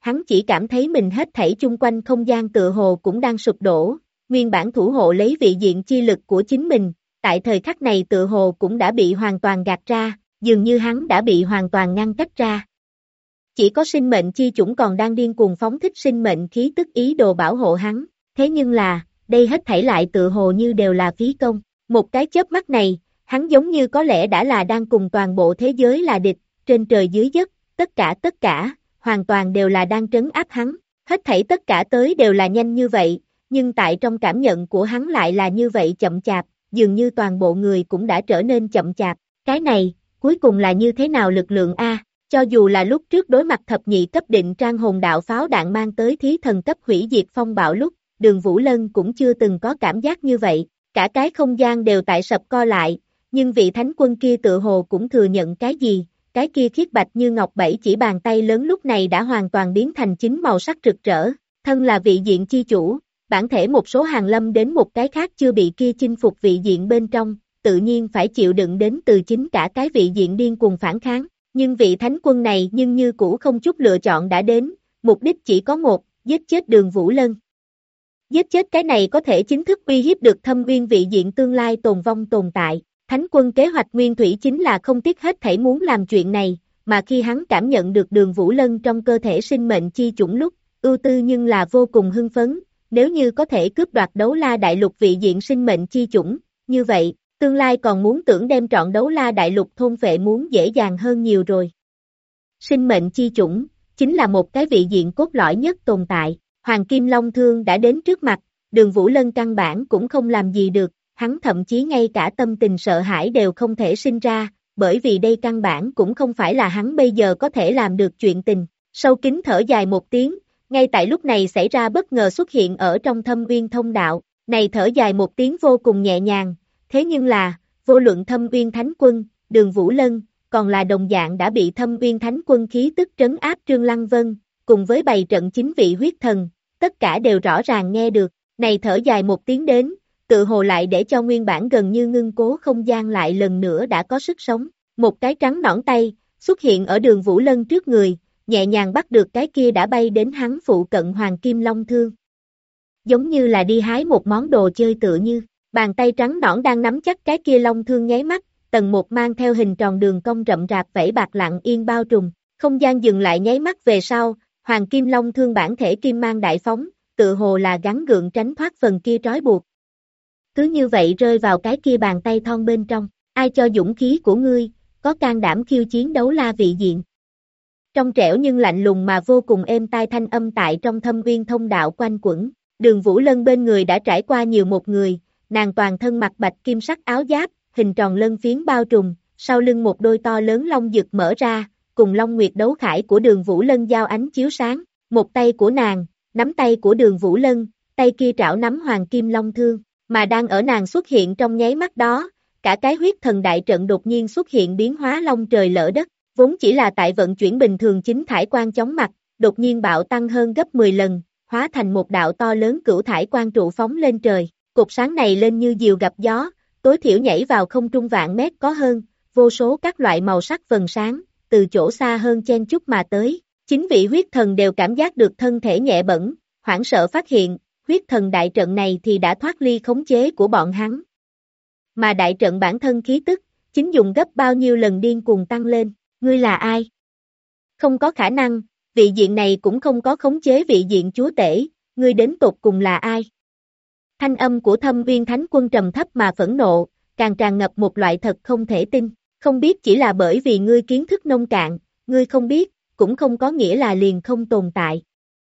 hắn chỉ cảm thấy mình hết thảy chung quanh không gian tựa hồ cũng đang sụp đổ, nguyên bản thủ hộ lấy vị diện chi lực của chính mình, tại thời khắc này tựa hồ cũng đã bị hoàn toàn gạt ra, dường như hắn đã bị hoàn toàn ngăn cách ra. Chỉ có sinh mệnh chi chủng còn đang điên cuồng phóng thích sinh mệnh khí tức ý đồ bảo hộ hắn, thế nhưng là, đây hết thảy lại tựa hồ như đều là phí công, một cái chớp mắt này, hắn giống như có lẽ đã là đang cùng toàn bộ thế giới là địch, trên trời dưới đất, tất cả, hoàn toàn đều là đang trấn áp hắn, hết thảy tất cả tới đều là nhanh như vậy, nhưng tại trong cảm nhận của hắn lại là như vậy chậm chạp, dường như toàn bộ người cũng đã trở nên chậm chạp, cái này, cuối cùng là như thế nào lực lượng A, cho dù là lúc trước đối mặt thập nhị cấp định trang hồn đạo pháo đạn mang tới thí thần cấp hủy diệt phong bạo lúc, Đường Vũ Lân cũng chưa từng có cảm giác như vậy, cả cái không gian đều tại sập co lại, nhưng vị thánh quân kia tự hồ cũng thừa nhận cái gì, cái kia khiết bạch như ngọc bảy chỉ bàn tay lớn lúc này đã hoàn toàn biến thành chính màu sắc rực rỡ, thân là vị diện chi chủ, bản thể một số hàng lâm đến một cái khác chưa bị kia chinh phục vị diện bên trong, tự nhiên phải chịu đựng đến từ chính cả cái vị diện điên cuồng phản kháng, nhưng vị thánh quân này nhưng như cũ không chút lựa chọn đã đến, mục đích chỉ có một, giết chết Đường Vũ Lân. Giết chết cái này có thể chính thức uy hiếp được thâm uyên vị diện tương lai tồn vong tồn tại. Thánh quân kế hoạch nguyên thủy chính là không tiếc hết thảy muốn làm chuyện này, mà khi hắn cảm nhận được Đường Vũ Lân trong cơ thể sinh mệnh chi chủng lúc, ưu tư nhưng là vô cùng hưng phấn, nếu như có thể cướp đoạt Đấu La Đại Lục vị diện sinh mệnh chi chủng, như vậy, tương lai còn muốn tưởng đem trọn Đấu La Đại Lục thôn phệ muốn dễ dàng hơn nhiều rồi. Sinh mệnh chi chủng, chính là một cái vị diện cốt lõi nhất tồn tại, Hoàng Kim Long Thương đã đến trước mặt, Đường Vũ Lân căn bản cũng không làm gì được, hắn thậm chí ngay cả tâm tình sợ hãi đều không thể sinh ra, bởi vì đây căn bản cũng không phải là hắn bây giờ có thể làm được chuyện tình. Sâu kín thở dài một tiếng, ngay tại lúc này xảy ra bất ngờ xuất hiện ở trong thâm uyên thông đạo, này thở dài một tiếng vô cùng nhẹ nhàng, thế nhưng là, vô luận thâm uyên thánh quân, Đường Vũ Lân, còn là đồng dạng đã bị thâm uyên thánh quân khí tức trấn áp Trương Lăng Vân, cùng với bày trận chính vị huyết thần, tất cả đều rõ ràng nghe được, này thở dài một tiếng đến, tự hồ lại để cho nguyên bản gần như ngưng cố không gian lại lần nữa đã có sức sống, một cái trắng nõn tay, xuất hiện ở Đường Vũ Lân trước người, nhẹ nhàng bắt được cái kia đã bay đến hắn phụ cận Hoàng Kim Long Thương. Giống như là đi hái một món đồ chơi tựa như, bàn tay trắng nõn đang nắm chắc cái kia long thương nháy mắt, tầng một mang theo hình tròn đường cong rậm rạp vẫy bạc lặng yên bao trùm, không gian dừng lại nháy mắt về sau, Hoàng Kim Long Thương bản thể kim mang đại phóng, tự hồ là gắng gượng tránh thoát phần kia trói buộc. Cứ như vậy rơi vào cái kia bàn tay thon bên trong, ai cho dũng khí của ngươi, có can đảm khiêu chiến Đấu La vị diện. Trong trẻo nhưng lạnh lùng mà vô cùng êm tai thanh âm tại trong thâm uyên thông đạo quanh quẩn, Đường Vũ Lân bên người đã trải qua nhiều một người, nàng toàn thân mặc bạch kim sắc áo giáp, hình tròn lân phiến bao trùm, sau lưng một đôi to lớn long dực mở ra, cùng Long Nguyệt đấu khải của Đường Vũ Lân giao ánh chiếu sáng, một tay của nàng, nắm tay của Đường Vũ Lân, tay kia trảo nắm Hoàng Kim Long Thương, mà đang ở nàng xuất hiện trong nháy mắt đó, cả cái huyết thần đại trận đột nhiên xuất hiện biến hóa long trời lỡ đất, vốn chỉ là tại vận chuyển bình thường chính thải quang chóng mặt, đột nhiên bạo tăng hơn gấp 10 lần, hóa thành một đạo to lớn cửu thải quang trụ phóng lên trời, cột sáng này lên như diều gặp gió, tối thiểu nhảy vào không trung vạn mét có hơn, vô số các loại màu sắc vầng sáng, từ chỗ xa hơn chen chúc mà tới, chính vị huyết thần đều cảm giác được thân thể nhẹ bẫng, hoảng sợ phát hiện, huyết thần đại trận này thì đã thoát ly khống chế của bọn hắn. Mà đại trận bản thân khí tức, chính dùng gấp bao nhiêu lần điên cuồng tăng lên, ngươi là ai? Không có khả năng, vị diện này cũng không có khống chế vị diện chúa tể, ngươi đến tột cùng là ai? Thanh âm của Thâm Uyên Thánh Quân trầm thấp mà phẫn nộ, càng tràn ngập một loại thật không thể tin, không biết chỉ là bởi vì ngươi kiến thức nông cạn, ngươi không biết, cũng không có nghĩa là liền không tồn tại.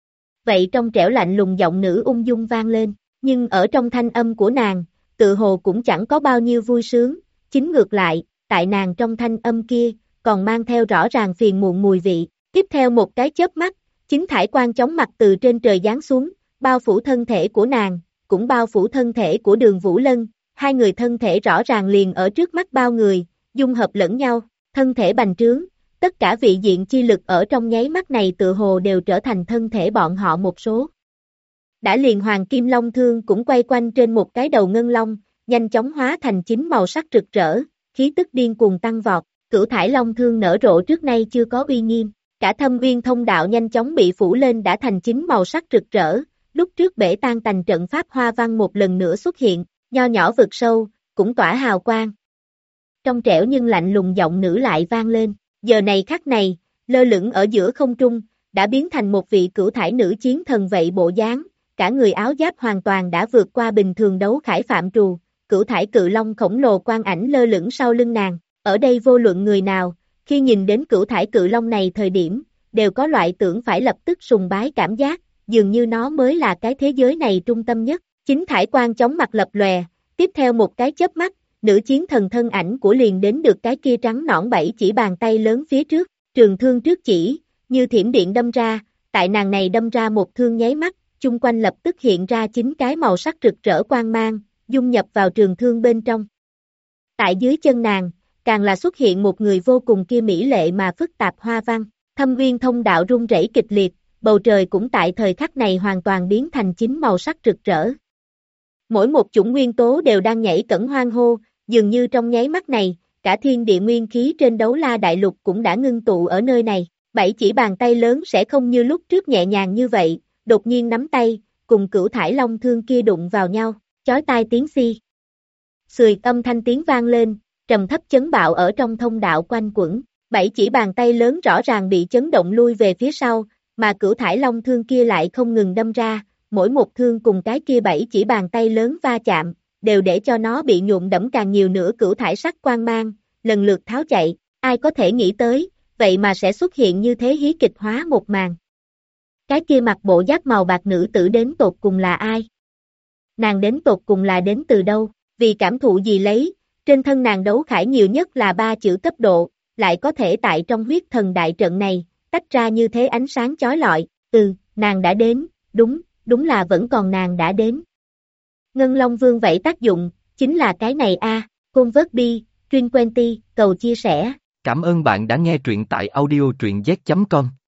Vậy trong trẻo lạnh lùng giọng nữ ung dung vang lên, nhưng ở trong thanh âm của nàng, tự hồ cũng chẳng có bao nhiêu vui sướng, chính ngược lại, tại nàng trong thanh âm kia, còn mang theo rõ ràng phiền muộn mùi vị. Tiếp theo một cái chớp mắt, chính thải quang chóng mặt từ trên trời giáng xuống, bao phủ thân thể của nàng, cũng bao phủ thân thể của Đường Vũ Lân, hai người thân thể rõ ràng liền ở trước mắt bao người, dung hợp lẫn nhau, thân thể bành trướng, tất cả vị diện chi lực ở trong nháy mắt này tự hồ đều trở thành thân thể bọn họ một số. Đã liền Hoàng Kim Long Thương cũng quay quanh trên một cái đầu ngân long, nhanh chóng hóa thành chính màu sắc rực rỡ, khí tức điên cuồng tăng vọt, cửu thải long thương nở rộ trước nay chưa có uy nghiêm. cả thâm uyên thông đạo nhanh chóng bị phủ lên đã thành chính màu sắc rực rỡ, lúc trước bể tan tành trận pháp hoa văn một lần nữa xuất hiện, nho nhỏ vực sâu, cũng tỏa hào quang. Trong trẻo nhưng lạnh lùng giọng nữ lại vang lên, giờ này khắc này, lơ lửng ở giữa không trung, đã biến thành một vị cửu thải nữ chiến thần vậy bộ dáng, cả người áo giáp hoàn toàn đã vượt qua bình thường đấu khải phạm trù, cửu thải cự long khổng lồ quang ảnh lơ lửng sau lưng nàng, ở đây vô luận người nào, khi nhìn đến cửu thải cự long này thời điểm, đều có loại tưởng phải lập tức sùng bái cảm giác, dường như nó mới là cái thế giới này trung tâm nhất, chính thải quang chóng mặt lập lòe, tiếp theo một cái chớp mắt, nữ chiến thần thân ảnh của liền đến được cái kia trắng nõn bảy chỉ bàn tay lớn phía trước, trường thương trước chỉ, như thiểm điện đâm ra, tại nàng này đâm ra một thương nháy mắt, chung quanh lập tức hiện ra chính cái màu sắc rực rỡ quang mang, dung nhập vào trường thương bên trong. Tại dưới chân nàng, càng là xuất hiện một người vô cùng kia mỹ lệ mà phức tạp hoa văn, thâm uyên thông đạo rung rẩy kịch liệt, bầu trời cũng tại thời khắc này hoàn toàn biến thành chính màu sắc rực rỡ. Mỗi một chủng nguyên tố đều đang nhảy cẫng hoan hô, dường như trong nháy mắt này, cả thiên địa nguyên khí trên đấu la đại lục cũng đã ngưng tụ ở nơi này, bảy chỉ bàn tay lớn sẽ không như lúc trước nhẹ nhàng như vậy, đột nhiên nắm tay, cùng cửu thải long thương kia đụng vào nhau, chói tai tiếng xi. Xùi âm thanh tiếng vang lên, trầm thấp chấn bạo ở trong thông đạo quanh quẩn, bảy chỉ bàn tay lớn rõ ràng bị chấn động lui về phía sau, mà cửu thải long thương kia lại không ngừng đâm ra, mỗi một thương cùng cái kia bảy chỉ bàn tay lớn va chạm, đều để cho nó bị nhuộm đẫm càng nhiều nữa cửu thải sắc quang mang, lần lượt tháo chạy, ai có thể nghĩ tới, vậy mà sẽ xuất hiện như thế hí kịch hóa một màn. Cái kia mặc bộ giáp màu bạc nữ tử đến tột cùng là ai? Nàng đến tột cùng là đến từ đâu? Vì cảm thụ gì lấy, trên thân nàng đấu khải nhiều nhất là 3 chữ cấp độ, lại có thể tại trong huyết thần đại trận này, tách ra như thế ánh sáng chói lọi, nàng đã đến, đúng là vẫn còn nàng đã đến. Ngân Long Vương vậy tác dụng, chính là cái này a. Convert Truyền 20, cầu chia sẻ. Cảm ơn bạn đã nghe truyện tại audio truyện z.com.